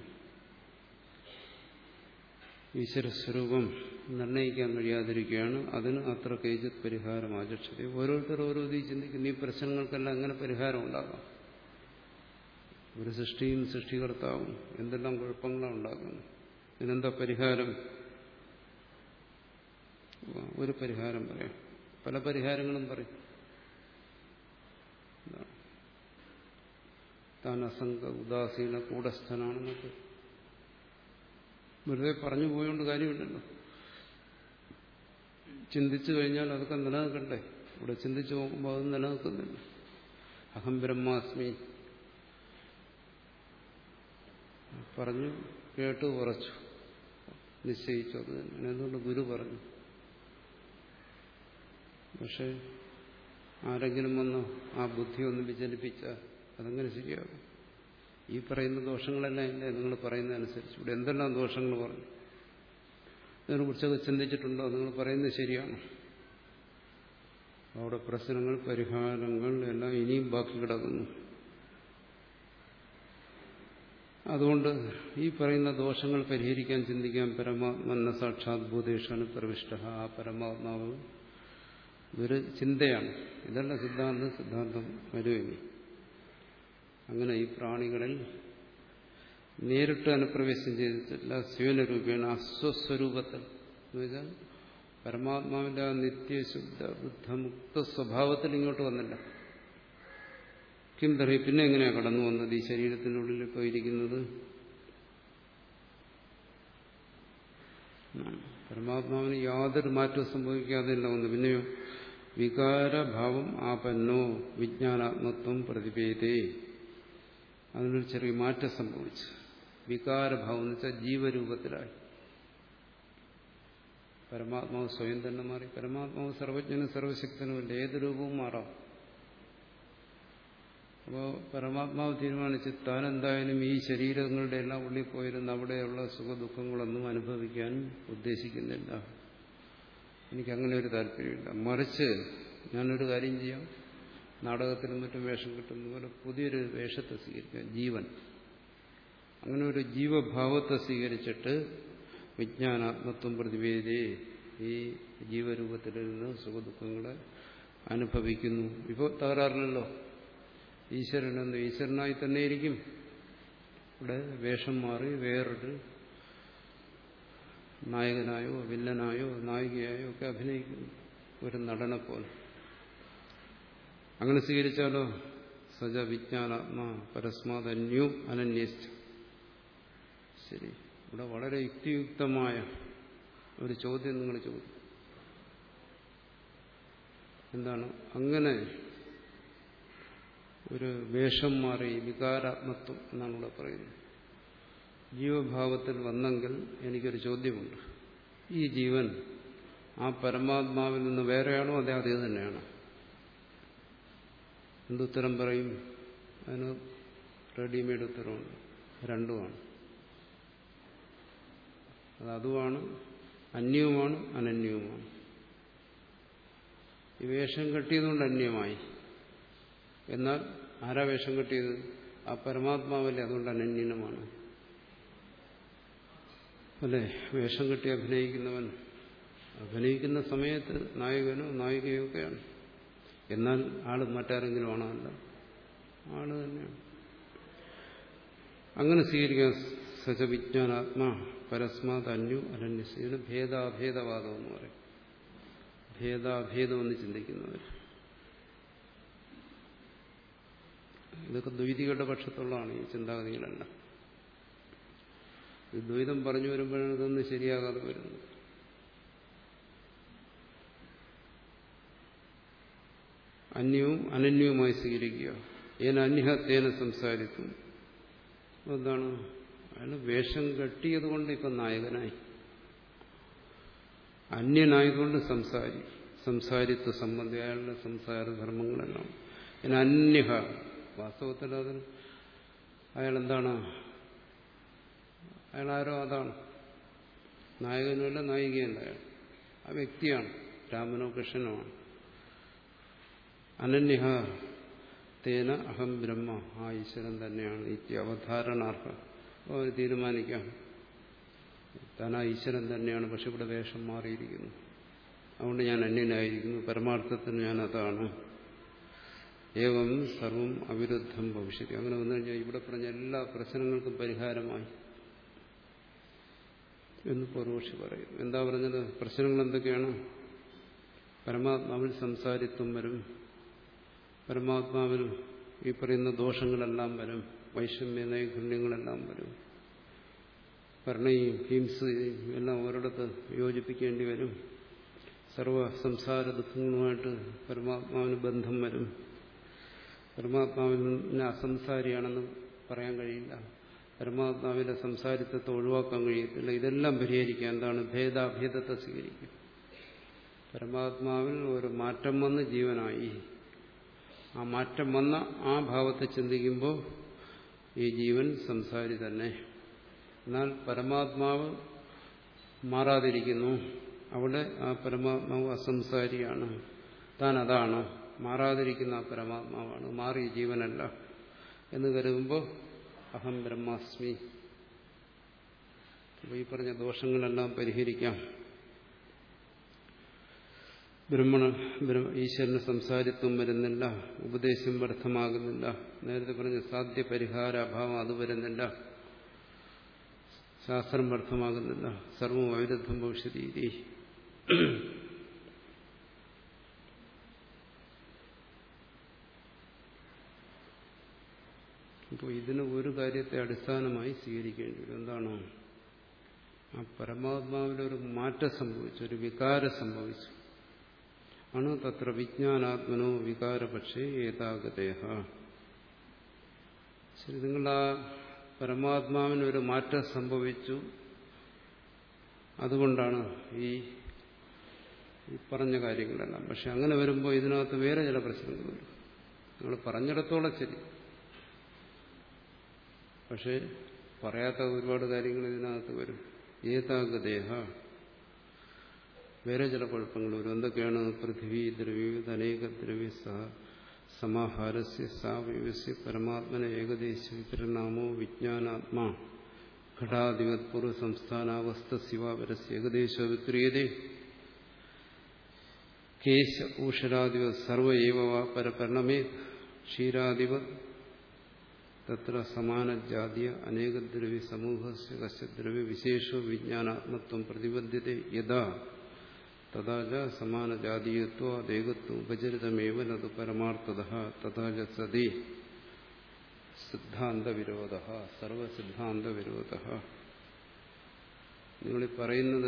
ഈശ്വരസ്വരൂപം നിർണയിക്കാൻ കഴിയാതിരിക്കുകയാണ്. അതിന് അത്ര കേജിത് പരിഹാരം ആചക്ഷത. ഓരോരുത്തർ ഓരോ രീതി ചിന്തിക്കുന്ന ഈ പ്രശ്നങ്ങൾക്കെല്ലാം എങ്ങനെ പരിഹാരം ഉണ്ടാകാം? ഒരു സൃഷ്ടിയും സൃഷ്ടികർത്താവും എന്തെല്ലാം കുഴപ്പങ്ങളാണ് ഉണ്ടാക്കുന്നത്. ഇതിനെന്താ പരിഹാരം? ഒരു പരിഹാരം പറയാം. പല പരിഹാരങ്ങളും പറയും. താൻ അസംഗ ഉദാസീന കൂടസ്ഥനാണെന്നൊക്കെ വെറുതെ പറഞ്ഞു പോയോണ്ട് കാര്യമില്ലല്ലോ. ചിന്തിച്ചു കഴിഞ്ഞാൽ അതൊക്കെ നിലനിൽക്കണ്ടേ? ഇവിടെ ചിന്തിച്ചു നോക്കുമ്പോൾ അത് നിലനിൽക്കുന്നില്ല. അഹം ബ്രഹ്മാസ്മി പറഞ്ഞു, കേട്ടു, ഉറച്ചു, നിശ്ചയിച്ചു. അത് തന്നെ എന്തുകൊണ്ട് ഗുരു പറഞ്ഞു. പക്ഷെ ആരെങ്കിലും വന്ന് ആ ബുദ്ധി ഒന്ന് വിചലിപ്പിച്ചാൽ അതെങ്ങനെ ശരിയാകും? ഈ പറയുന്ന ദോഷങ്ങളെല്ലാം ഇല്ലേ നിങ്ങൾ പറയുന്നതനുസരിച്ച്? ഇവിടെ എന്തെല്ലാം ദോഷങ്ങൾ പറഞ്ഞു? ഇതിനെക്കുറിച്ചൊക്കെ ചിന്തിച്ചിട്ടുണ്ടോ? നിങ്ങൾ പറയുന്നത് ശരിയാണോ? അവിടെ പ്രശ്നങ്ങൾ, പരിഹാരങ്ങൾ എല്ലാം ഇനിയും ബാക്കി കിടക്കുന്നു. അതുകൊണ്ട് ഈ പറയുന്ന ദോഷങ്ങൾ പരിഹരിക്കാൻ ചിന്തിക്കാൻ പരമാത്മന സാക്ഷാത് ഭൂതേഷാണ് പ്രവിഷ്ട. ആ പരമാത്മാവ് ഒരു ചിന്തയാണ്. ഇതല്ല സിദ്ധാന്തം. സിദ്ധാന്തം വരുമെങ്കിൽ അങ്ങനെ ഈ പ്രാണികളിൽ നേരിട്ട് അനുപ്രവേശം ചെയ്തിട്ടില്ല. സ്വയനരൂപേണ അസ്വസ്വരൂപത്തിൽ എന്ന് വെച്ചാൽ പരമാത്മാവിന്റെ ആ നിത്യശുദ്ധ ബുദ്ധമുക്ത സ്വഭാവത്തിൽ ഇങ്ങോട്ട് വന്നില്ല. കിം തറി പിന്നെ എങ്ങനെയാണ് കടന്നു വന്നത് ഈ ശരീരത്തിനുള്ളിൽ പോയിരിക്കുന്നത്? പരമാത്മാവിന് യാതൊരു മാറ്റവും സംഭവിക്കാതെയല്ല വന്നു. പിന്നെയോ വികാരഭാവം ആപന്നോ വിജ്ഞാനാത്മത്വം പ്രതിപേദേ. അതിനൊരു ചെറിയ മാറ്റം സംഭവിച്ചു. വികാരഭാവം എന്ന് വെച്ചാൽ ജീവരൂപത്തിലായി. പരമാത്മാവ് സ്വയം തന്നെ മാറി. പരമാത്മാവ് സർവജ്ഞനും സർവശക്തനുമല്ല, ഏത് രൂപവും മാറാം. അപ്പോൾ പരമാത്മാവ് തീരുമാനിച്ച് താൻ എന്തായാലും ഈ ശരീരങ്ങളുടെ എല്ലാം ഉള്ളിൽ പോയിരുന്ന് അവിടെയുള്ള സുഖദുഃഖങ്ങളൊന്നും അനുഭവിക്കാൻ ഉദ്ദേശിക്കുന്നില്ല. എനിക്കങ്ങനെ ഒരു താല്പര്യമില്ല. മറിച്ച് ഞാനൊരു കാര്യം ചെയ്യാം, നാടകത്തിലും മറ്റും വേഷം കിട്ടുന്ന പോലെ പുതിയൊരു വേഷത്തെ സ്വീകരിക്കാം, ജീവൻ. അങ്ങനെ ഒരു ജീവഭാവത്തെ സ്വീകരിച്ചിട്ട് വിജ്ഞാനാത്മത്വം പ്രതിവേദി ഈ ജീവരൂപത്തിലിരുന്ന് സുഖദുഃഖങ്ങളെ അനുഭവിക്കുന്നു. ഇപ്പോൾ തകരാറില്ലല്ലോ. ഈശ്വരനെന്ന് ഈശ്വരനായി തന്നെ ഇരിക്കും. ഇവിടെ വേഷം മാറി വേറൊരു നായകനായോ വില്ലനായോ നായികയായോ ഒക്കെ അഭിനയിക്കുന്നു, ഒരു നടനെ പോലെ. അങ്ങനെ സ്വീകരിച്ചാലോ സജ വിജ്ഞാനാത്മാ പരസ്മാദന്യോ അനന്യസ്ഥ. ശരി, ഇവിടെ വളരെ യുക്തിയുക്തമായ ഒരു ചോദ്യം നിങ്ങൾ ചോദിക്കും. എന്താണ് അങ്ങനെ ഒരു വേഷം മാറി വികാരാത്മത്വം എന്നാണ് ഇവിടെ പറയുന്നത്. ജീവഭാവത്തിൽ വന്നെങ്കിൽ എനിക്കൊരു ചോദ്യമുണ്ട്. ഈ ജീവൻ ആ പരമാത്മാവിൽ നിന്ന് വേറെയാണോ അതേ അതേ തന്നെയാണോ? എന്തുത്തരം പറയും? അതിന് റെഡിമെയ്ഡ് ഉത്തരവുണ്ട്. രണ്ടുമാണ്. അത് അതുമാണ്, അന്യവുമാണ്, അനന്യവുമാണ്. ഈ വേഷം കെട്ടിയതുകൊണ്ട് അന്യമായി. എന്നാൽ ആരാ വേഷം കെട്ടിയത്? ആ പരമാത്മാവല്ലേ, അതുകൊണ്ട് അനന്യനുമാണ്. അല്ലേ? വേഷം കെട്ടി അഭിനയിക്കുന്നവൻ അഭിനയിക്കുന്ന സമയത്ത് നായകനോ നായികയോ ഒക്കെയാണ്. എന്നാൽ ആള് മറ്റാരെങ്കിലും ആണോ? അല്ല, ആള് തന്നെയാണ്. അങ്ങനെ സ്വീകരിക്കാൻ സജ വിജ്ഞാനാത്മാ പരസ്മാത് അന്യു അനന്യസ്. ഇതിന് ഭേദാഭേദവാദം എന്ന് പറയും. ഭേദാഭേദം എന്ന് ചിന്തിക്കുന്നവർ. ഇതൊക്കെ ദ്വൈതികളുടെ പക്ഷത്തുള്ളതാണ് ഈ ചിന്താഗതികളെല്ലാം. ഈ ദ്വൈതം പറഞ്ഞു വരുമ്പോഴാണ് ഇതൊന്നും ശരിയാകാതെ വരുന്നത്. അന്യവും അനന്യവുമായി സ്വീകരിക്കുക. ഏന അന്യഹ തേന സംസാരിക്കും. എന്താണ്? അയാൾ വേഷം കെട്ടിയത് കൊണ്ട് ഇപ്പം നായകനായി, അന്യനായതുകൊണ്ട് സംസാരി സംസാരിത്വ സംബന്ധി അയാളുടെ സംസാരധർമ്മങ്ങളെല്ലാം. പിന്നെ അന്യഹ, വാസ്തവത്തിൽ അതിൽ അയാളെന്താണ്? അയാളാരോ അതാണ്. നായകനുമല്ല നായികയല്ല, അയാൾ ആ വ്യക്തിയാണ്. രാമനോ കൃഷ്ണനോ ആണ്. അനന്യഹ തേന അഹം ബ്രഹ്മ, ആ ഈശ്വരൻ തന്നെയാണ്. നിത്യ അവധാരണാർഹം. അവർ തീരുമാനിക്കാം താൻ ആ ഈശ്വരൻ തന്നെയാണ്, പക്ഷെ ഇവിടെ വേഷം മാറിയിരിക്കുന്നു, അതുകൊണ്ട് ഞാൻ അന്യനായിരിക്കുന്നു, പരമാർത്ഥത്തിന് ഞാൻ അതാണ്. ഏവം സർവം അവിരുദ്ധം ഭവിഷ്യത്തി. അങ്ങനെ വന്നു കഴിഞ്ഞാൽ ഇവിടെ പറഞ്ഞ എല്ലാ പ്രശ്നങ്ങൾക്കും പരിഹാരമായി എന്ന് പൂർവക്ഷി പറയും. എന്താ പറഞ്ഞത്? പ്രശ്നങ്ങൾ എന്തൊക്കെയാണ്? പരമാത്മാവിൽ സംസാരിത്വം വരും, പരമാത്മാവിൽ ഈ പറയുന്ന ദോഷങ്ങളെല്ലാം വരും, വൈഷമ്യ നൈഗുണ്യങ്ങളെല്ലാം വരും, കരുണയും ഹിംസയും എല്ലാം ഒരിടത്ത് യോജിപ്പിക്കേണ്ടി വരും, സർവ സംസാര ദുഃഖങ്ങളുമായിട്ട് പരമാത്മാവിന് ബന്ധം വരും. പരമാത്മാവിന് അസംസാരിയാണെന്ന് പറയാൻ കഴിയില്ല, പരമാത്മാവിന്റെ സംസാരിത്വത്തെ ഒഴിവാക്കാൻ കഴിയത്തില്ല. ഇതെല്ലാം പരിഹരിക്കുക എന്താണ്? ഭേദാഭേദത്തെ സ്വീകരിക്കും. പരമാത്മാവിൽ ഒരു മാറ്റം വന്ന് ജീവനായി, ആ മാറ്റം വന്ന ആ ഭാവത്തെ ചിന്തിക്കുമ്പോൾ ഈ ജീവൻ സംസാരി തന്നെ. എന്നാൽ പരമാത്മാവ് മാറാതിരിക്കുന്നു, അവിടെ ആ പരമാത്മാവ് അസംസാരിയാണ്, താൻ അതാണ്, മാറാതിരിക്കുന്ന ആ പരമാത്മാവാണ്, മാറിയ ജീവനല്ല എന്ന് കരുതുമ്പോൾ അഹം ബ്രഹ്മാസ്മി. അപ്പോൾ ഈ പറഞ്ഞ ദോഷങ്ങളെല്ലാം പരിഹരിക്കാം. ബ്രഹ്മണ ഈശ്വരന് സംസാരിത്വം വരുന്നില്ല, ഉപദേശം വ്യർത്ഥമാകുന്നില്ല, നേരത്തെ പറഞ്ഞ സാധ്യ പരിഹാര അഭാവം അത് വരുന്നില്ല, ശാസ്ത്രം വ്യർത്ഥമാകുന്നില്ല, സർവം വൈരുദ്ധ്യം ഭവിഷ്യതി. അപ്പോൾ ഇതിന് ഒരു കാര്യത്തെ അടിസ്ഥാനമായി സ്വീകരിക്കേണ്ടി വരും. എന്താണോ? ആ പരമാത്മാവിലൊരു മാറ്റം സംഭവിച്ചു, ഒരു വികാരം സംഭവിച്ചു ആണ്. തത്ര വിജ്ഞാനാത്മനോ വികാരപക്ഷേ ഏതാഗതേഹ. ശരി, നിങ്ങൾ ആ പരമാത്മാവിനൊരു മാറ്റം സംഭവിച്ചു, അതുകൊണ്ടാണ് ഈ പറഞ്ഞ കാര്യങ്ങളെല്ലാം. പക്ഷെ അങ്ങനെ വരുമ്പോൾ ഇതിനകത്ത് വേറെ ചില പ്രശ്നങ്ങൾ വരും. നിങ്ങൾ പറഞ്ഞിടത്തോളം ശരി, പക്ഷെ പറയാത്ത ഒരുപാട് കാര്യങ്ങൾ ഇതിനകത്ത് വരും. ഏതാഗതേഹ, വേറെ ചില കുഴപ്പങ്ങൾ വരും. എന്തൊക്കെയാണ്? പൃഥ്വി ദ്രവ്യവിധ അനേക ദ്രവ്യ സഹ സമാഹാരസ്യ സാവയവസ്യ പരമാത്മന ഏകദേശ വിപരിണാമോ വിജ്ഞാനാത്മാ ഘടാധിപത് പൂർവ്വ സംസ്ഥാനാവസ്ഥ ശിവാപരസ്യ ഏകദേശ വിക്രിയതേ കേശ ഊഷരാധിപത് സർവ ഏവ വാ പരപരിണമേ ക്ഷീരാധിപത് തത്ര സമാനജാതീയ അനേകദ്രവ്യ സമൂഹസ്യ കസ്യ ദ്രവ്യ വിശേഷോ വിജ്ഞാനാത്മത്വം പ്രതിപദ്യത്തെ യഥാ തഥാച സമാനജാതീയത്വ ദേഹത്വം ഉപചരിതമേവ നതു പരമാർത്ഥതഃ തഥാച സതി സിദ്ധാന്തവിരോധഃ സർവസിദ്ധാന്തവിരോധഃ. നിങ്ങളീ പറയുന്നത്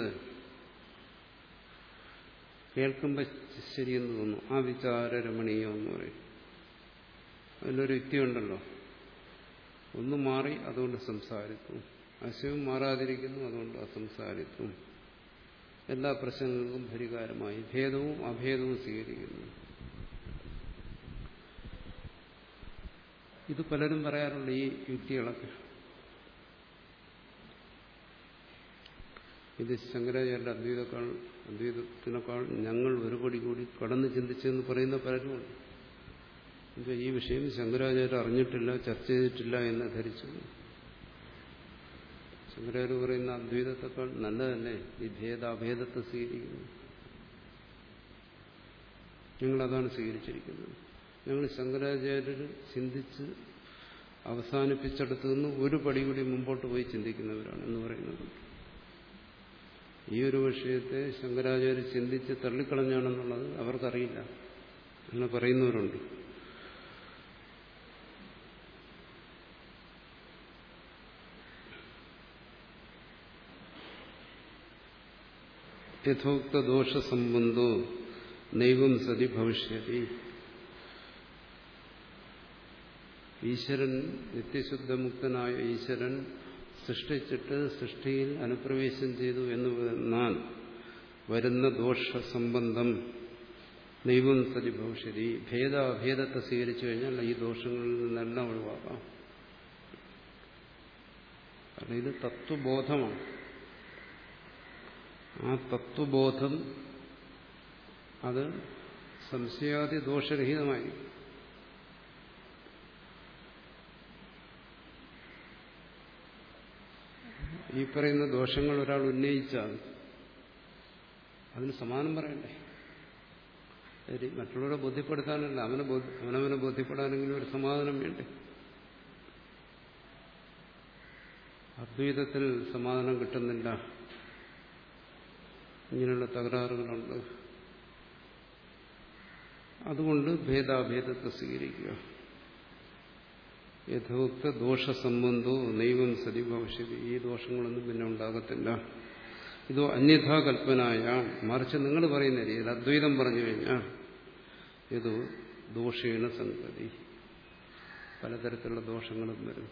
കേൾക്കുമ്പോൾ ശരിയെന്ന് തോന്നുന്നു. ആ വിചാരരമണീയം എന്ന് പറയും. അതിലൊരു യുക്തിയുണ്ടല്ലോ, ഒന്ന് മാറി അതുകൊണ്ട് സംസാരിത്വം, അശവും മാറാതിരിക്കുന്നു അതുകൊണ്ട് അസംസാരിത്വം, എല്ലാ പ്രശ്നങ്ങൾക്കും പരിഹാരമായി ഭേദവും അഭേദവും സ്വീകരിക്കുന്നു. ഇത് പലരും പറയാറുണ്ട് ഈ യുക്തികളൊക്കെ. ഇത് ശങ്കരാചാര്യരുടെ അദ്വൈതക്കാൾ അദ്വൈതത്തിനേക്കാൾ ഞങ്ങൾ ഒരുപടി കൂടി കടന്ന് ചിന്തിച്ചെന്ന് പറയുന്ന പലരുമുണ്ട്. ഈ വിഷയം ശങ്കരാചാര്യർ അറിഞ്ഞിട്ടില്ല, ചർച്ച ചെയ്തിട്ടില്ല എന്ന് ധരിച്ചു. ശങ്കരാചാര്യ പറയുന്ന അദ്വൈതത്തെക്കാൾ നല്ലതല്ലേ ഈ ഭേദാഭേദത്തെ സ്വീകരിക്കുന്നു. ഞങ്ങളതാണ് സ്വീകരിച്ചിരിക്കുന്നത്. ഞങ്ങൾ ശങ്കരാചാര്യർ ചിന്തിച്ച് അവസാനിപ്പിച്ചെടുത്തു നിന്ന് ഒരു പടി കൂടി മുമ്പോട്ട് പോയി ചിന്തിക്കുന്നവരാണ് എന്ന് പറയുന്നത്. ഈ ഒരു വിഷയത്തെ ശങ്കരാചാര്യ ചിന്തിച്ച് തള്ളിക്കളഞ്ഞാണെന്നുള്ളത് അവർക്കറിയില്ല. അങ്ങനെ പറയുന്നവരുണ്ട്. യഥോക്ത ദോഷസംബന്ധോ നൈവം സതി ഭവിഷ്യതി. ഈശ്വരൻ, നിത്യശുദ്ധമുക്തനായ ഈശ്വരൻ സൃഷ്ടിച്ചിട്ട് സൃഷ്ടിയിൽ അനുപ്രവേശം ചെയ്തു എന്ന് വന്നാൽ വരുന്ന ദോഷസംബന്ധം നൈവം സതി ഭവിഷ്യതി. ഭേദാഭേദത്തെ സ്വീകരിച്ചു കഴിഞ്ഞാൽ ഈ ദോഷങ്ങളിൽ നിന്നെല്ലാം ഒഴിവാക്കാം. കാരണം ഇത് തത്വബോധമാണ്. ആ തത്വബോധം അത് സംശയാദി ദോഷരഹിതമായിരിക്കും. ഈ പറയുന്ന ദോഷങ്ങൾ ഒരാൾ ഉന്നയിച്ചാൽ അതിന് സമാനം പറയണ്ടേ? മറ്റുള്ളവരെ ബോധ്യപ്പെടുത്താനല്ല, അവനെ അവനവനെ ബോധ്യപ്പെടാനെങ്കിലും ഒരു സമാധാനം വേണ്ടേ? അദ്വൈതത്തിൽ സമാധാനം കിട്ടുന്നില്ല, ഇങ്ങനെയുള്ള തകരാറുകളുണ്ട്, അതുകൊണ്ട് ഭേദാഭേദത്തെ സ്വീകരിക്കുക. യഥോക്ത ദോഷസംബന്ധോ നൈവം സതി ഭവിഷ്യതി. ഈ ദോഷങ്ങളൊന്നും പിന്നെ ഉണ്ടാകത്തില്ല. ഇതോ അന്യഥാ കൽപ്പനായ, മറിച്ച് നിങ്ങൾ പറയുന്ന രീതിയിൽ അദ്വൈതം പറഞ്ഞു കഴിഞ്ഞാൽ ഇത് ദോഷേണ സംഗതി, പലതരത്തിലുള്ള ദോഷങ്ങളും വരും.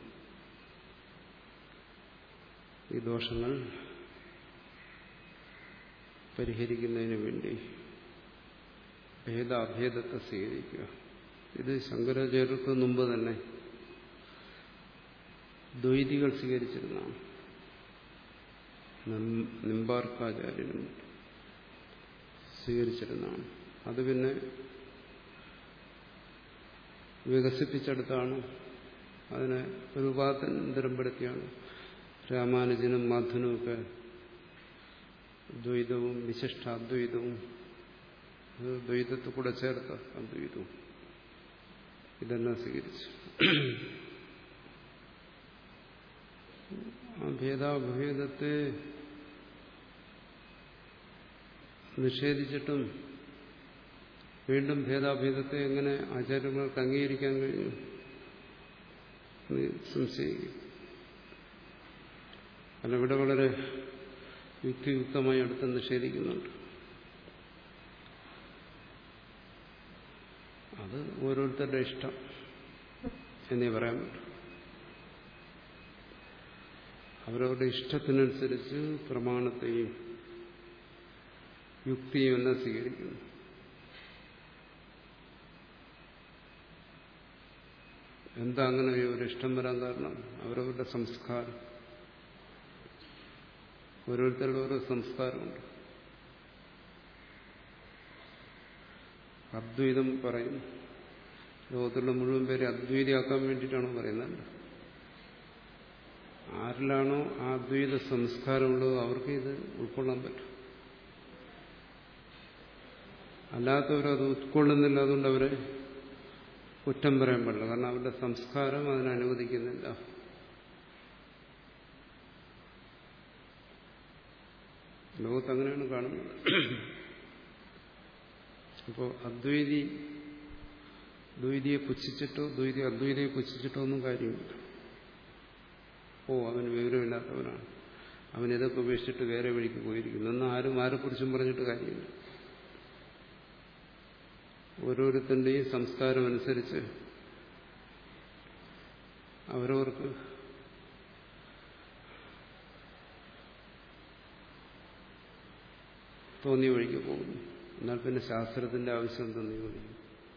ഈ ദോഷങ്ങൾ പരിഹരിക്കുന്നതിന് വേണ്ടി ഭേദാഭേദത്തെ സ്വീകരിക്കുക. ഇത് ശങ്കരാചാര്യർക്ക് മുമ്പ് തന്നെ ദ്വൈതികൾ സ്വീകരിച്ചിരുന്നതാണ്. നിമ്പാർക്കാചാര്യനും സ്വീകരിച്ചിരുന്നതാണ്. അത് പിന്നെ വികസിപ്പിച്ചെടുത്താണ്, അതിനെ രൂപാന്തരപ്പെടുത്തിയാണ് രാമാനുജനും മാധവനുമൊക്കെ ദ്വൈതവും വിശിഷ്ടാദ്വൈതവും ദ്വൈതത്തിൽ കൂടെ ചേർത്ത അദ്വൈതവും ഇതെല്ലാം സ്വീകരിച്ചു. ആ ഭേദാഭേദത്തെ നിഷേധിച്ചിട്ടും വീണ്ടും ഭേദാഭേദത്തെ എങ്ങനെ ആചാര്യന്മാർക്ക് അംഗീകരിക്കാൻ കഴിഞ്ഞു സംശയിക്കും. കാരണം ഇവിടെ വളരെ യുക്തിയുക്തമായി അടുത്ത് നിഷേധിക്കുന്നുണ്ട്. അത് ഓരോരുത്തരുടെ ഇഷ്ടം എന്നേ പറയാൻ പറ്റും. അവരവരുടെ ഇഷ്ടത്തിനനുസരിച്ച് പ്രമാണത്തെയും യുക്തിയും എല്ലാം സ്വീകരിക്കുന്നു. എന്താ അങ്ങനെ ഒരു ഇഷ്ടം വരാൻ കാരണം? അവരവരുടെ സംസ്കാരം, ഓരോരുത്തരുടെ ഓരോ സംസ്കാരമുണ്ട്. അദ്വൈതം പറയുന്നു, ലോകത്തുള്ള മുഴുവൻ പേരെ അദ്വൈതിയാക്കാൻ വേണ്ടിയിട്ടാണോ പറയുന്നത്? ആരിലാണോ ആ അദ്വൈത സംസ്കാരമുള്ളത് അവർക്ക് ഇത് ഉൾക്കൊള്ളാൻ പറ്റും. അല്ലാത്തവരത് ഉൾക്കൊള്ളുന്നില്ല, അതുകൊണ്ട് അവരെ കുറ്റം പറയാൻ പാടില്ല. കാരണം അവരുടെ സംസ്കാരം അതിനനുവദിക്കുന്നില്ല. ലോകത്ത് അങ്ങനെയാണ് കാണുന്നത്. അപ്പോൾ അദ്വൈതി ദ്വൈതിയെ പുച്ഛിച്ചിട്ടോ ദ്വൈതി അദ്വൈതിയെ പുച്ഛിച്ചിട്ടോ ഒന്നും കാര്യമില്ല. ഓ, അവന് വിവരമില്ലാത്തവനാണ്, അവൻ ഇതൊക്കെ ഉപേക്ഷിച്ചിട്ട് വേറെ വഴിക്ക് പോയിരിക്കുന്നു എന്ന് ആരും ആരെക്കുറിച്ചും പറഞ്ഞിട്ട് കാര്യമില്ല. ഓരോരുത്തരുടെയും സംസ്കാരമനുസരിച്ച് അവരവർക്ക് തോന്നിയ വഴിക്ക് പോകുന്നു. എന്നാൽ പിന്നെ ശാസ്ത്രത്തിന്റെ ആവശ്യം എന്തെന്ന് ചോദിക്കും.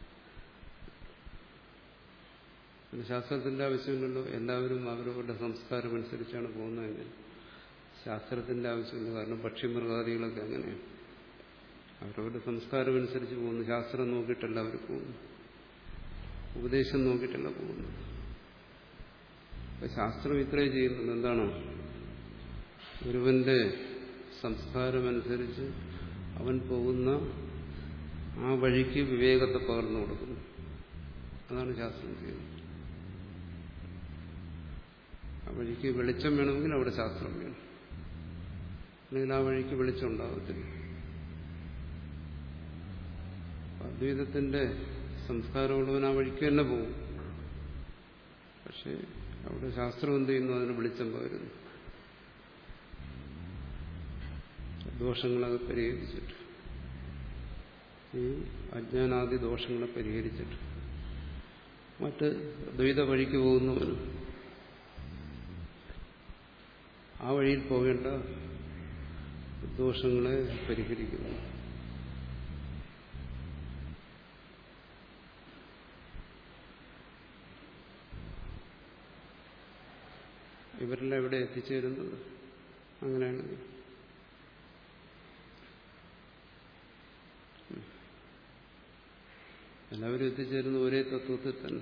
പിന്നെ ശാസ്ത്രത്തിന്റെ ആവശ്യമില്ലല്ലോ. എല്ലാവരും അവരവരുടെ സംസ്കാരം അനുസരിച്ചാണ് പോകുന്നതെങ്കിൽ ശാസ്ത്രത്തിന്റെ ആവശ്യമില്ല. കാരണം പക്ഷിമൃഗാദികളൊക്കെ അങ്ങനെയാണ്, അവരവരുടെ സംസ്കാരം അനുസരിച്ച് പോകുന്നു. ശാസ്ത്രം നോക്കിയിട്ടല്ല അവർ പോകുന്നു, ഉപദേശം നോക്കിയിട്ടല്ല പോകുന്നു. ശാസ്ത്രം ഇത്രയും ചെയ്യുന്നത് എന്താണോ, ഒരുവന്റെ സംസ്കാരമനുസരിച്ച് അവൻ പോകുന്ന ആ വഴിക്ക് വിവേകത്തെ പകർന്നു കൊടുക്കുന്നു. അതാണ് ശാസ്ത്രം ചെയ്യുന്നത്. ആ വഴിക്ക് വെളിച്ചം വേണമെങ്കിൽ അവിടെ ശാസ്ത്രം വേണം, അല്ലെങ്കിൽ ആ വഴിക്ക് വെളിച്ചം ഉണ്ടാകത്തില്ല. അദ്വൈതത്തിന്റെ സംസ്കാരമുള്ളവൻ ആ വഴിക്ക് തന്നെ പോകും. പക്ഷെ അവിടെ ശാസ്ത്രം എന്ത് ചെയ്യുന്നു? അതിന് വെളിച്ചം പകരുന്നു. ദോഷങ്ങളൊക്കെ പരിഹരിച്ചിട്ട്, ഈ അജ്ഞാനാദി ദോഷങ്ങളെ പരിഹരിച്ചിട്ട് മറ്റ് ദ്വൈത വഴിക്ക് പോകുന്നവനും ആ വഴിയിൽ പോകേണ്ട ദോഷങ്ങളെ പരിഹരിക്കുന്നു. ഇവരെല്ലാം എവിടെ എത്തിച്ചേരുന്നത്? അങ്ങനെയാണ്. എല്ലാവരും എത്തിച്ചേരുന്ന ഒരേ തത്വത്തിൽ തന്നെ.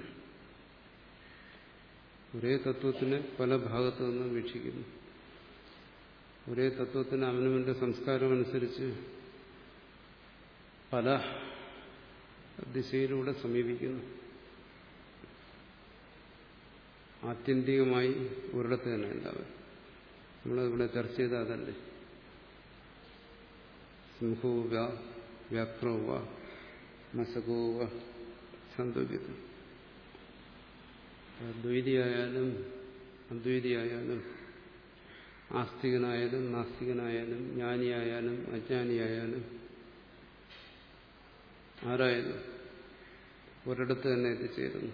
ഒരേ തത്വത്തിനെ പല ഭാഗത്തു നിന്നും വീക്ഷിക്കുന്നു. ഒരേ തത്വത്തിന് അവനവന്റെ സംസ്കാരമനുസരിച്ച് പല ദിശയിലൂടെ സമീപിക്കുന്നു. ആത്യന്തികമായി ഒരിടത്ത് തന്നെ ഉണ്ടാവും. നമ്മളിവിടെ ചർച്ച ചെയ്ത അതല്ലേ, സിംഹോവ വ്യാഘ്രോവ മസകോവ സന്തുകിത്. ദ്വൈതിയായാലും അദ്വൈതിയായാലും ആസ്തികനായാലും നാസ്തികനായാലും ജ്ഞാനിയായാലും അജ്ഞാനിയായാലും ആരായാലും ഒരിടത്ത് തന്നെ എത്തിച്ചേരുന്നു.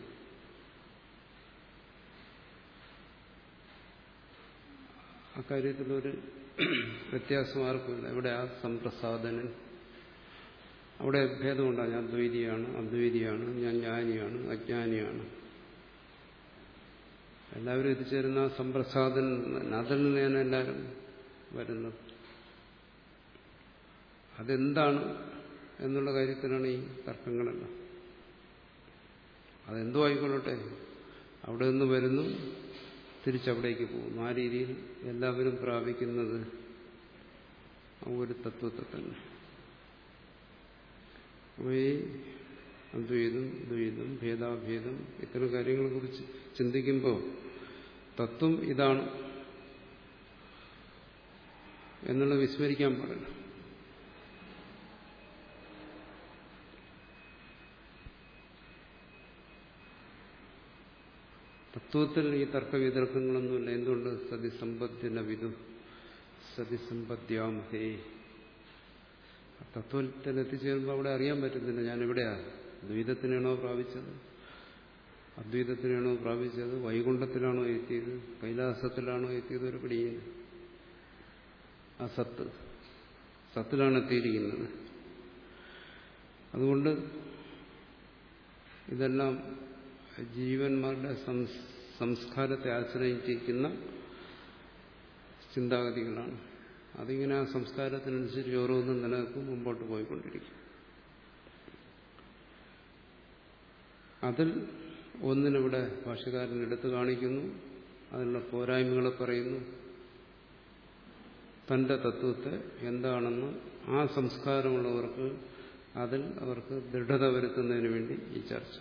അക്കാര്യത്തിലൊരു വ്യത്യാസം ആർക്കുമില്ല. ഇവിടെ ആ സംപ്രസാദനൻ, അവിടെ ഭേദമുണ്ടാകും. ഞാൻ ദ്വൈതിയാണ്, അദ്വൈതിയാണ്, ഞാൻ ജ്ഞാനിയാണ്, അജ്ഞാനിയാണ്. എല്ലാവരും എത്തിച്ചേരുന്ന ആ സംപ്രസാദൻ, അതിൽ നിന്നാണ് എല്ലാവരും വരുന്നത്. അതെന്താണ് എന്നുള്ള കാര്യത്തിലാണ് ഈ തർക്കങ്ങളെല്ലാം. അതെന്തോ ആയിക്കൊള്ളട്ടെ, അവിടെ നിന്ന് വരുന്നു, തിരിച്ചവിടേക്ക് പോകുന്നു. ആ രീതിയിൽ എല്ലാവരും പ്രാപിക്കുന്നത് ഒരു തത്വത്തെ തന്നെ. അപ്പോൾ ഈ അദ്വൈതം, ദ്വൈതം, ഭേദാഭേദം ഇത്തരം കാര്യങ്ങളെക്കുറിച്ച് ചിന്തിക്കുമ്പോൾ തത്വം ഇതാണ് എന്നുള്ളത് വിസ്മരിക്കാൻ പാടില്ല. തത്വത്തിൽ ഈ തർക്കവിതർക്കങ്ങളൊന്നുമില്ല. എന്തുകൊണ്ട്? സതിസമ്പത്തിന വിദു സതിസമ്പദ്യാമഹേ. തത്വത്തിൽ എത്തിച്ചേരുമ്പോൾ അവിടെ അറിയാൻ പറ്റുന്നില്ല ഞാൻ എവിടെയാ. ദ്വൈതത്തിനാണോ പ്രാപിച്ചത്, അദ്വൈതത്തിനാണോ പ്രാപിച്ചത്, വൈകുണ്ഠത്തിലാണോ എത്തിയത്, കൈലാസത്തിലാണോ എത്തിയത്, ഒരു പിടിയില്ല. ആ സത്ത് സത്തിലാണ് എത്തിയിരിക്കുന്നത്. അതുകൊണ്ട് ഇതെല്ലാം ജീവന്മാരുടെ സംസ്കാരത്തെ ആശ്രയിച്ചിരിക്കുന്ന ചിന്താഗതികളാണ്. അതിങ്ങനെ ആ സംസ്കാരത്തിനനുസരിച്ച് ഓരോന്നും നിലനിൽക്കും, മുമ്പോട്ട് പോയിക്കൊണ്ടിരിക്കും. അതിൽ ഒന്നിനിവിടെ ഭാഷ്യകാരൻ എടുത്തു കാണിക്കുന്നു, അതിനുള്ള പോരായ്മകളെ പറയുന്നു. തന്റെ തത്വത്തെ എന്താണെന്ന് ആ സംസ്കാരമുള്ളവർക്ക് അതിൽ അവർക്ക് ദൃഢത വരുത്തുന്നതിന് വേണ്ടി ഈ ചർച്ച.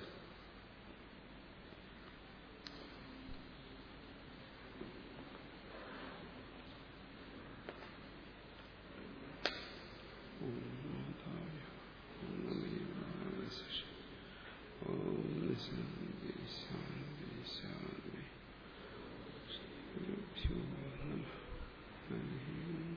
ശാന്തി ശാന്തി ശാന്തി.